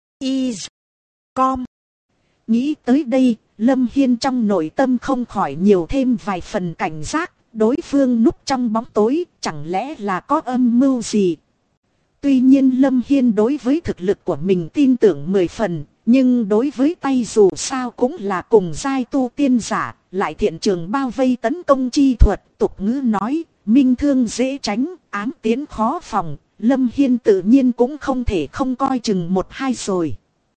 com. Nghĩ tới đây, Lâm Hiên trong nội tâm không khỏi nhiều thêm vài phần cảnh giác, đối phương núp trong bóng tối, chẳng lẽ là có âm mưu gì. Tuy nhiên Lâm Hiên đối với thực lực của mình tin tưởng 10 phần, nhưng đối với tay dù sao cũng là cùng giai tu tiên giả, lại thiện trường bao vây tấn công chi thuật, tục ngữ nói, minh thương dễ tránh, ám tiến khó phòng, Lâm Hiên tự nhiên cũng không thể không coi chừng một hai rồi.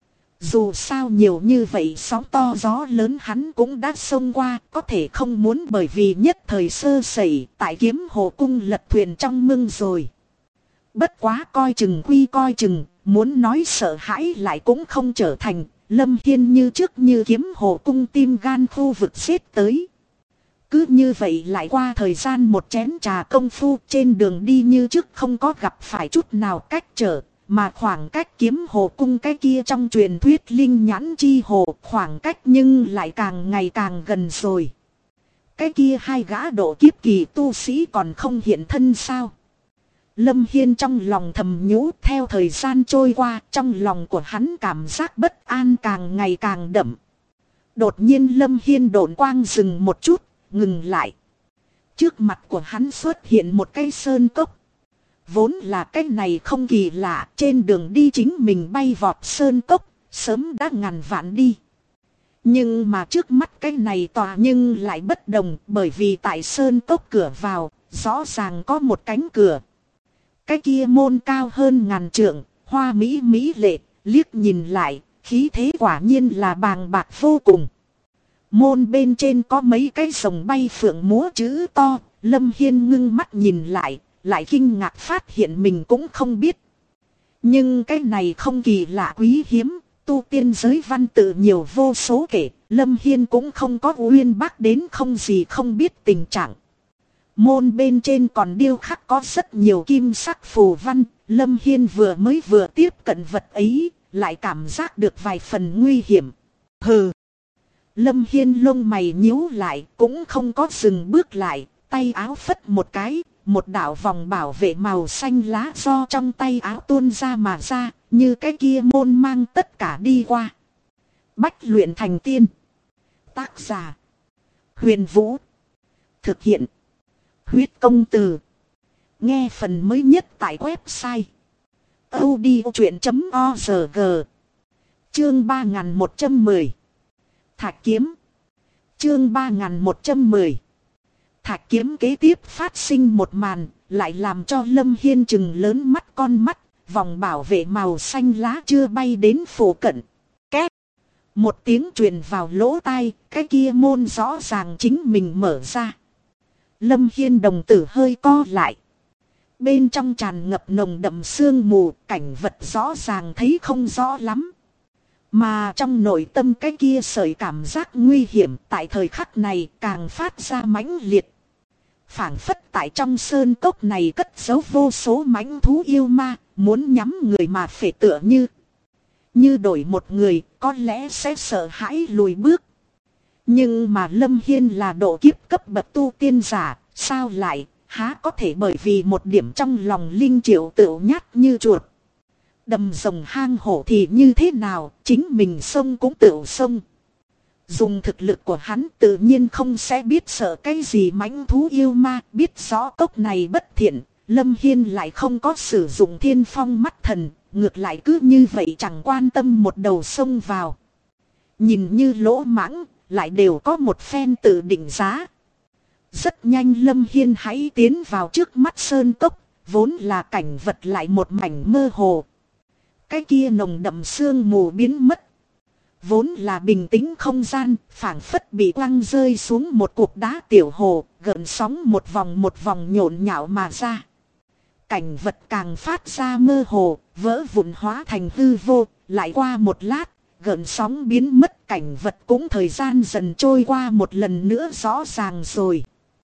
Dù sao nhiều như vậy sóng to gió lớn hắn cũng đã xông qua, có thể không muốn bởi vì nhất thời sơ sẩy tại Kiếm Hồ Cung lật thuyền trong mương rồi. Bất quá coi chừng quy coi chừng, muốn nói sợ hãi lại cũng không trở thành, Lâm Hiên như trước như Kiếm Hồ Cung tim gan khu vực xếp tới. Cứ như vậy lại qua thời gian một chén trà công phu, trên đường đi như trước không có gặp phải chút nào cách trở. Mà khoảng cách Kiếm Hồ Cung cái kia trong truyền thuyết linh nhãn chi hồ, khoảng cách nhưng lại càng ngày càng gần rồi. Cái kia hai gã độ kiếp kỳ tu sĩ còn không hiện thân sao? Lâm Hiên trong lòng thầm nhủ, theo thời gian trôi qua, trong lòng của hắn cảm giác bất an càng ngày càng đậm. Đột nhiên Lâm Hiên độn quang dừng một chút, ngừng lại. Trước mặt của hắn xuất hiện một cây sơn cốc. Vốn là cái này không kỳ lạ, trên đường đi chính mình bay vọt sơn cốc, sớm đã ngàn vạn đi. Nhưng mà trước mắt cái này tòa nhưng lại bất đồng, bởi vì tại sơn cốc cửa vào, rõ ràng có một cánh cửa. Cái kia môn cao hơn ngàn trượng, hoa mỹ mỹ lệ, liếc nhìn lại, khí thế quả nhiên là bàng bạc vô cùng. Môn bên trên có mấy cái rồng bay phượng múa chữ to, Lâm Hiên ngưng mắt nhìn lại. Lại kinh ngạc phát hiện mình cũng không biết. Nhưng cái này không kỳ lạ quý hiếm, tu tiên giới văn tự nhiều vô số kể, Lâm Hiên cũng không có uyên bác đến không gì không biết tình trạng. Môn bên trên còn điêu khắc có rất nhiều kim sắc phù văn, Lâm Hiên vừa tiếp cận vật ấy, lại cảm giác được vài phần nguy hiểm. Hừ! Lâm Hiên lông mày nhíu lại, cũng không có dừng bước lại, tay áo phất một cái. Một đạo vòng bảo vệ màu xanh lá do trong tay áo tuôn ra mà ra, như cái kia môn mang tất cả đi qua. Bách luyện thành tiên. Tác giả: Huyền Vũ. Thực hiện: Huyết Công Từ. Nghe phần mới nhất tại website audiochuyện.org. Chương 3110. Thạch kiếm. Chương 3110. Thạch kiếm kế tiếp phát sinh một màn, lại làm cho Lâm Hiên chừng lớn mắt con mắt, vòng bảo vệ màu xanh lá chưa bay đến phủ cận. Két! Một tiếng truyền vào lỗ tai, cái kia môn rõ ràng chính mình mở ra. Lâm Hiên đồng tử hơi co lại. Bên trong tràn ngập nồng đậm sương mù, cảnh vật rõ ràng thấy không rõ lắm. Mà trong nội tâm cái kia sợi cảm giác nguy hiểm tại thời khắc này càng phát ra mãnh liệt. Phảng phất tại trong sơn cốc này cất giấu vô số mãnh thú yêu ma, muốn nhắm người mà phải tựa như đổi một người, có lẽ sẽ sợ hãi lùi bước. Nhưng mà Lâm Hiên là độ kiếp cấp bậc tu tiên giả, sao lại, há có thể bởi vì một điểm trong lòng linh triệu tựu nhát như chuột. Đầm rồng hang hổ thì như thế nào, chính mình xông cũng tựu xông. Dùng thực lực của hắn tự nhiên không sẽ biết sợ cái gì mãnh thú yêu ma, biết rõ cốc này bất thiện, Lâm Hiên lại không có sử dụng thiên phong mắt thần, ngược lại cứ như vậy chẳng quan tâm một đầu xông vào. Nhìn như lỗ mãng, lại đều có một phen tự định giá. Rất nhanh Lâm Hiên hãy tiến vào trước mắt sơn cốc, vốn là cảnh vật lại một mảnh mơ hồ. Cái kia nồng đậm sương mù biến mất. Vốn là bình tĩnh không gian, phảng phất bị quăng rơi xuống một cục đá tiểu hồ, gợn sóng một vòng nhộn nhạo mà ra. Cảnh vật càng phát ra mơ hồ, vỡ vụn hóa thành hư vô, lại qua một lát, gợn sóng biến mất, cảnh vật cũng thời gian dần trôi qua một lần nữa rõ ràng rồi.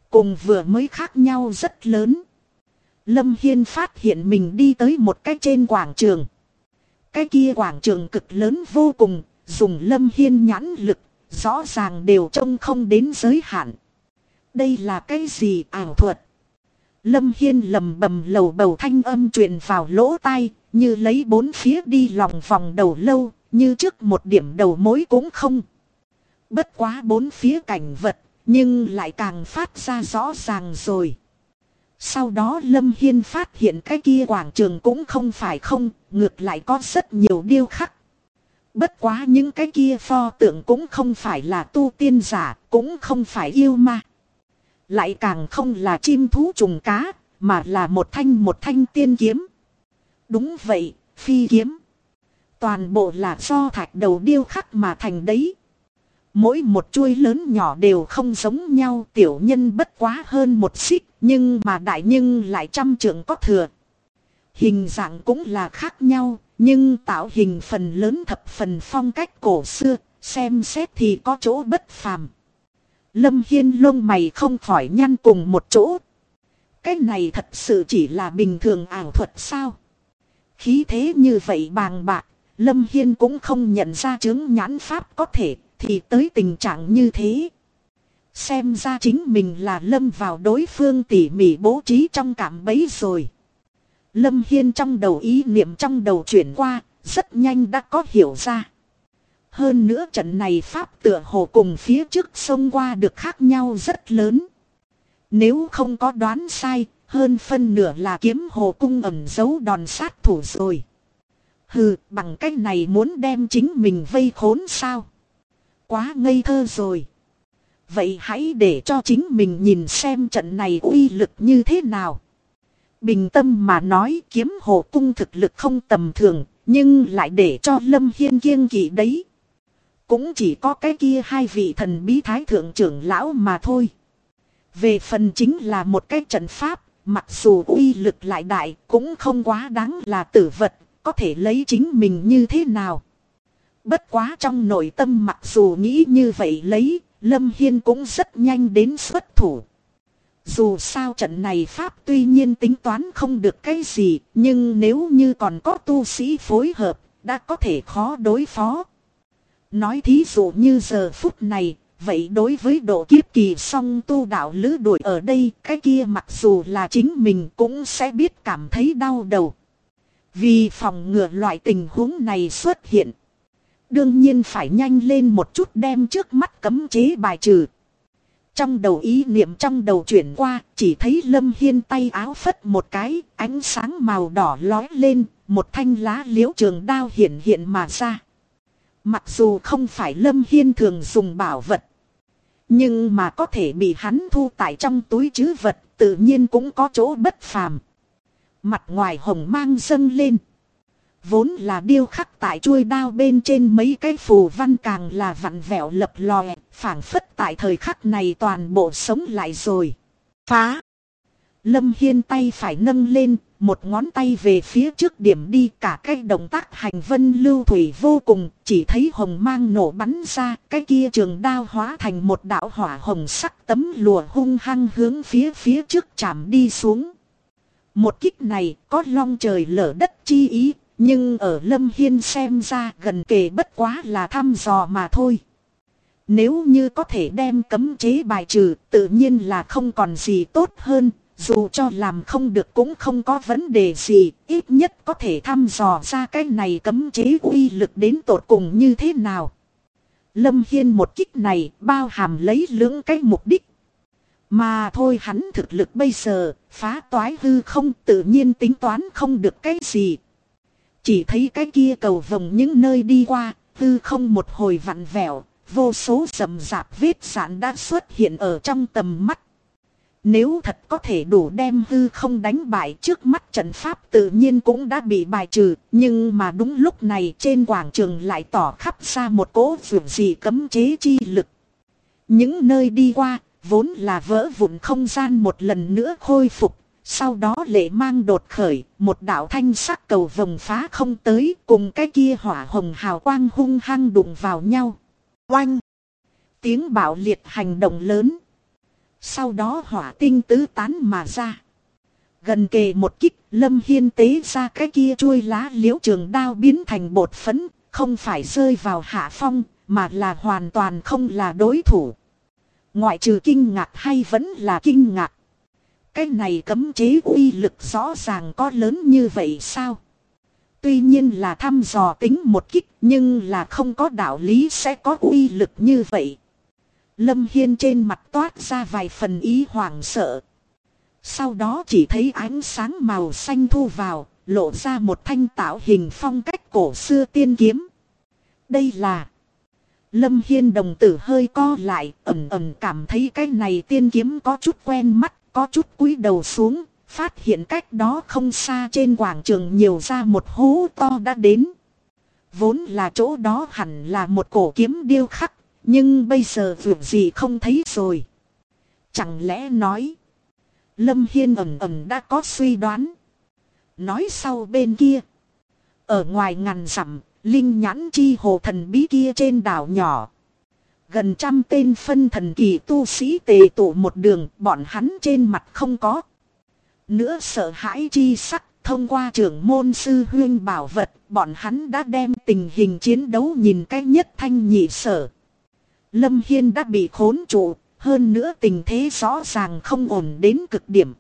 cùng vừa mới khác nhau rất lớn. Lâm Hiên phát hiện mình đi tới một cái trên quảng trường. Cái kia quảng trường cực lớn vô cùng, dùng Lâm Hiên nhãn lực, rõ ràng đều trông không đến giới hạn. Đây là cái gì ảo thuật? Lâm Hiên lầm bầm lầu bầu, thanh âm truyền vào lỗ tai, như lấy bốn phía đi lòng vòng đầu lâu, như trước một điểm đầu mối cũng không. Bất quá bốn phía cảnh vật, nhưng lại càng phát ra rõ ràng rồi. Sau đó Lâm Hiên phát hiện cái kia quảng trường cũng không phải không, ngược lại có rất nhiều điêu khắc. Bất quá những cái kia pho tượng cũng không phải là tu tiên giả, cũng không phải yêu ma. Lại càng không là chim thú trùng cá, mà là một thanh tiên kiếm. Đúng vậy, phi kiếm. Toàn bộ là do thạch đầu điêu khắc mà thành đấy. Mỗi một chuôi lớn nhỏ đều không giống nhau, tiểu nhân bất quá hơn một xích, nhưng mà đại nhưng lại trăm trượng có thừa. Hình dạng cũng là khác nhau, nhưng tạo hình phần lớn thập phần phong cách cổ xưa, xem xét thì có chỗ bất phàm. Lâm Hiên lông mày không khỏi nhăn cùng một chỗ. Cái này thật sự chỉ là bình thường ảo thuật sao? Khí thế như vậy bàng bạc, Lâm Hiên cũng không nhận ra chứng nhãn pháp có thể, thì tới tình trạng như thế. Xem ra chính mình là lâm vào đối phương tỉ mỉ bố trí trong cạm bẫy rồi. Lâm Hiên trong đầu ý niệm trong đầu chuyển qua, rất nhanh đã có hiểu ra. Hơn nữa trận này pháp tựa hồ cùng phía trước xông qua được khác nhau rất lớn. Nếu không có đoán sai, hơn phân nửa là kiếm hồ cung ẩn giấu đòn sát thủ rồi. Hừ, bằng cách này muốn đem chính mình vây khốn sao? Quá ngây thơ rồi. Vậy hãy để cho chính mình nhìn xem trận này uy lực như thế nào. Bình tâm mà nói, kiếm hồ cung thực lực không tầm thường, nhưng lại để cho Lâm Hiên kiêng kỵ đấy. Cũng chỉ có cái kia hai vị thần bí thái thượng trưởng lão mà thôi. Về phần chính là một cái trận pháp, mặc dù uy lực lại đại, cũng không quá đáng là tử vật, có thể lấy chính mình như thế nào. Bất quá trong nội tâm mặc dù nghĩ như vậy lấy, Lâm Hiên cũng rất nhanh đến xuất thủ. Dù sao trận này pháp tuy nhiên tính toán không được cái gì, nhưng nếu như còn có tu sĩ phối hợp, đã có thể khó đối phó. Nói thí dụ như giờ phút này, vậy đối với độ kiếp kỳ song tu đạo lữ đuổi ở đây, cái kia mặc dù là chính mình cũng sẽ biết cảm thấy đau đầu. Vì phòng ngừa loại tình huống này xuất hiện, đương nhiên phải nhanh lên một chút đem trước mắt cấm chế bài trừ. Trong đầu ý niệm trong đầu chuyển qua, chỉ thấy Lâm Hiên tay áo phất một cái, ánh sáng màu đỏ lói lên, một thanh lá liễu trường đao hiện hiện mà ra. Mặc dù không phải Lâm Hiên thường dùng bảo vật, nhưng mà có thể bị hắn thu tại trong túi trữ vật, tự nhiên cũng có chỗ bất phàm. Mặt ngoài hồng mang dâng lên. Vốn là điêu khắc tại chuôi đao bên trên mấy cái phù văn càng là vặn vẹo lập lòe, phảng phất tại thời khắc này toàn bộ sống lại rồi. Phá! Lâm Hiên tay phải nâng lên, một ngón tay về phía trước điểm đi, cả cái động tác hành vân lưu thủy vô cùng, chỉ thấy hồng mang nổ bắn ra, cái kia trường đao hóa thành một đạo hỏa hồng sắc tấm lùa hung hăng hướng phía trước chạm đi xuống. Một kích này có long trời lở đất chi ý, nhưng ở Lâm Hiên xem ra gần kề bất quá là thăm dò mà thôi. Nếu như có thể đem cấm chế bài trừ, tự nhiên là không còn gì tốt hơn. Dù cho làm không được cũng không có vấn đề gì, ít nhất có thể thăm dò ra cái này cấm chế uy lực đến tột cùng như thế nào. Lâm Hiên một kích này bao hàm lấy lưỡng cái mục đích. Mà thôi hắn thực lực bây giờ, phá toái hư không, tự nhiên tính toán không được cái gì. Chỉ thấy cái kia cầu vồng những nơi đi qua, hư không một hồi vặn vẹo, vô số rầm rạp vết rạn đã xuất hiện ở trong tầm mắt. Nếu thật có thể đủ đem hư không đánh bại, trước mắt trận pháp tự nhiên cũng đã bị bài trừ. Nhưng mà đúng lúc này trên quảng trường lại tỏ khắp ra một cỗ vượt gì cấm chế chi lực. Những nơi đi qua, vốn là vỡ vụn không gian một lần nữa khôi phục. Sau đó lệ mang đột khởi, một đạo thanh sắc cầu vồng phá không tới, cùng cái kia hỏa hồng hào quang hung hăng đụng vào nhau. Oanh! Tiếng bạo liệt hành động lớn. Sau đó hỏa tinh tứ tán mà ra. Gần kề một kích, Lâm Hiên tế ra cái kia chuôi lá liễu trường đao biến thành bột phấn, không phải rơi vào hạ phong, mà là hoàn toàn không là đối thủ. Ngoại trừ kinh ngạc hay vẫn là kinh ngạc. Cái này cấm chế uy lực rõ ràng có lớn như vậy sao? Tuy nhiên là thăm dò tính một kích, nhưng là không có đạo lý sẽ có uy lực như vậy. Lâm Hiên trên mặt toát ra vài phần ý hoảng sợ. Sau đó chỉ thấy ánh sáng màu xanh thu vào, lộ ra một thanh tạo hình phong cách cổ xưa tiên kiếm. Đây là... Lâm Hiên đồng tử hơi co lại, ẩn ẩn cảm thấy cái này tiên kiếm có chút quen mắt, có chút cúi đầu xuống, phát hiện cách đó không xa trên quảng trường nhiều ra một hố to đã đến. Vốn là chỗ đó hẳn là một cổ kiếm điêu khắc, nhưng bây giờ việc gì không thấy rồi. Chẳng lẽ nói... Lâm Hiên ẩn ẩn đã có suy đoán. Nói sau bên kia. Ở ngoài ngàn dặm, linh nhãn chi hồ thần bí kia trên đảo nhỏ. Gần 100 tên phân thần kỳ tu sĩ tề tụ một đường, bọn hắn trên mặt không có nữa sợ hãi chi sắc. Thông qua trưởng môn sư huyên bảo vật, bọn hắn đã đem tình hình chiến đấu nhìn cách nhất thanh nhị sở. Lâm Hiên đã bị khốn trụ. Hơn nữa tình thế rõ ràng không ổn đến cực điểm.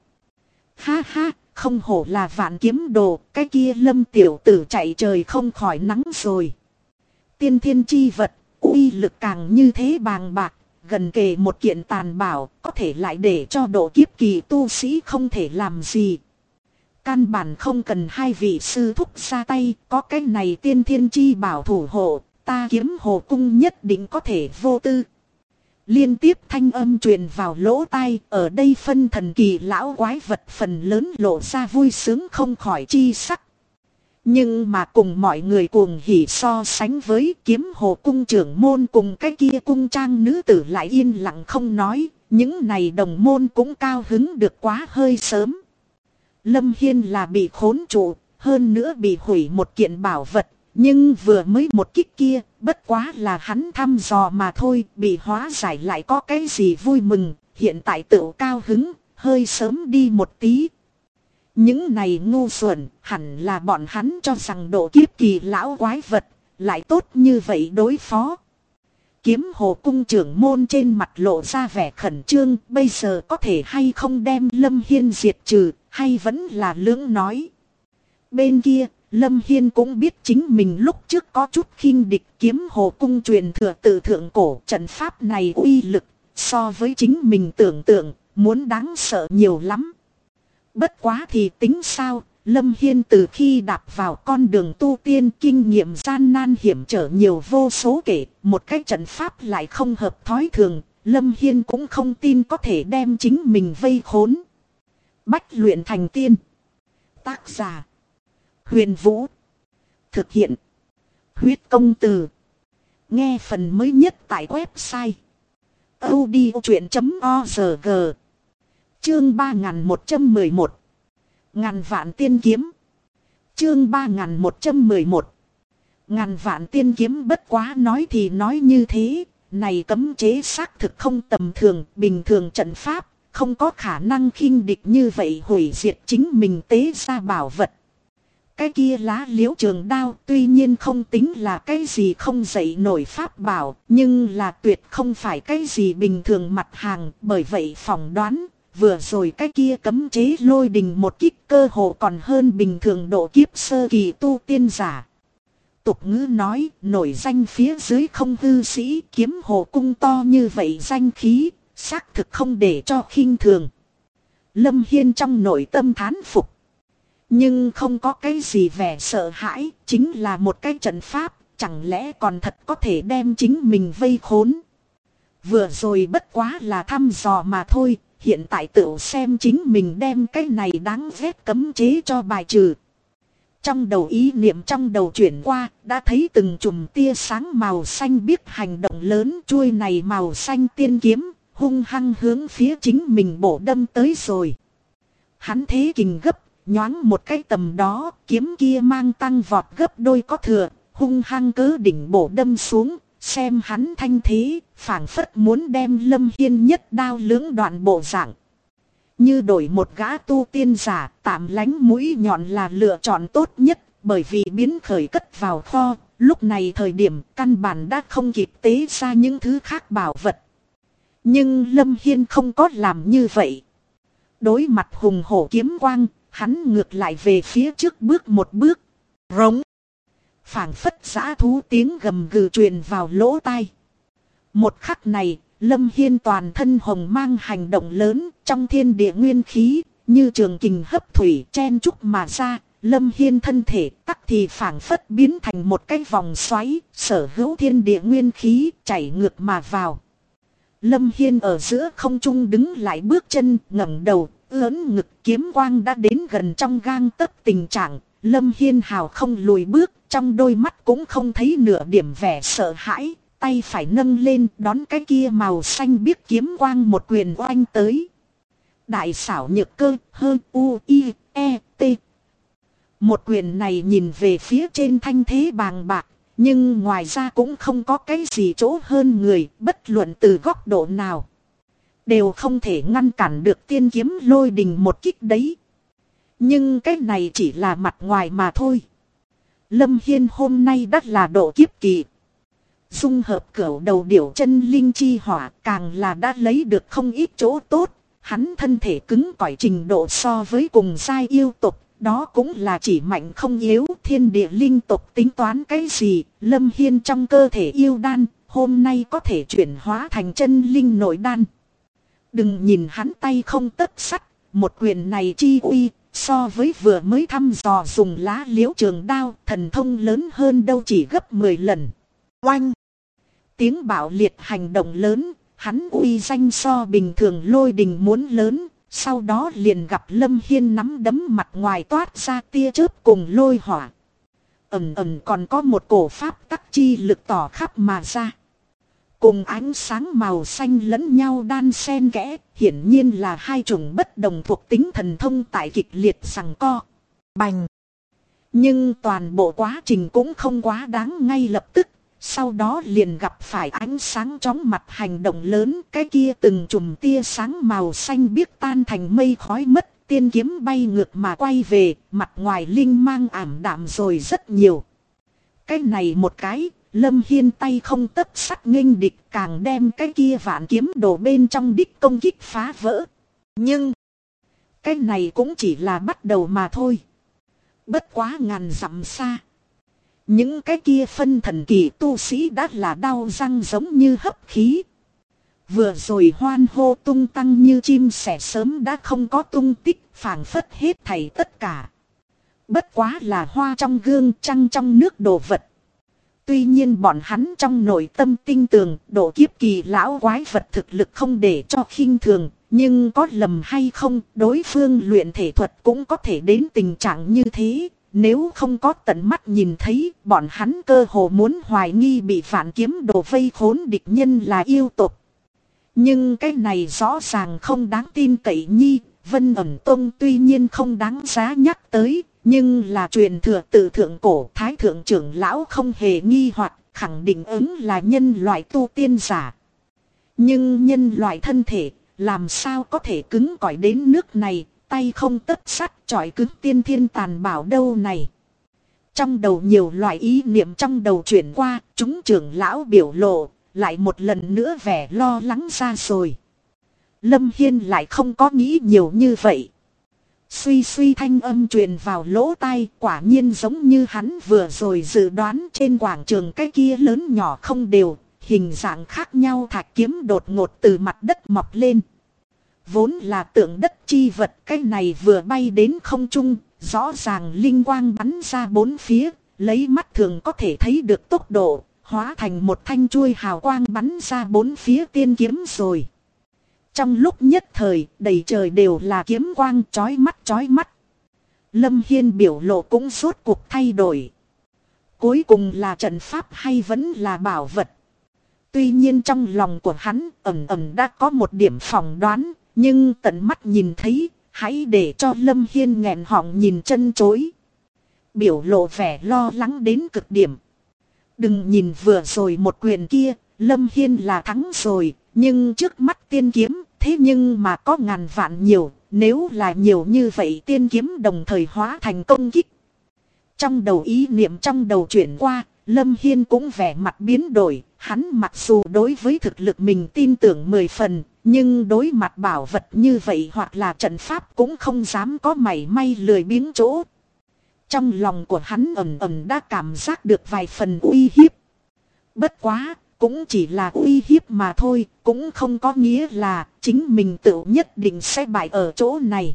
Ha ha, không hổ là vạn kiếm đồ, cái kia Lâm tiểu tử chạy trời không khỏi nắng rồi. Tiên thiên chi vật, uy lực càng như thế bàng bạc, gần kề một kiện tàn bảo, có thể lại để cho độ kiếp kỳ tu sĩ không thể làm gì. Căn bản không cần hai vị sư thúc ra tay, có cái này tiên thiên chi bảo thủ hộ, ta Kiếm Hồ Cung nhất định có thể vô tư. Liên tiếp thanh âm truyền vào lỗ tai, ở đây phân thần kỳ lão quái vật phần lớn lộ ra vui sướng không khỏi chi sắc. Nhưng mà cùng mọi người cuồng hỉ so sánh với Kiếm Hồ Cung trưởng môn cùng cái kia cung trang nữ tử lại yên lặng không nói, những này đồng môn cũng cao hứng được quá hơi sớm. Lâm Hiên là bị khốn trụ, hơn nữa bị hủy một kiện bảo vật. Nhưng vừa mới một kích kia, bất quá là hắn thăm dò mà thôi, bị hóa giải lại có cái gì vui mừng, hiện tại tự cao hứng, hơi sớm đi một tí. Những này ngu xuẩn, hẳn là bọn hắn cho rằng độ kiếp kỳ lão quái vật, lại tốt như vậy đối phó. Kiếm Hồ Cung trưởng môn trên mặt lộ ra vẻ khẩn trương, bây giờ có thể hay không đem Lâm Hiên diệt trừ, hay vẫn là lưỡng nói. Bên kia, Lâm Hiên cũng biết chính mình lúc trước có chút khinh địch. Kiếm Hồ Cung truyền thừa từ thượng cổ, trận pháp này uy lực so với chính mình tưởng tượng muốn đáng sợ nhiều lắm. Bất quá thì tính sao, Lâm Hiên từ khi đạp vào con đường tu tiên kinh nghiệm gian nan hiểm trở nhiều vô số kể, một cái trận pháp lại không hợp thói thường, Lâm Hiên cũng không tin có thể đem chính mình vây khốn. Bách luyện thành tiên. Tác giả Huyền Vũ. Thực hiện Huyết Công Từ. Nghe phần mới nhất tại website audiochuyện.org. Chương 3111. Ngàn vạn tiên kiếm. Chương 3111. Ngàn vạn tiên kiếm. Bất quá nói thì nói như thế, này cấm chế xác thực không tầm thường, bình thường trận pháp không có khả năng khinh địch như vậy hủy diệt chính mình tế ra bảo vật. Cái kia lá liễu trường đao tuy nhiên không tính là cái gì không dậy nổi pháp bảo, nhưng là tuyệt không phải cái gì bình thường mặt hàng, bởi vậy phỏng đoán, vừa rồi cái kia cấm chế lôi đình một kích cơ hồ còn hơn bình thường độ kiếp sơ kỳ tu tiên giả. Tục ngữ nói, nổi danh phía dưới không hư sĩ, Kiếm Hồ Cung to như vậy danh khí, xác thực không để cho khinh thường. Lâm Hiên trong nội tâm thán phục. Nhưng không có cái gì vẻ sợ hãi, chính là một cái trận pháp, chẳng lẽ còn thật có thể đem chính mình vây khốn. Vừa rồi bất quá là thăm dò mà thôi, hiện tại tự xem chính mình đem cái này đáng ghét cấm chế cho bài trừ. Trong đầu ý niệm trong đầu chuyển qua, đã thấy từng chùm tia sáng màu xanh biếc hành động lớn, chuôi này màu xanh tiên kiếm, hung hăng hướng phía chính mình bổ đâm tới rồi. Hắn thế kình gấp. Nhoáng một cái tầm đó, kiếm kia mang tăng vọt gấp đôi có thừa, hung hăng cớ đỉnh bổ đâm xuống, xem hắn thanh thế, phảng phất muốn đem Lâm Hiên nhất đao lưỡng đoạn bộ dạng. Như đổi một gã tu tiên giả, tạm lánh mũi nhọn là lựa chọn tốt nhất, bởi vì biến khởi cất vào kho, lúc này thời điểm căn bản đã không kịp tế ra những thứ khác bảo vật. Nhưng Lâm Hiên không có làm như vậy. Đối mặt hùng hổ kiếm quang, hắn ngược lại về phía trước bước một bước. Rống. Phảng phất dã thú tiếng gầm gừ truyền vào lỗ tai. Một khắc này, Lâm Hiên toàn thân hồng mang hành động lớn trong thiên địa nguyên khí, như trường kình hấp thủy chen chúc mà ra. Lâm Hiên thân thể tắc thì phảng phất biến thành một cái vòng xoáy, sở hữu thiên địa nguyên khí chảy ngược mà vào. Lâm Hiên ở giữa không trung đứng lại bước chân, ngẩng đầu, ưỡn ngực, kiếm quang đã đến gần trong gang tấc tình trạng. Lâm Hiên hào không lùi bước, trong đôi mắt cũng không thấy nửa điểm vẻ sợ hãi, tay phải nâng lên đón cái kia màu xanh biếc kiếm quang một quyền oanh tới. Đại xảo nhược cơ hơn U-I-E-T. Một quyền này nhìn về phía trên thanh thế bàng bạc, nhưng ngoài ra cũng không có cái gì chỗ hơn người, bất luận từ góc độ nào. Đều không thể ngăn cản được tiên kiếm lôi đình một kích đấy. Nhưng cái này chỉ là mặt ngoài mà thôi. Lâm Hiên hôm nay đắt là độ kiếp kỳ. Dung hợp cửu đầu điểu chân linh chi hỏa càng là đã lấy được không ít chỗ tốt. Hắn thân thể cứng cỏi trình độ so với cùng giai yêu tục. Đó cũng là chỉ mạnh không yếu, thiên địa linh tục tính toán cái gì. Lâm Hiên trong cơ thể yêu đan hôm nay có thể chuyển hóa thành chân linh nội đan. Đừng nhìn hắn tay không tấc sắt, một quyền này chi uy so với vừa mới thăm dò dùng lá liễu trường đao thần thông lớn hơn đâu chỉ gấp 10 lần. Oanh! Tiếng bạo liệt hành động lớn, hắn uy danh so bình thường lôi đình muốn lớn. Sau đó liền gặp Lâm Hiên nắm đấm mặt ngoài toát ra tia chớp cùng lôi hỏa. Ẩn ẩn còn có một cổ pháp tắc chi lực tỏ khắp mà ra. Cùng ánh sáng màu xanh lẫn nhau đan xen kẽ, hiển nhiên là hai chủng bất đồng thuộc tính thần thông tại kịch liệt giằng co. Bành! Nhưng toàn bộ quá trình cũng không quá đáng ngay lập tức. Sau đó liền gặp phải ánh sáng chóng mặt hành động lớn, cái kia từng chùm tia sáng màu xanh biếc tan thành mây khói mất, tiên kiếm bay ngược mà quay về, mặt ngoài linh mang ảm đạm rồi rất nhiều. Cái này một cái, Lâm Hiên tay không tấc sắt nghênh địch, càng đem cái kia vạn kiếm đổ bên trong đích công kích phá vỡ. Nhưng, cái này cũng chỉ là bắt đầu mà thôi. Bất quá ngàn dặm xa. Những cái kia phân thần kỳ tu sĩ đã là đau răng giống như hấp khí. Vừa rồi hoan hô tung tăng như chim sẻ sớm đã không có tung tích, phảng phất hết thảy tất cả. Bất quá là hoa trong gương, trăng trong nước đồ vật. Tuy nhiên bọn hắn trong nội tâm tinh tường, độ kiếp kỳ lão quái vật thực lực không để cho khinh thường. Nhưng có lầm hay không, đối phương luyện thể thuật cũng có thể đến tình trạng như thế. Nếu không có tận mắt nhìn thấy, bọn hắn cơ hồ muốn hoài nghi bị vạn kiếm đồ vây khốn địch nhân là yêu tộc. Nhưng cái này rõ ràng không đáng tin cậy nhi. Vân ẩn tông tuy nhiên không đáng giá nhắc tới, nhưng là truyền thừa từ thượng cổ thái thượng trưởng lão không hề nghi hoặc khẳng định ứng là nhân loại tu tiên giả. Nhưng nhân loại thân thể làm sao có thể cứng cỏi đến nước này, tay không tấc sắt chọi cứng tiên thiên tàn bảo đâu này. Trong đầu nhiều loại ý niệm trong đầu chuyển qua, chúng trưởng lão biểu lộ, lại một lần nữa vẻ lo lắng ra rồi. Lâm Hiên lại không có nghĩ nhiều như vậy. Suy suy thanh âm truyền vào lỗ tai, quả nhiên giống như hắn vừa rồi dự đoán, trên quảng trường cái kia lớn nhỏ không đều, hình dạng khác nhau thạch kiếm đột ngột từ mặt đất mọc lên. Vốn là tượng đất chi vật, cái này vừa bay đến không trung, rõ ràng linh quang bắn ra bốn phía, lấy mắt thường có thể thấy được tốc độ, hóa thành một thanh chuôi hào quang bắn ra bốn phía tiên kiếm rồi. Trong lúc nhất thời, đầy trời đều là kiếm quang chói mắt chói mắt. Lâm Hiên biểu lộ cũng rốt cuộc thay đổi. Cuối cùng là trận pháp hay vẫn là bảo vật? Tuy nhiên trong lòng của hắn ẩn ẩn đã có một điểm phỏng đoán, nhưng tận mắt nhìn thấy, hãy để cho Lâm Hiên nghẹn họng nhìn chân chối. Biểu lộ vẻ lo lắng đến cực điểm. Đừng nhìn vừa rồi một quyền kia, Lâm Hiên là thắng rồi, nhưng trước mắt tiên kiếm, thế nhưng mà có ngàn vạn nhiều, nếu là nhiều như vậy tiên kiếm đồng thời hóa thành công kích. Trong đầu ý niệm trong đầu chuyển qua, Lâm Hiên cũng vẻ mặt biến đổi, hắn mặc dù đối với thực lực mình tin tưởng 10 phần, nhưng đối mặt bảo vật như vậy hoặc là trận pháp cũng không dám có mảy may lười biếng chỗ. Trong lòng của hắn ẩn ẩn đã cảm giác được vài phần uy hiếp. Bất quá, cũng chỉ là uy hiếp mà thôi, cũng không có nghĩa là chính mình tự nhất định sẽ bại ở chỗ này.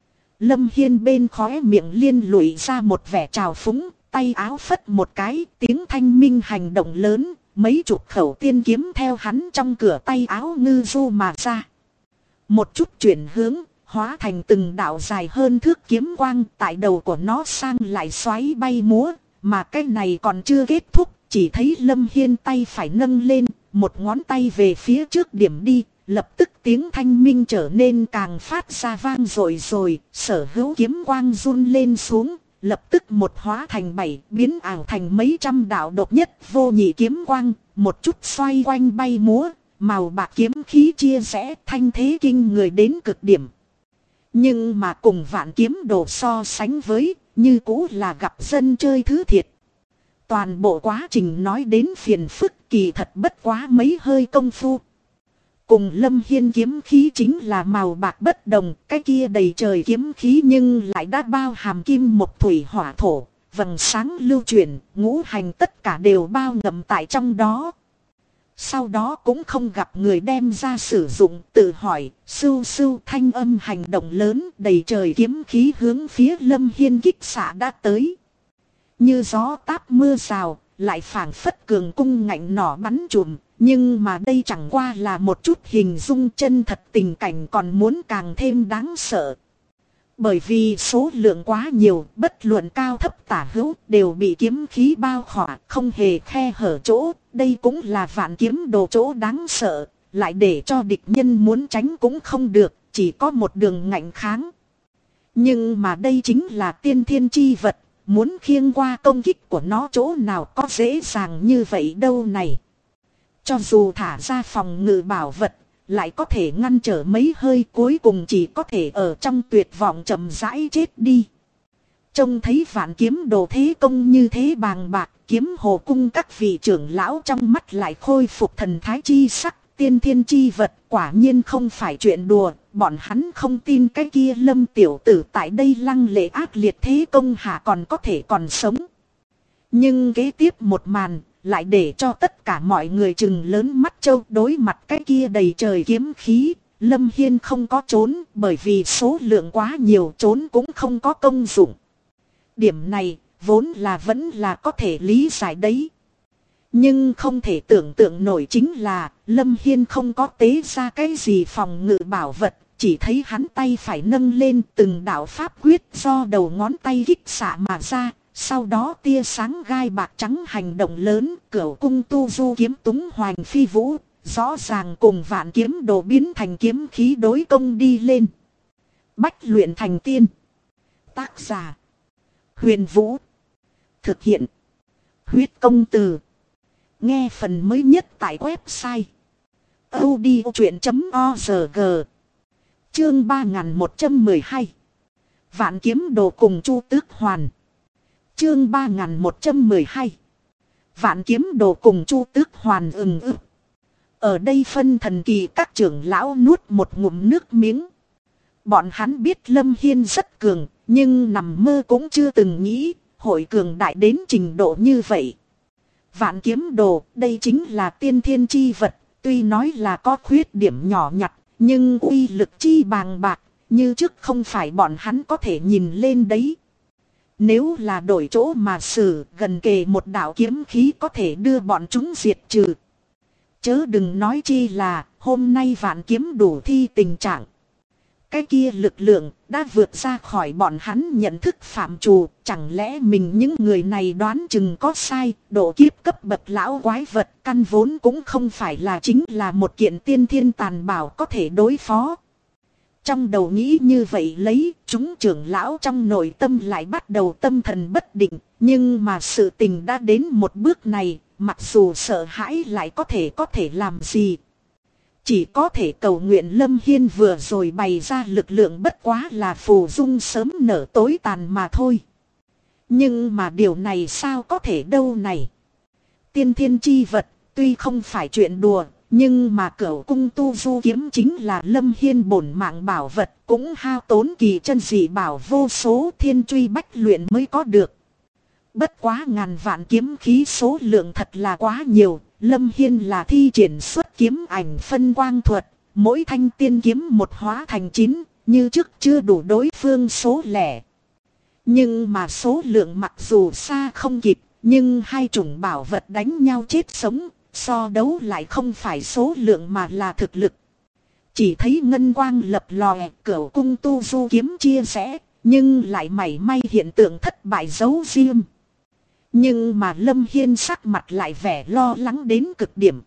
Lâm Hiên bên khóe miệng liên lụy ra một vẻ trào phúng, tay áo phất một cái, tiếng thanh minh hành động lớn, mấy chục khẩu tiên kiếm theo hắn trong cửa tay áo ngư du mà ra. Một chút chuyển hướng, hóa thành từng đạo dài hơn thước kiếm quang, tại đầu của nó sang lại xoáy bay múa, mà cái này còn chưa kết thúc, chỉ thấy Lâm Hiên tay phải nâng lên, một ngón tay về phía trước điểm đi, lập tức tiếng thanh minh trở nên càng phát ra vang rồi, sở hữu kiếm quang run lên xuống, lập tức một hóa thành 7, biến ảo thành mấy trăm đạo độc nhất vô nhị kiếm quang, một chút xoay quanh bay múa, màu bạc kiếm khí chia rẽ, thanh thế kinh người đến cực điểm. Nhưng mà cùng Vạn Kiếm Đồ so sánh với, như cũ là gặp dân chơi thứ thiệt. Toàn bộ quá trình nói đến phiền phức, kỳ thật bất quá mấy hơi công phu. Cùng Lâm Hiên kiếm khí chính là màu bạc bất đồng, cái kia đầy trời kiếm khí nhưng lại đã bao hàm kim mộc thủy hỏa thổ, vầng sáng lưu chuyển, ngũ hành tất cả đều bao ngầm tại trong đó. Sau đó cũng không gặp người đem ra sử dụng, tự hỏi, sưu sưu thanh âm hành động lớn, đầy trời kiếm khí hướng phía Lâm Hiên kích xạ đã tới. Như gió táp mưa rào, lại phảng phất cường cung ngạnh nỏ bắn trùm, nhưng mà đây chẳng qua là một chút hình dung chân thật, tình cảnh còn muốn càng thêm đáng sợ. Bởi vì số lượng quá nhiều, bất luận cao thấp tả hữu đều bị kiếm khí bao khỏa, không hề khe hở chỗ, đây cũng là Vạn Kiếm Đồ chỗ đáng sợ, lại để cho địch nhân muốn tránh cũng không được, chỉ có một đường ngạnh kháng. Nhưng mà đây chính là tiên thiên chi vật, muốn khiêng qua công kích của nó chỗ nào có dễ dàng như vậy đâu này. Cho dù thả ra phòng ngự bảo vật, lại có thể ngăn trở mấy hơi, cuối cùng chỉ có thể ở trong tuyệt vọng chậm rãi chết đi. Trông thấy Vạn Kiếm Đồ thế công như thế bàng bạc, Kiếm Hồ Cung các vị trưởng lão trong mắt lại khôi phục thần thái chi sắc, tiên thiên chi vật quả nhiên không phải chuyện đùa, bọn hắn không tin cái kia Lâm tiểu tử tại đây lăng lệ ác liệt thế công hạ còn có thể còn sống. Nhưng kế tiếp một màn lại để cho tất cả mọi người trừng lớn mắt trâu, đối mặt cái kia đầy trời kiếm khí, Lâm Hiên không có trốn, bởi vì số lượng quá nhiều, trốn cũng không có công dụng. Điểm này vốn là vẫn là có thể lý giải đấy. Nhưng không thể tưởng tượng nổi chính là Lâm Hiên không có tế ra cái gì phòng ngự bảo vật, chỉ thấy hắn tay phải nâng lên, từng đạo pháp quyết do đầu ngón tay kích xạ mà ra. Sau đó tia sáng gai bạc trắng hành động lớn, Cửu Cung Tu Du kiếm túng hoành phi vũ, rõ ràng cùng Vạn Kiếm Đồ biến thành kiếm khí đối công đi lên. Bách luyện thành tiên. Tác giả: Huyền Vũ. Thực hiện: Huyết Công Từ. Nghe phần mới nhất tại website audiochuyện.org. Chương 3112. Vạn Kiếm Đồ cùng Chu Tước Hoàn. Chương 3112. Vạn Kiếm Đồ cùng Chu Tước Hoàn ưng. Ở đây phân thần kỳ các trưởng lão nuốt một ngụm nước miếng. Bọn hắn biết Lâm Hiên rất cường, nhưng nằm mơ cũng chưa từng nghĩ hội cường đại đến trình độ như vậy. Vạn Kiếm Đồ, đây chính là tiên thiên chi vật, tuy nói là có khuyết điểm nhỏ nhặt, nhưng uy lực chi bàng bạc, như trước không phải bọn hắn có thể nhìn lên đấy. Nếu là đổi chỗ mà xử, gần kề một đạo kiếm khí có thể đưa bọn chúng diệt trừ. Chớ đừng nói chi là hôm nay Vạn Kiếm đủ thi tình trạng. Cái kia lực lượng đã vượt ra khỏi bọn hắn nhận thức phạm trù, chẳng lẽ mình những người này đoán chừng có sai, độ kiếp cấp bậc lão quái vật căn vốn cũng không phải là chính là một kiện tiên thiên tàn bảo có thể đối phó. Trong đầu nghĩ như vậy lấy, chúng trưởng lão trong nội tâm lại bắt đầu tâm thần bất định, nhưng mà sự tình đã đến một bước này, mặc dù sợ hãi lại có thể làm gì. Chỉ có thể cầu nguyện Lâm Hiên vừa rồi bày ra lực lượng bất quá là phù dung sớm nở tối tàn mà thôi. Nhưng mà điều này sao có thể đâu này. Tiên thiên chi vật tuy không phải chuyện đùa, nhưng mà Cửu cung tu du kiếm chính là Lâm Hiên bổn mạng bảo vật, cũng hao tốn kỳ chân dị bảo vô số thiên truy bách luyện mới có được. Bất quá ngàn vạn kiếm khí số lượng thật là quá nhiều. Lâm Hiên là thi triển xuất kiếm ảnh phân quang thuật, mỗi thanh tiên kiếm một hóa thành 9, như trước chưa đủ đối phương số lẻ. Nhưng mà số lượng mặc dù xa không kịp, nhưng hai chủng bảo vật đánh nhau chết sống, so đấu lại không phải số lượng mà là thực lực. Chỉ thấy ngân quang lập lòe, Cửu cung tu du kiếm chia rẽ, nhưng lại mảy may hiện tượng thất bại giấu riêng. Nhưng mà Lâm Hiên sắc mặt lại vẻ lo lắng đến cực điểm.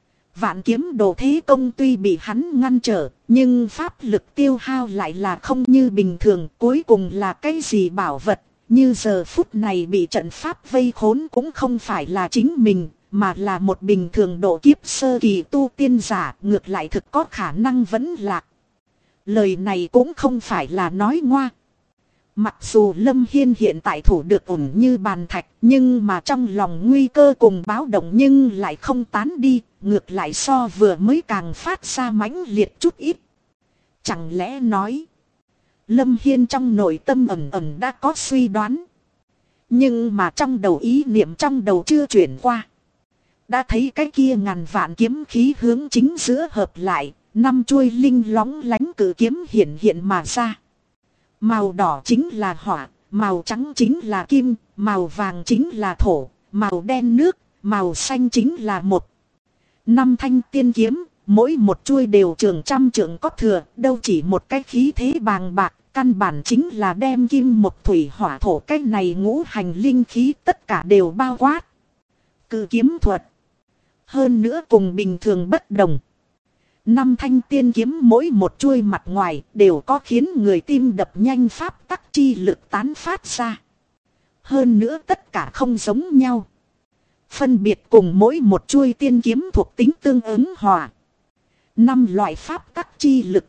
Vạn kiếm đồ thế công tuy bị hắn ngăn trở, nhưng pháp lực tiêu hao lại là không như bình thường. Cuối cùng là cái gì bảo vật, như giờ phút này bị trận pháp vây khốn cũng không phải là chính mình, mà là một bình thường độ kiếp sơ kỳ tu tiên giả, ngược lại thực có khả năng vẫn lạc. Lời này cũng không phải là nói ngoa. Mặc dù Lâm Hiên hiện tại thủ được ổn như bàn thạch, nhưng mà trong lòng nguy cơ cùng báo động nhưng lại không tán đi, ngược lại so vừa mới càng phát ra mãnh liệt chút ít. Chẳng lẽ nói, Lâm Hiên trong nội tâm ẩn ẩn đã có suy đoán, nhưng mà trong đầu ý niệm trong đầu chưa chuyển qua. Đã thấy cái kia ngàn vạn kiếm khí hướng chính giữa hợp lại, 5 chuôi linh lóng lánh cử kiếm hiện hiện mà ra. Màu đỏ chính là hỏa, màu trắng chính là kim, màu vàng chính là thổ, màu đen nước, màu xanh chính là một. 5 thanh tiên kiếm, mỗi một chuôi đều trường trăm trượng có thừa, đâu chỉ một cái khí thế bàng bạc, căn bản chính là đem kim một thủy hỏa thổ cái này ngũ hành linh khí tất cả đều bao quát. Cự kiếm thuật. Hơn nữa cùng bình thường bất đồng. 5 thanh tiên kiếm mỗi một chuôi mặt ngoài đều có khiến người tim đập nhanh pháp tắc chi lực tán phát ra. Hơn nữa tất cả không giống nhau. Phân biệt cùng mỗi một chuôi tiên kiếm thuộc tính tương ứng hòa. 5 loại pháp tắc chi lực.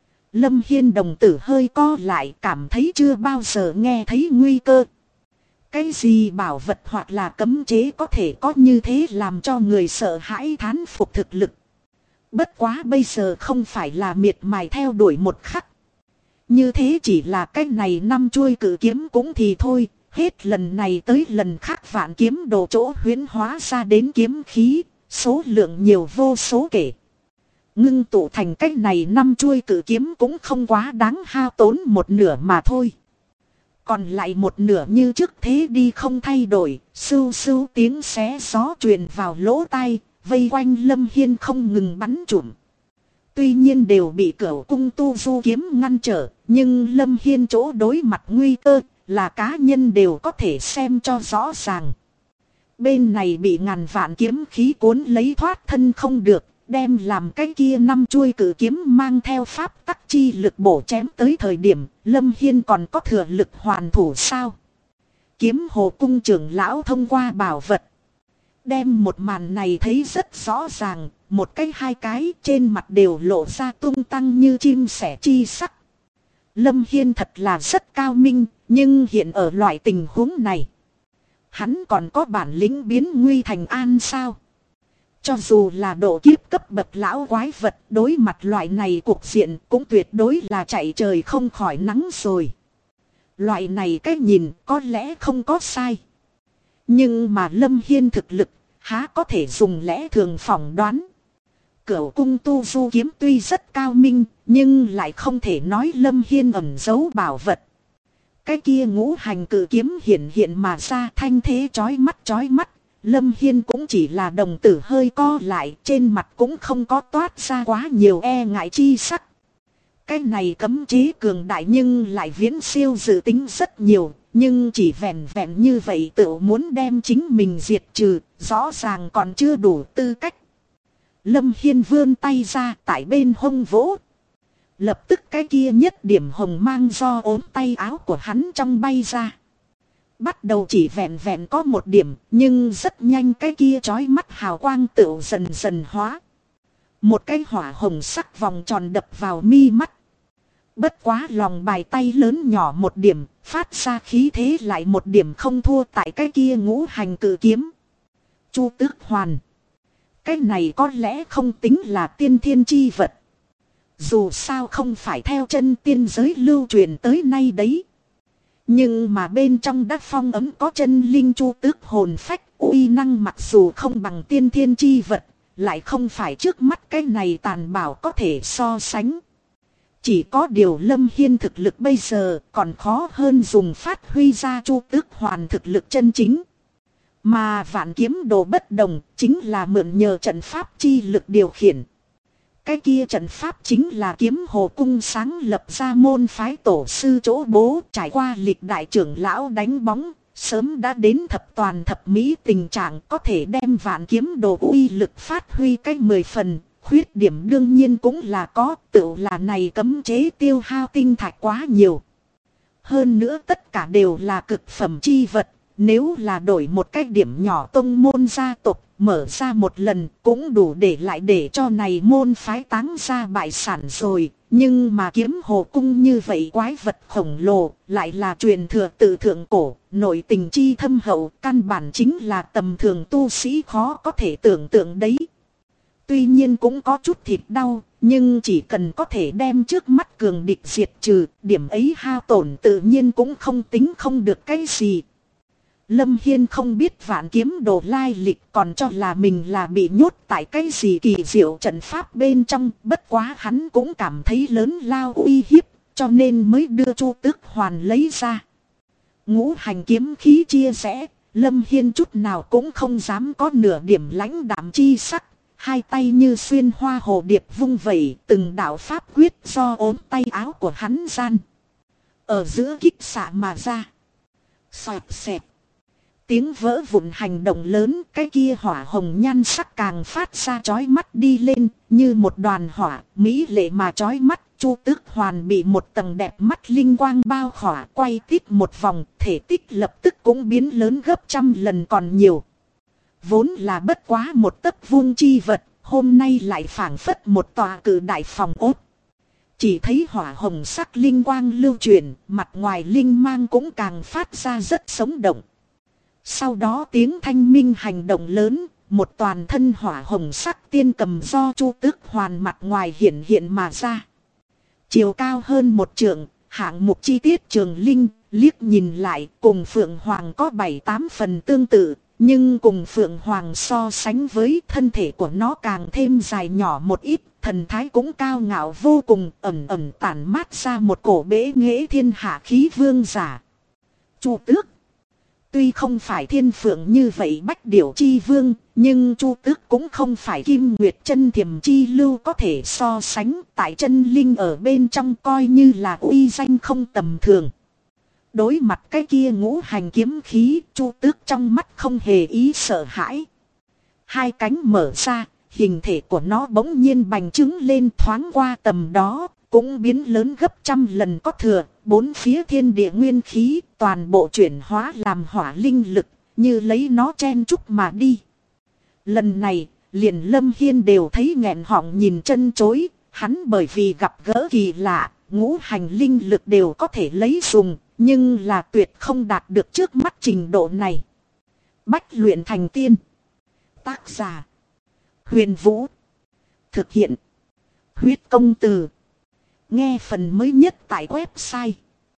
Lâm Hiên đồng tử hơi co lại, cảm thấy chưa bao giờ nghe thấy nguy cơ. Cái gì bảo vật hoặc là cấm chế có thể có như thế làm cho người sợ hãi thán phục thực lực. Bất quá bây giờ không phải là miệt mài theo đuổi một khắc. Như thế chỉ là cái này 5 chuôi cử kiếm cũng thì thôi. Hết lần này tới lần khác vạn kiếm đồ chỗ huyễn hóa ra đến kiếm khí. Số lượng nhiều vô số kể. Ngưng tụ thành cái này 5 chuôi cử kiếm cũng không quá đáng hao tốn một nửa mà thôi. Còn lại một nửa như trước thế đi không thay đổi. Sưu sưu tiếng xé gió truyền vào lỗ tai. Vây quanh Lâm Hiên không ngừng bắn trụm. Tuy nhiên đều bị Cửu cung tu du kiếm ngăn trở. Nhưng Lâm Hiên chỗ đối mặt nguy cơ là cá nhân đều có thể xem cho rõ ràng. Bên này bị ngàn vạn kiếm khí cuốn lấy thoát thân không được. Đem làm cái kia 5 chuôi cử kiếm mang theo pháp tắc chi lực bổ chém tới thời điểm Lâm Hiên còn có thừa lực hoàn thủ sao? Kiếm hồ cung trưởng lão thông qua bảo vật. Đem một màn này thấy rất rõ ràng, một cái hai cái trên mặt đều lộ ra tung tăng như chim sẻ chi sắc. Lâm Hiên thật là rất cao minh, nhưng hiện ở loại tình huống này, hắn còn có bản lĩnh biến nguy thành an sao? Cho dù là độ kiếp cấp bậc lão quái vật đối mặt loại này cục diện cũng tuyệt đối là chạy trời không khỏi nắng rồi. Loại này cái nhìn có lẽ không có sai. Nhưng mà Lâm Hiên thực lực há có thể dùng lẽ thường phỏng đoán. Cửu cung tu du kiếm tuy rất cao minh, nhưng lại không thể nói Lâm Hiên ẩn giấu bảo vật. Cái kia ngũ hành cử kiếm hiện hiện mà ra thanh thế chói mắt chói mắt. Lâm Hiên cũng chỉ là đồng tử hơi co lại, trên mặt cũng không có toát ra quá nhiều e ngại chi sắc. Cái này cấm chế cường đại nhưng lại viễn siêu dự tính rất nhiều. Nhưng chỉ vẹn vẹn như vậy tự muốn đem chính mình diệt trừ, rõ ràng còn chưa đủ tư cách. Lâm Hiên vươn tay ra tại bên hông vỗ. Lập tức cái kia nhất điểm hồng mang do ốm tay áo của hắn trong bay ra. Bắt đầu chỉ vẹn vẹn có một điểm, nhưng rất nhanh cái kia chói mắt hào quang tựu dần dần hóa. Một cái hỏa hồng sắc vòng tròn đập vào mi mắt. Bất quá lòng bài tay lớn nhỏ một điểm, phát ra khí thế lại một điểm không thua tại cái kia ngũ hành cự kiếm. Chu Tước Hoàn. Cái này có lẽ không tính là tiên thiên chi vật. Dù sao không phải theo chân tiên giới lưu truyền tới nay đấy. Nhưng mà bên trong đắc phong ấm có chân linh chu tước hồn phách, uy năng mặc dù không bằng tiên thiên chi vật, lại không phải trước mắt cái này tàn bảo có thể so sánh. Chỉ có điều Lâm Hiên thực lực bây giờ còn khó hơn dùng phát huy ra chu tước hoàn thực lực chân chính. Mà vạn kiếm đồ bất đồng chính là mượn nhờ trận pháp chi lực điều khiển. Cái kia trận pháp chính là Kiếm Hồ Cung sáng lập ra môn phái tổ sư chỗ bố, trải qua lịch đại trưởng lão đánh bóng, sớm đã đến thập toàn thập mỹ tình trạng có thể đem vạn kiếm đồ uy lực phát huy cách 10 phần, khuyết điểm đương nhiên cũng là có, tự là này cấm chế tiêu hao tinh thạch quá nhiều. Hơn nữa tất cả đều là cực phẩm chi vật, nếu là đổi một cái điểm nhỏ tông môn gia tộc, mở ra một lần cũng đủ để lại để cho này môn phái táng ra bại sản rồi. Nhưng mà Kiếm Hồ Cung như vậy quái vật khổng lồ, lại là truyền thừa từ thượng cổ, nội tình chi thâm hậu, căn bản chính là tầm thường tu sĩ khó có thể tưởng tượng đấy. Tuy nhiên cũng có chút thịt đau, nhưng chỉ cần có thể đem trước mắt cường địch diệt trừ, điểm ấy hao tổn tự nhiên cũng không tính không được cái gì. Lâm Hiên không biết vạn kiếm đồ lai lịch, còn cho là mình là bị nhốt tại cái gì kỳ diệu trận pháp bên trong. Bất quá hắn cũng cảm thấy lớn lao uy hiếp, cho nên mới đưa Chu Tước Hoàn lấy ra. Ngũ hành kiếm khí chia rẽ, Lâm Hiên chút nào cũng không dám có nửa điểm lãnh đạm chi sắc. Hai tay như xuyên hoa hồ điệp vung vẩy, từng đạo pháp quyết do ốm tay áo của hắn gian. Ở giữa kích xạ mà ra. Xoẹt xẹt. Tiếng vỡ vụn hành động lớn, cái kia hỏa hồng nhan sắc càng phát ra chói mắt đi lên, như một đoàn hỏa, mỹ lệ mà chói mắt. Chu Tước Hoàn bị một tầng đẹp mắt linh quang bao khỏa, quay tít một vòng, thể tích lập tức cũng biến lớn gấp trăm lần còn nhiều. Vốn là bất quá một tấc vuông chi vật, hôm nay lại phảng phất một tòa cự đại phòng ốt. Chỉ thấy hỏa hồng sắc linh quang lưu chuyển, mặt ngoài linh mang cũng càng phát ra rất sống động. Sau đó tiếng thanh minh hành động lớn, một toàn thân hỏa hồng sắc tiên cầm do Chu Tước Hoàn mặt ngoài hiện hiện mà ra. Chiều cao hơn một trượng, hạng mục chi tiết trường linh, liếc nhìn lại cùng Phượng Hoàng có 7-8 phần tương tự, nhưng cùng Phượng Hoàng so sánh với thân thể của nó càng thêm dài nhỏ một ít, thần thái cũng cao ngạo vô cùng, ẩn ẩn tản mát ra một cổ bế nghệ thiên hạ khí vương giả. Chu Tước tuy không phải thiên phượng như vậy bách điểu chi vương, nhưng Chu Tước cũng không phải Kim Nguyệt chân thiềm chi lưu có thể so sánh, tại chân linh ở bên trong coi như là uy danh không tầm thường. Đối mặt cái kia ngũ hành kiếm khí, Chu Tước trong mắt không hề ý sợ hãi. Hai cánh mở ra, hình thể của nó bỗng nhiên bành trướng lên, thoáng qua tầm đó, cũng biến lớn gấp trăm lần có thừa. Bốn phía thiên địa nguyên khí toàn bộ chuyển hóa làm hỏa linh lực, như lấy nó chen chúc mà đi. Lần này, liền Lâm Hiên đều thấy nghẹn họng nhìn chân chối. Hắn bởi vì gặp gỡ kỳ lạ, ngũ hành linh lực đều có thể lấy dùng, nhưng là tuyệt không đạt được trước mắt trình độ này. Bách luyện thành tiên. Tác giả: Huyền Vũ. Thực hiện: Huyết Công Từ. Nghe phần mới nhất tại website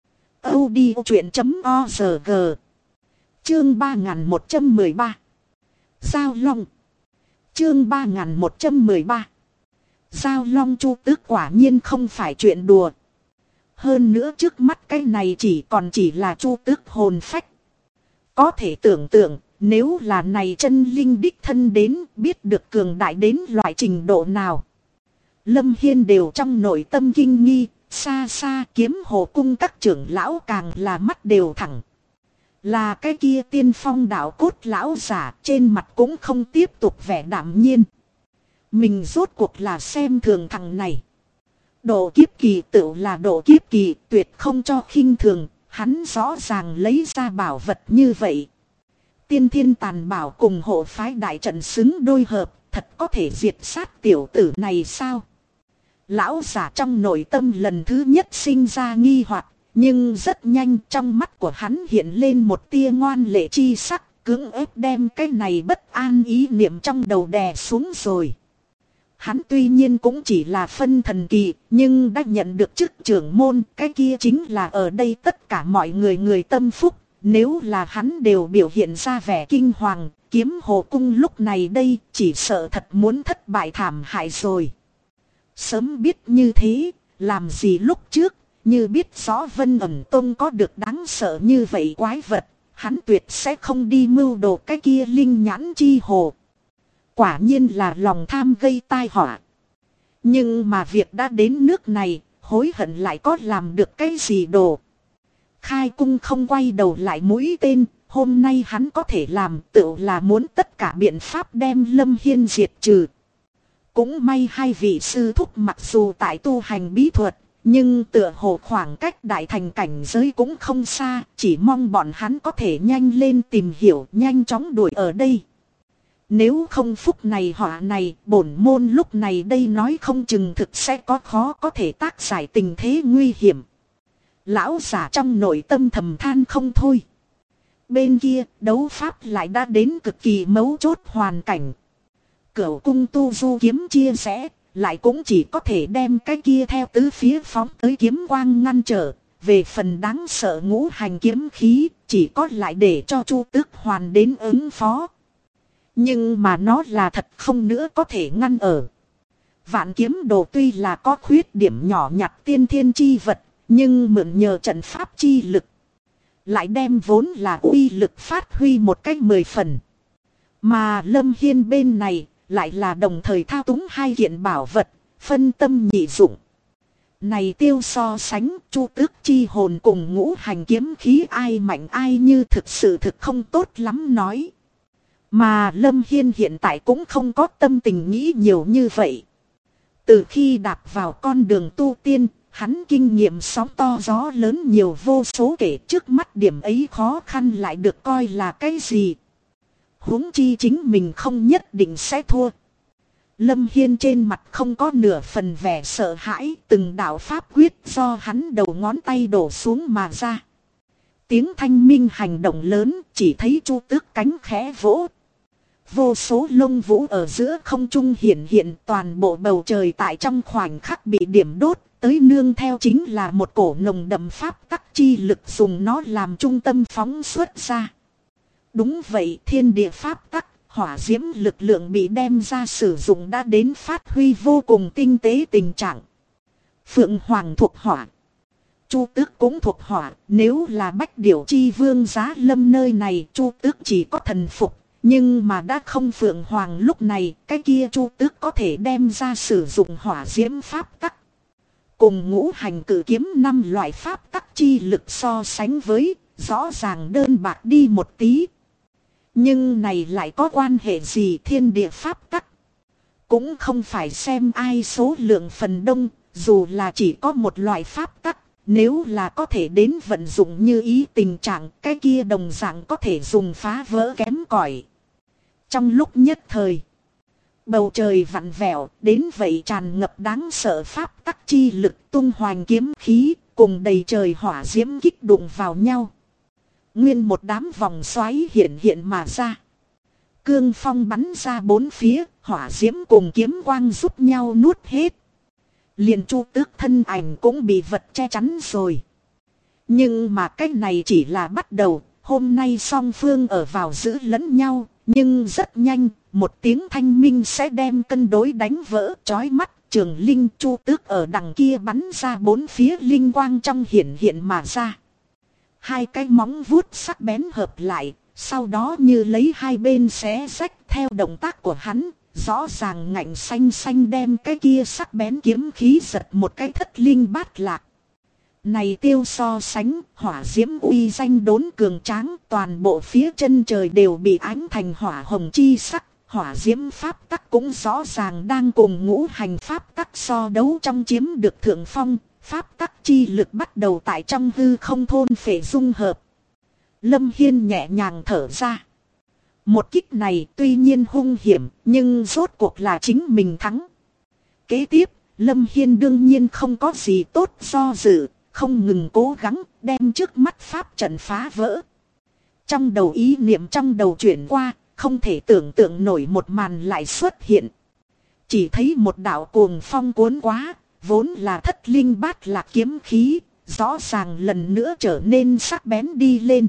audiochuyện.org. Chương 3113. Giao Long. Chương 3113. Giao Long. Chu Tước quả nhiên không phải chuyện đùa. Hơn nữa trước mắt cái này chỉ là Chu Tước hồn phách. Có thể tưởng tượng, nếu là này chân linh đích thân đến, biết được cường đại đến loại trình độ nào. Lâm Hiên đều trong nội tâm kinh nghi, xa xa Kiếm Hồ Cung các trưởng lão càng là mắt đều thẳng. Là cái kia tiên phong đạo cốt lão giả, trên mặt cũng không tiếp tục vẻ đạm nhiên. Mình rốt cuộc là xem thường thằng này. Độ kiếp kỳ tự là độ kiếp kỳ, tuyệt không cho khinh thường, hắn rõ ràng lấy ra bảo vật như vậy. Tiên thiên tàn bảo cùng hộ phái đại trận xứng đôi hợp, thật có thể diệt sát tiểu tử này sao? Lão giả trong nội tâm lần thứ nhất sinh ra nghi hoặc, nhưng rất nhanh trong mắt của hắn hiện lên một tia ngoan lệ chi sắc, cưỡng ép đem cái này bất an ý niệm trong đầu đè xuống rồi. Hắn tuy nhiên cũng chỉ là phân thần kỳ, nhưng đã nhận được chức trưởng môn, cái kia chính là ở đây tất cả mọi người tâm phúc. Nếu là hắn đều biểu hiện ra vẻ kinh hoàng, Kiếm Hồ Cung lúc này đây chỉ sợ thật muốn thất bại thảm hại rồi. Sớm biết như thế, làm gì lúc trước, như biết rõ Vân Ẩn Tông có được đáng sợ như vậy quái vật, hắn tuyệt sẽ không đi mưu đồ cái kia linh nhãn chi hồ. Quả nhiên là lòng tham gây tai họa. Nhưng mà việc đã đến nước này, hối hận lại có làm được cái gì đồ. Khai cung không quay đầu lại mũi tên, hôm nay hắn có thể làm tựu là muốn tất cả biện pháp đem Lâm Hiên diệt trừ. Cũng may hai vị sư thúc mặc dù tại tu hành bí thuật, nhưng tựa hồ khoảng cách đại thành cảnh giới cũng không xa, chỉ mong bọn hắn có thể nhanh lên tìm hiểu, nhanh chóng đuổi ở đây. Nếu không phúc này họa này, bổn môn lúc này đây nói không chừng thực sẽ có khó có thể tác giải tình thế nguy hiểm. Lão giả trong nội tâm thầm than không thôi. Bên kia, đấu pháp lại đã đến cực kỳ mấu chốt hoàn cảnh. Cửu cung tu du kiếm chia rẽ, lại cũng chỉ có thể đem cái kia theo tứ phía phóng tới kiếm quang ngăn trở. Về phần đáng sợ ngũ hành kiếm khí, chỉ có lại để cho Chu Tước Hoàn đến ứng phó. Nhưng mà nó là thật không nữa có thể ngăn ở. Vạn kiếm đồ tuy là có khuyết điểm nhỏ nhặt tiên thiên chi vật, nhưng mượn nhờ trận pháp chi lực, lại đem vốn là uy lực phát huy một cách 10 phần. Mà Lâm Hiên bên này, lại là đồng thời thao túng hai kiện bảo vật, phân tâm nhị dụng. Này tiêu so sánh, Chu Tước chi hồn cùng ngũ hành kiếm khí ai mạnh ai như thực sự thực không tốt lắm nói. Mà Lâm Hiên hiện tại cũng không có tâm tình nghĩ nhiều như vậy. Từ khi đạp vào con đường tu tiên, hắn kinh nghiệm sóng to gió lớn nhiều vô số kể, trước mắt điểm ấy khó khăn lại được coi là cái gì. Huống chi chính mình không nhất định sẽ thua. Lâm Hiên trên mặt không có nửa phần vẻ sợ hãi, từng đạo pháp quyết do hắn đầu ngón tay đổ xuống mà ra. Tiếng thanh minh hành động lớn, chỉ thấy Chu Tước cánh khẽ vỗ. Vô số lông vũ ở giữa không trung hiện hiện, toàn bộ bầu trời tại trong khoảnh khắc bị điểm đốt, tới nương theo chính là một cổ nồng đậm pháp tắc chi lực dùng nó làm trung tâm phóng xuất ra. Đúng vậy, thiên địa pháp tắc, hỏa diễm lực lượng bị đem ra sử dụng đã đến phát huy vô cùng tinh tế tình trạng. Phượng Hoàng thuộc hỏa, Chu Tước cũng thuộc hỏa, nếu là Bách Điểu Chi Vương Giá Lâm nơi này Chu Tước chỉ có thần phục. Nhưng mà đã không Phượng Hoàng lúc này, cái kia Chu Tước có thể đem ra sử dụng hỏa diễm pháp tắc. Cùng ngũ hành cử kiếm 5 loại pháp tắc chi lực so sánh với, rõ ràng đơn bạc đi một tí. Nhưng này lại có quan hệ gì thiên địa pháp tắc? Cũng không phải xem ai số lượng phần đông, dù là chỉ có một loại pháp tắc. Nếu là có thể đến vận dụng như ý tình trạng, cái kia đồng dạng có thể dùng phá vỡ kém cỏi. Trong lúc nhất thời, bầu trời vặn vẹo, đến vậy tràn ngập đáng sợ pháp tắc chi lực, tung hoành kiếm khí, cùng đầy trời hỏa diễm kích đụng vào nhau. Nguyên một đám vòng xoáy hiện mà ra. Cương phong bắn ra bốn phía, hỏa diễm cùng kiếm quang giúp nhau nuốt hết. Liền Chu Tước thân ảnh cũng bị vật che chắn rồi. Nhưng mà cái này chỉ là bắt đầu, hôm nay song phương ở vào giữ lẫn nhau, nhưng rất nhanh, một tiếng thanh minh sẽ đem cân đối đánh vỡ. Chói mắt, Trường Linh Chu Tước ở đằng kia bắn ra bốn phía linh quang trong hiện mà ra. Hai cái móng vuốt sắc bén hợp lại, sau đó như lấy hai bên xé rách theo động tác của hắn. Rõ ràng ngạnh xanh xanh đem cái kia sắc bén kiếm khí giật một cái thất linh bát lạc. Này tiêu so sánh, hỏa diễm uy danh đốn cường tráng, toàn bộ phía chân trời đều bị ánh thành hỏa hồng chi sắc. Hỏa diễm pháp tắc cũng rõ ràng đang cùng ngũ hành pháp tắc so đấu trong chiếm được thượng phong, pháp tắc chi lực bắt đầu tại trong hư không thôn phệ dung hợp. Lâm Hiên nhẹ nhàng thở ra. Một kích này tuy nhiên hung hiểm, nhưng rốt cuộc là chính mình thắng. Kế tiếp, Lâm Hiên đương nhiên không có gì tốt do dự, không ngừng cố gắng đem trước mắt pháp trận phá vỡ. Trong đầu ý niệm trong đầu chuyển qua, không thể tưởng tượng nổi một màn lại xuất hiện. Chỉ thấy một đạo cuồng phong cuốn quá, vốn là thất linh bát lạc kiếm khí, rõ ràng lần nữa trở nên sắc bén đi lên.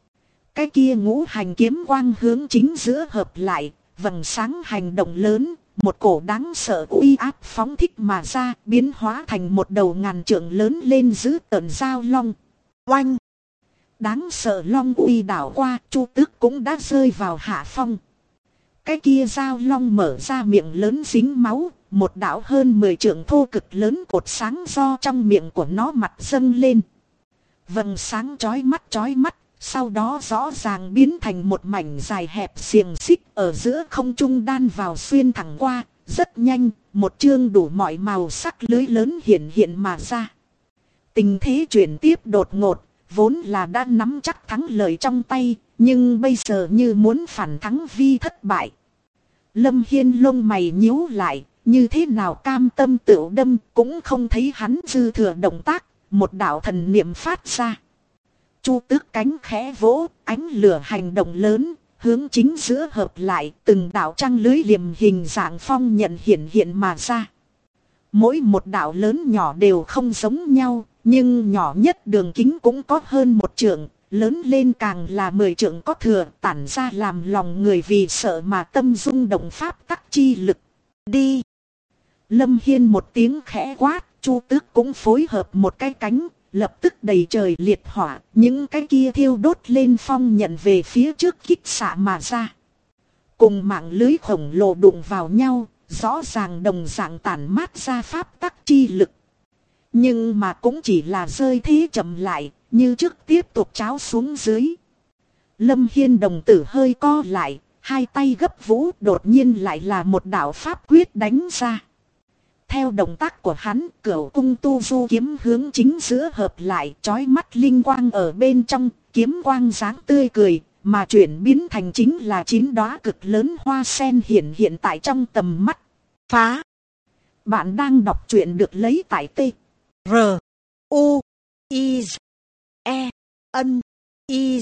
Cái kia ngũ hành kiếm quang hướng chính giữa hợp lại, vầng sáng hành động lớn, một cổ đáng sợ uy áp phóng thích mà ra, biến hóa thành một đầu ngàn trượng lớn lên giữ tợn dao long. Oanh! Đáng sợ long uy đảo qua, Chu Tước cũng đã rơi vào hạ phong. Cái kia dao long mở ra miệng lớn dính máu, một đạo hơn 10 trượng thô cực lớn cột sáng do trong miệng của nó mặt dâng lên. Vầng sáng chói mắt, sau đó rõ ràng biến thành một mảnh dài hẹp xiềng xích ở giữa không trung đan vào xuyên thẳng qua, rất nhanh, một chương đủ mọi màu sắc lưới lớn hiện mà ra. Tình thế chuyển tiếp đột ngột, vốn là đã nắm chắc thắng lợi trong tay, nhưng bây giờ như muốn phản thắng vi thất bại. Lâm Hiên lông mày nhíu lại, như thế nào cam tâm tựu đâm, cũng không thấy hắn dư thừa động tác, một đạo thần niệm phát ra. Chu Tước cánh khẽ vỗ, ánh lửa hành động lớn, hướng chính giữa hợp lại, từng đạo trăng lưới liềm hình dạng phong nhận hiện mà ra. Mỗi một đạo lớn nhỏ đều không giống nhau, nhưng nhỏ nhất đường kính cũng có hơn 1 trượng, lớn lên càng là 10 trượng có thừa, tản ra làm lòng người vì sợ mà tâm rung động pháp tắc chi lực. Đi! Lâm Hiên một tiếng khẽ quát, Chu Tước cũng phối hợp một cái cánh, lập tức đầy trời liệt hỏa, những cái kia thiêu đốt lên phong nhận về phía trước kích xạ mà ra. Cùng mạng lưới khổng lồ đụng vào nhau, rõ ràng đồng dạng tản mát ra pháp tắc chi lực. Nhưng mà cũng chỉ là rơi thế chậm lại, như trước tiếp tục tráo xuống dưới. Lâm Hiên đồng tử hơi co lại, hai tay gấp vũ, đột nhiên lại là một đạo pháp quyết đánh ra. Theo động tác của hắn, Cửu Cung Tu Du kiếm hướng chính giữa hợp lại, chói mắt linh quang ở bên trong, kiếm quang dáng tươi cười, mà chuyển biến thành chính là 9 đóa cực lớn hoa sen hiện tại trong tầm mắt. Phá! Bạn đang đọc truyện được lấy tại T. R. U. I. E. N. I.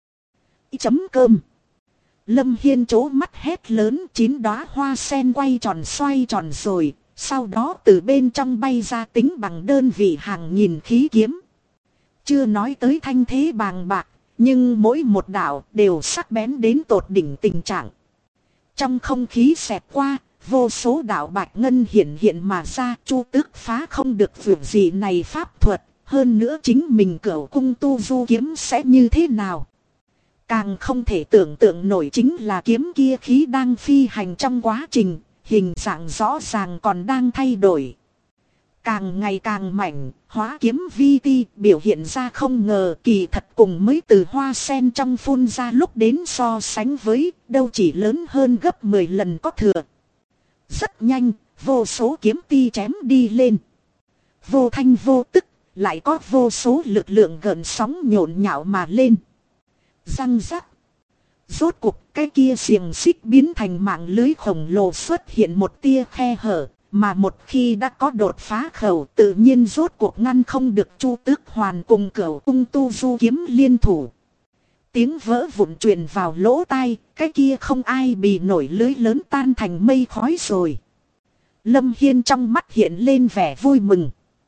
Chấm cơm. Lâm Hiên trố mắt hét lớn, 9 đóa hoa sen quay tròn xoay tròn rồi. Sau đó từ bên trong bay ra tính bằng đơn vị hàng nghìn khí kiếm. Chưa nói tới thanh thế bàng bạc, nhưng mỗi một đạo đều sắc bén đến tột đỉnh tình trạng. Trong không khí xẹt qua, vô số đạo bạch ngân hiện mà ra. Chu Tước phá không được việc gì này pháp thuật, hơn nữa chính mình Cửu Cung Tu Du kiếm sẽ như thế nào. Càng không thể tưởng tượng nổi chính là kiếm kia khí đang phi hành trong quá trình. Hình dạng rõ ràng còn đang thay đổi. Càng ngày càng mảnh, hóa kiếm vi ti biểu hiện ra không ngờ kỳ thật cùng mới từ hoa sen trong phun ra lúc đến so sánh với đâu chỉ lớn hơn gấp 10 lần có thừa. Rất nhanh, vô số kiếm ti chém đi lên. Vô thanh vô tức, lại có vô số lực lượng gợn sóng nhộn nhạo mà lên. Răng rắc. Rốt cuộc cái kia xiềng xích biến thành mạng lưới khổng lồ xuất hiện một tia khe hở, mà một khi đã có đột phá khẩu tự nhiên rốt cuộc ngăn không được Chu Tước hoàn cùng Cửu Cung Tu Du kiếm liên thủ. Tiếng vỡ vụn truyền vào lỗ tai, cái kia không ai bì nổi lưới lớn tan thành mây khói rồi. Lâm Hiên trong mắt hiện lên vẻ vui mừng.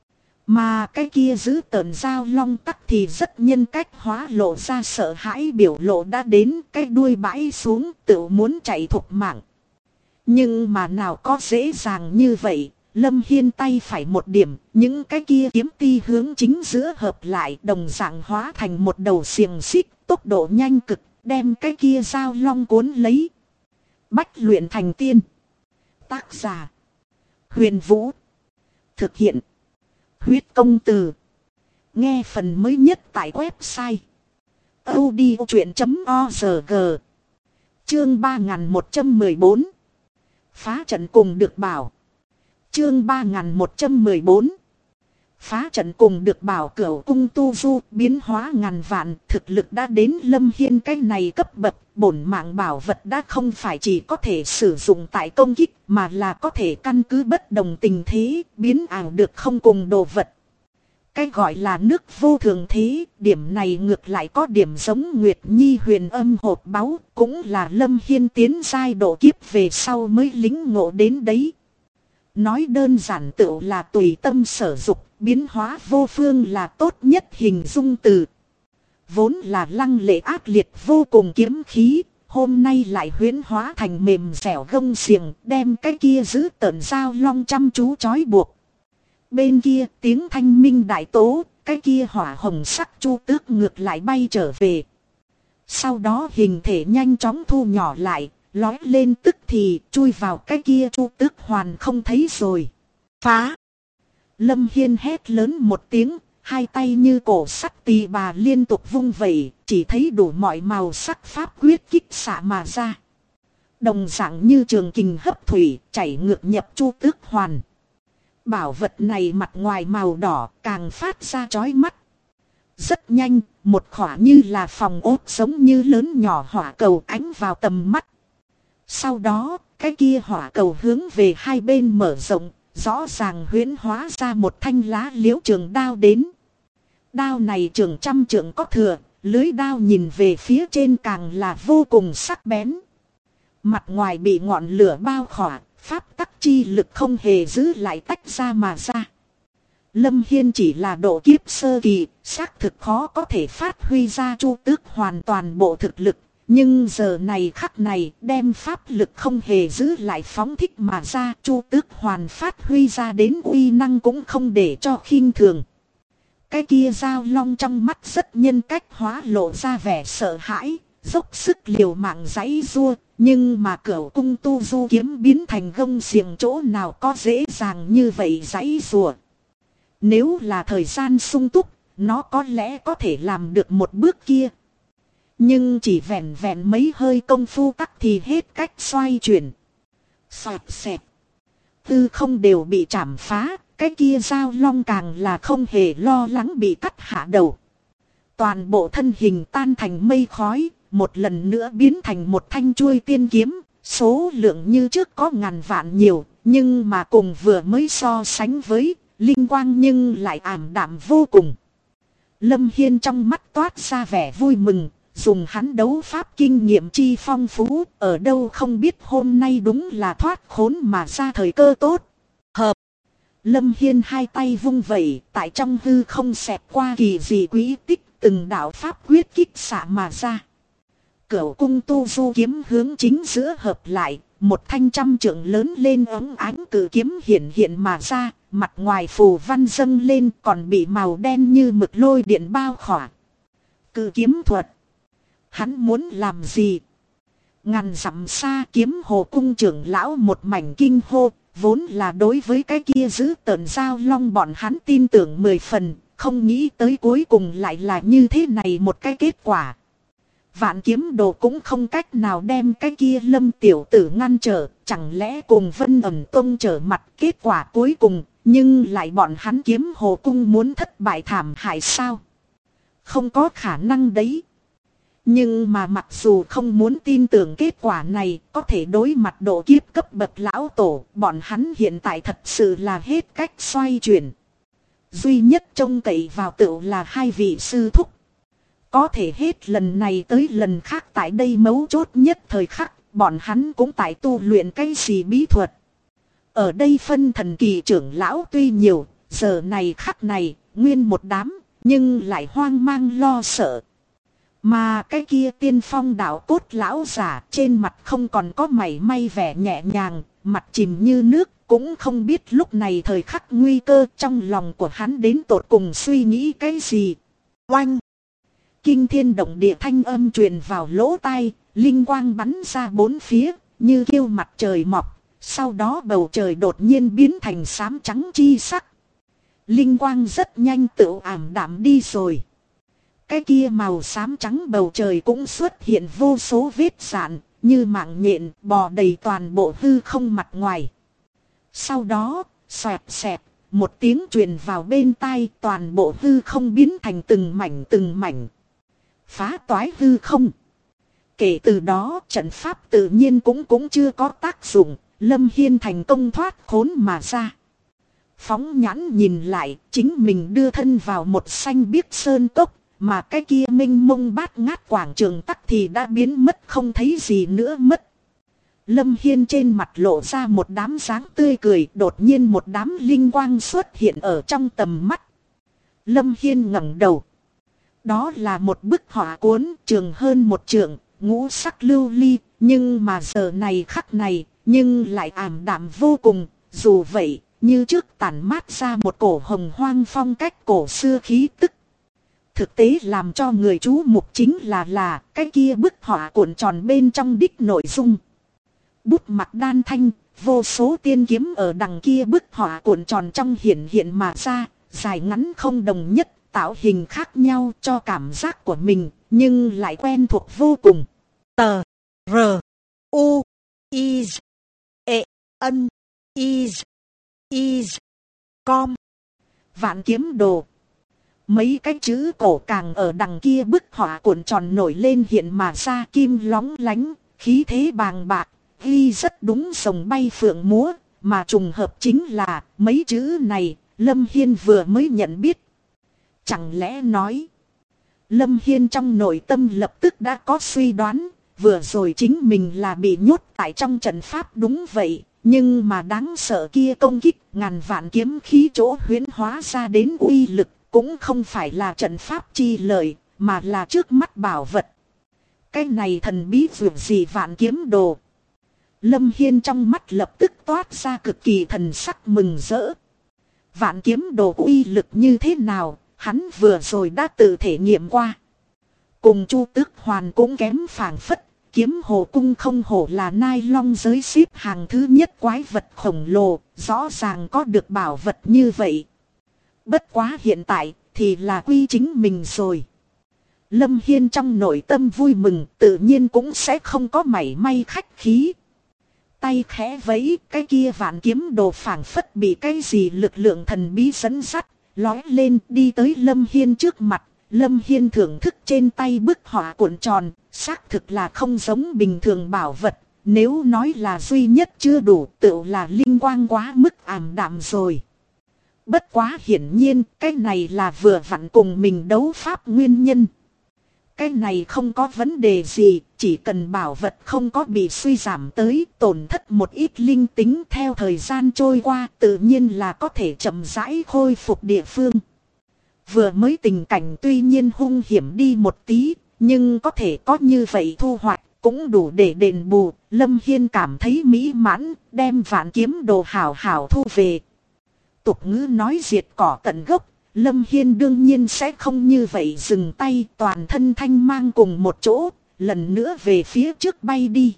Mà cái kia giữ tợn dao long tắc thì rất nhân cách hóa lộ ra sợ hãi biểu lộ đã đến, cái đuôi bãi xuống tự muốn chạy thục mạng. Nhưng mà nào có dễ dàng như vậy, Lâm Hiên tay phải một điểm, những cái kia kiếm ti hướng chính giữa hợp lại đồng dạng hóa thành một đầu xiềng xích, tốc độ nhanh cực, đem cái kia dao long cuốn lấy. Bách luyện thành tiên. Tác giả: Huyền Vũ. Thực hiện: Huyết Công Từ. Nghe phần mới nhất tại website audiochuyện.org. Chương 3114. Phá trận cùng được bảo. Chương 3114. phá trận cùng được bảo Cửu cung tu du biến hóa ngàn vạn, thực lực đã đến Lâm Hiên cái này cấp bậc, bổn mạng bảo vật đã không phải chỉ có thể sử dụng tại công kích mà là có thể căn cứ bất đồng tình thế, biến ảo được không cùng đồ vật. Cái gọi là nước vô thường thế, điểm này ngược lại có điểm giống Nguyệt Nhi huyền âm hộp báu, cũng là Lâm Hiên tiến giai độ kiếp về sau mới lĩnh ngộ đến đấy. Nói đơn giản tựu là tùy tâm sở dục, biến hóa vô phương là tốt nhất hình dung từ. Vốn là lăng lệ ác liệt vô cùng kiếm khí, hôm nay lại huyễn hóa thành mềm dẻo gông xiềng, đem cái kia giữ tợn dao long chăm chú trói buộc. Bên kia tiếng thanh minh đại tố, cái kia hỏa hồng sắc chu tước ngược lại bay trở về. Sau đó hình thể nhanh chóng thu nhỏ lại, lói lên tức thì chui vào cái kia chu tước hoàn không thấy rồi. Phá! Lâm Hiên hét lớn một tiếng, hai tay như cổ sắt tỳ bà liên tục vung vẩy, chỉ thấy đủ mọi màu sắc pháp quyết kích xạ mà ra. Đồng dạng như trường kình hấp thủy, chảy ngược nhập chu tước hoàn. Bảo vật này mặt ngoài màu đỏ càng phát ra chói mắt. Rất nhanh, một khỏa như là phòng ốt giống như lớn nhỏ hỏa cầu ánh vào tầm mắt. Sau đó, cái kia hỏa cầu hướng về hai bên mở rộng, rõ ràng huyễn hóa ra một thanh lá liễu trường đao đến. Đao này trường trăm trượng có thừa, lưới đao nhìn về phía trên càng là vô cùng sắc bén. Mặt ngoài bị ngọn lửa bao khỏa, pháp tắc chi lực không hề giữ lại tách ra mà ra. Lâm Hiên chỉ là độ kiếp sơ kỳ, xác thực khó có thể phát huy ra chu tước hoàn toàn bộ thực lực. Nhưng giờ này khắc này đem pháp lực không hề giữ lại phóng thích mà ra, chu tước hoàn phát huy ra đến uy năng cũng không để cho khinh thường. Cái kia dao long trong mắt rất nhân cách hóa lộ ra vẻ sợ hãi, dốc sức liều mạng giãy giụa, nhưng mà Cửu cung tu du kiếm biến thành gông xiềng chỗ nào có dễ dàng như vậy giãy giụa. Nếu là thời gian sung túc, nó có lẽ có thể làm được một bước kia. Nhưng chỉ vẹn vẹn mấy hơi công phu tắc thì hết cách xoay chuyển. Xoẹt xẹt. Tư không đều bị chảm phá, cái kia dao long càng là không hề lo lắng bị cắt hạ đầu. Toàn bộ thân hình tan thành mây khói, một lần nữa biến thành một thanh chuôi tiên kiếm, số lượng như trước có ngàn vạn nhiều, nhưng mà cùng vừa mới so sánh với, linh quang nhưng lại ảm đạm vô cùng. Lâm Hiên trong mắt toát ra vẻ vui mừng, dùng hắn đấu pháp kinh nghiệm chi phong phú, ở đâu không biết hôm nay đúng là thoát khốn mà ra thời cơ tốt. Hợp! Lâm Hiên hai tay vung vẩy, tại trong hư không xẹt qua kỳ dị quỹ tích, từng đạo pháp quyết kích xạ mà ra. Cửu cung tu du kiếm hướng chính giữa hợp lại, một thanh trăm trượng lớn lên ống ánh cử kiếm hiện hiện mà ra, mặt ngoài phù văn dâng lên còn bị màu đen như mực lôi điện bao khỏa. Cử kiếm thuật. Hắn muốn làm gì? Ngàn dặm xa kiếm hồ cung trưởng lão một mảnh kinh hô, vốn là đối với cái kia giữ tợn dao long bọn hắn tin tưởng 10 phần, không nghĩ tới cuối cùng lại là như thế này một cái kết quả. Vạn kiếm đồ cũng không cách nào đem cái kia Lâm tiểu tử ngăn trở, chẳng lẽ cùng Vân ẩn tông trở mặt kết quả cuối cùng, nhưng lại bọn hắn kiếm hồ cung muốn thất bại thảm hại sao? Không có khả năng đấy. Nhưng mà mặc dù không muốn tin tưởng kết quả này, có thể đối mặt độ kiếp cấp bậc lão tổ, bọn hắn hiện tại thật sự là hết cách xoay chuyển. Duy nhất trông cậy vào tựu là hai vị sư thúc. Có thể hết lần này tới lần khác tại đây mấu chốt nhất thời khắc, bọn hắn cũng tại tu luyện cái gì bí thuật. Ở đây phân thần kỳ trưởng lão tuy nhiều, giờ này khắc này, nguyên một đám, nhưng lại hoang mang lo sợ. Mà cái kia tiên phong đạo cốt lão giả trên mặt không còn có mảy may vẻ nhẹ nhàng, mặt chìm như nước, cũng không biết lúc này thời khắc nguy cơ trong lòng của hắn đến tột cùng suy nghĩ cái gì. Oanh! Kinh thiên động địa thanh âm truyền vào lỗ tai, linh quang bắn ra bốn phía, như kiêu mặt trời mọc, sau đó bầu trời đột nhiên biến thành xám trắng chi sắc. Linh quang rất nhanh tự ảm đạm đi rồi. Cái kia màu xám trắng bầu trời cũng xuất hiện vô số vết rạn, như mạng nhện bò đầy toàn bộ hư không mặt ngoài. Sau đó, xoẹt xẹt, một tiếng truyền vào bên tai, toàn bộ hư không biến thành từng mảnh. Phá toái hư không. Kể từ đó trận pháp tự nhiên cũng chưa có tác dụng, Lâm Hiên thành công thoát khốn mà ra. Phóng nhãn nhìn lại, chính mình đưa thân vào một xanh biếc sơn cốc, mà cái kia mênh mông bát ngát quảng trường tắc thì đã biến mất không thấy gì nữa mất. Lâm Hiên trên mặt lộ ra một đám dáng tươi cười, đột nhiên một đám linh quang xuất hiện ở trong tầm mắt. Lâm Hiên ngẩng đầu. Đó là một bức họa cuốn trường hơn một trượng, ngũ sắc lưu ly, nhưng mà giờ này khắc này, nhưng lại ảm đạm vô cùng. Dù vậy, như trước tản mát ra một cổ hồng hoang phong cách cổ xưa khí tức. Thực tế làm cho người chú mục chính là cái kia bức họa cuộn tròn bên trong đích nội dung. Bút mặt đan thanh, vô số tiên kiếm ở đằng kia bức họa cuộn tròn trong hiện mà ra, dài ngắn không đồng nhất, tạo hình khác nhau cho cảm giác của mình, nhưng lại quen thuộc vô cùng. Tờ, R, U, Is, E, N, Is, Com. Vạn kiếm đồ. Mấy cái chữ cổ càng ở đằng kia bức họa cuộn tròn nổi lên hiện mà ra, kim lóng lánh, khí thế bàng bạc, ghi rất đúng rồng bay phượng múa, mà trùng hợp chính là mấy chữ này, Lâm Hiên vừa mới nhận biết. Chẳng lẽ nói, Lâm Hiên trong nội tâm lập tức đã có suy đoán, vừa rồi chính mình là bị nhốt tại trong trận pháp đúng vậy, nhưng mà đáng sợ kia công kích ngàn vạn kiếm khí chỗ huyễn hóa ra đến uy lực, cũng không phải là trận pháp chi lợi, mà là trước mắt bảo vật. Cái này thần bí vượt gì vạn kiếm đồ. Lâm Hiên trong mắt lập tức toát ra cực kỳ thần sắc mừng rỡ. Vạn kiếm đồ uy lực như thế nào, hắn vừa rồi đã tự thể nghiệm qua. Cùng Chu Tước Hoàn cũng kém phảng phất, kiếm hồ cung không hổ là nai long giới xếp hàng thứ nhất quái vật khổng lồ, rõ ràng có được bảo vật như vậy. Bất quá hiện tại thì là quy chính mình rồi. Lâm Hiên trong nội tâm vui mừng, tự nhiên cũng sẽ không có mảy may khách khí. Tay khẽ vẫy, cái kia vạn kiếm đồ phảng phất bị cái gì lực lượng thần bí dẫn dắt, lói lên đi tới Lâm Hiên trước mặt. Lâm Hiên thưởng thức trên tay bức họa cuộn tròn, xác thực là không giống bình thường bảo vật. Nếu nói là duy nhất chưa đủ, tựu là linh quang quá mức ảm đạm rồi. Bất quá hiển nhiên, cái này là vừa vặn cùng mình đấu pháp nguyên nhân. Cái này không có vấn đề gì, chỉ cần bảo vật không có bị suy giảm tới, tổn thất một ít linh tính theo thời gian trôi qua, tự nhiên là có thể chậm rãi khôi phục địa phương. Vừa mới tình cảnh tuy nhiên hung hiểm đi một tí, nhưng có thể có như vậy thu hoạch, cũng đủ để đền bù. Lâm Hiên cảm thấy mỹ mãn, đem vạn kiếm đồ hảo hảo thu về. Tục ngữ nói diệt cỏ tận gốc, Lâm Hiên đương nhiên sẽ không như vậy dừng tay, toàn thân thanh mang cùng một chỗ, lần nữa về phía trước bay đi.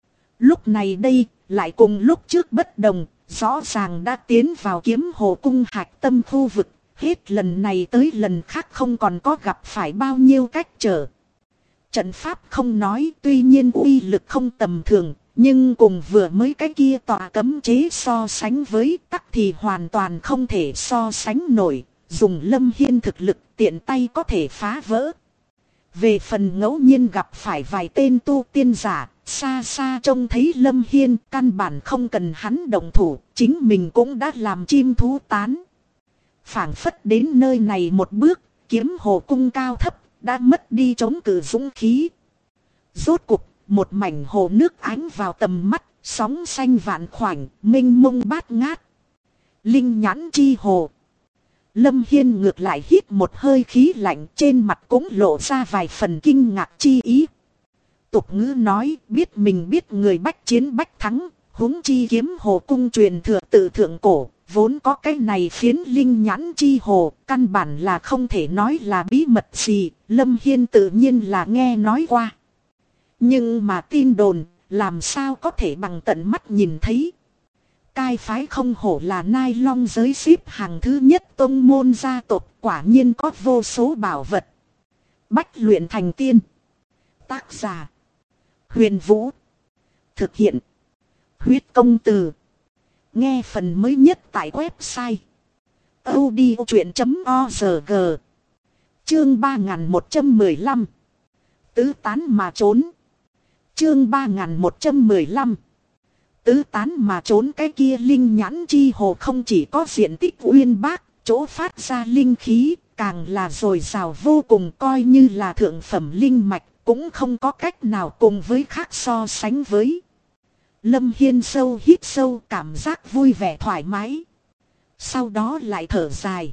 Lúc này đây, lại cùng lúc trước bất đồng, rõ ràng đã tiến vào kiếm hồ cung hạch tâm khu vực, hết lần này tới lần khác không còn có gặp phải bao nhiêu cách trở. Trận pháp không nói, tuy nhiên uy lực không tầm thường, nhưng cùng vừa mới cái kia tòa cấm chế so sánh với tắc thì hoàn toàn không thể so sánh nổi. Dùng Lâm Hiên thực lực tiện tay có thể phá vỡ. Về phần ngẫu nhiên gặp phải vài tên tu tiên giả, xa xa trông thấy Lâm Hiên căn bản không cần hắn động thủ, chính mình cũng đã làm chim thú tán. Phảng phất đến nơi này một bước, kiếm hồ cung cao thấp, đã mất đi chống cự dũng khí. Rốt cục, một mảnh hồ nước ánh vào tầm mắt, sóng xanh vạn khoảnh, mênh mông bát ngát. Linh nhãn chi hồ. Lâm Hiên ngược lại hít một hơi khí lạnh, trên mặt cũng lộ ra vài phần kinh ngạc chi ý. Tục ngữ nói biết mình biết người bách chiến bách thắng, huống chi kiếm hồ cung truyền thừa tự thượng cổ, vốn có cái này phiến linh nhãn chi hồ, căn bản là không thể nói là bí mật gì, Lâm Hiên tự nhiên là nghe nói qua. Nhưng mà tin đồn, làm sao có thể bằng tận mắt nhìn thấy. Cai phái không hổ là nai long giới xếp hàng thứ nhất tông môn gia tộc, quả nhiên có vô số bảo vật. Bách luyện thành tiên. Tác giả: Huyền Vũ. Thực hiện: Huyết Công Từ. Nghe phần mới nhất tại website audio chuyện.org. Chương 3115. Tứ tán mà trốn. Chương 3115. Tứ tán mà trốn. Cái kia linh nhãn chi hồ không chỉ có diện tích uyên bác, chỗ phát ra linh khí, càng là dồi dào vô cùng, coi như là thượng phẩm linh mạch, cũng không có cách nào cùng với khác so sánh với. Lâm Hiên sâu hít sâu, cảm giác vui vẻ thoải mái. Sau đó lại thở dài.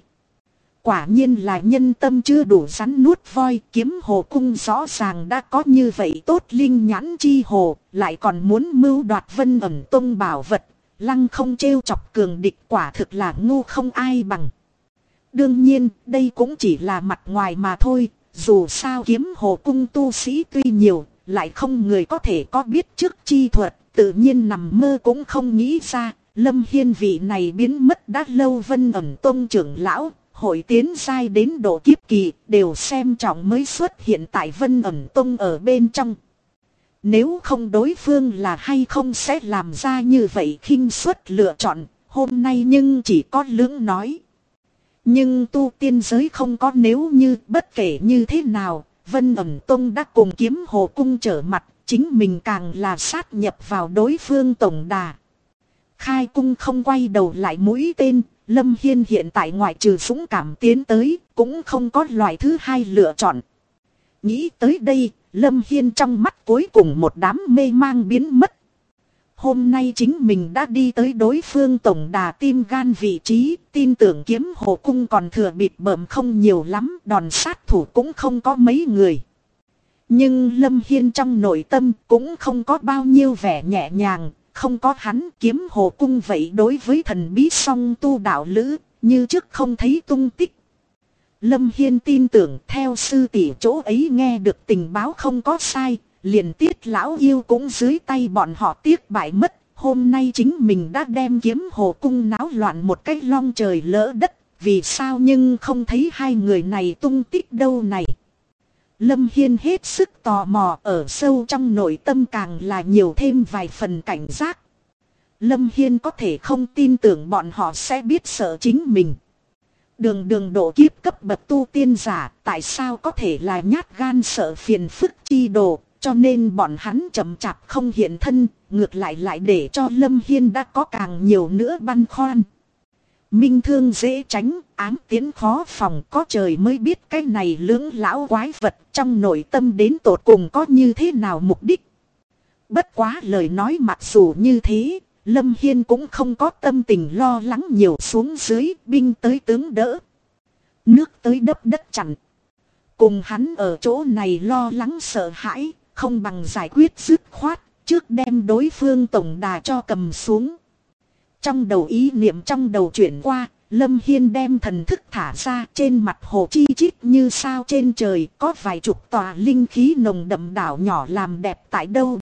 Quả nhiên là nhân tâm chưa đủ rắn nuốt voi, Kiếm Hồ Cung rõ ràng đã có như vậy tốt linh nhãn chi hồ, lại còn muốn mưu đoạt Vân Ẩn Tông bảo vật, lăng không trêu chọc cường địch, quả thực là ngu không ai bằng. Đương nhiên, đây cũng chỉ là mặt ngoài mà thôi, dù sao Kiếm Hồ Cung tu sĩ tuy nhiều, lại không người có thể có biết trước chi thuật, tự nhiên nằm mơ cũng không nghĩ ra. Lâm Hiên vị này biến mất đã lâu Vân Ẩn Tông trưởng lão, hội tiến giai đến độ kiếp kỳ, đều xem trọng mới xuất hiện tại Vân Ẩn Tông ở bên trong. Nếu không đối phương là hay không sẽ làm ra như vậy khinh suất lựa chọn, hôm nay nhưng chỉ có lưỡng nói. Nhưng tu tiên giới không có nếu như, bất kể như thế nào, Vân Ẩn Tông đã cùng Kiếm Hồ Cung trở mặt, chính mình càng là sát nhập vào đối phương tổng đà. Khai cung không quay đầu lại mũi tên, Lâm Hiên hiện tại ngoại trừ dũng cảm tiến tới, cũng không có loại thứ hai lựa chọn. Nghĩ tới đây, Lâm Hiên trong mắt cuối cùng một đám mê mang biến mất. Hôm nay chính mình đã đi tới đối phương tổng đà tim gan vị trí, tin tưởng Kiếm Hồ Cung còn thừa bịt bợm không nhiều lắm, đòn sát thủ cũng không có mấy người. Nhưng Lâm Hiên trong nội tâm cũng không có bao nhiêu vẻ nhẹ nhàng, không có hắn Kiếm Hồ Cung vậy đối với thần bí song tu đạo lữ, như trước không thấy tung tích. Lâm Hiên tin tưởng theo sư tỷ chỗ ấy nghe được tình báo không có sai, liền Tiết lão yêu cũng dưới tay bọn họ tiếc bại mất. Hôm nay chính mình đã đem Kiếm Hồ Cung náo loạn một cách long trời lỡ đất, vì sao nhưng không thấy hai người này tung tích đâu này. Lâm Hiên hết sức tò mò, ở sâu trong nội tâm càng là nhiều thêm vài phần cảnh giác. Lâm Hiên có thể không tin tưởng bọn họ sẽ biết sợ chính mình. Đường độ kiếp cấp bậc tu tiên giả, tại sao có thể là nhát gan sợ phiền phức chi đồ, cho nên bọn hắn chậm chạp không hiện thân, ngược lại để cho Lâm Hiên đã có càng nhiều nữa băn khoăn. Minh thương dễ tránh, ám tiến khó phòng, có trời mới biết cái này lưỡng lão quái vật trong nội tâm đến tột cùng có như thế nào mục đích. Bất quá lời nói mặc dù như thế, Lâm Hiên cũng không có tâm tình lo lắng nhiều, xuống dưới, binh tới tướng đỡ, nước tới đắp đất chặn. Cùng hắn ở chỗ này lo lắng sợ hãi, không bằng giải quyết dứt khoát, trước đem đối phương tổng đà cho cầm xuống. Trong đầu ý niệm trong đầu chuyển qua, Lâm Hiên đem thần thức thả ra, trên mặt hồ chi chít như sao trên trời, có vài chục tòa linh khí nồng đậm đảo nhỏ làm đẹp tại đâu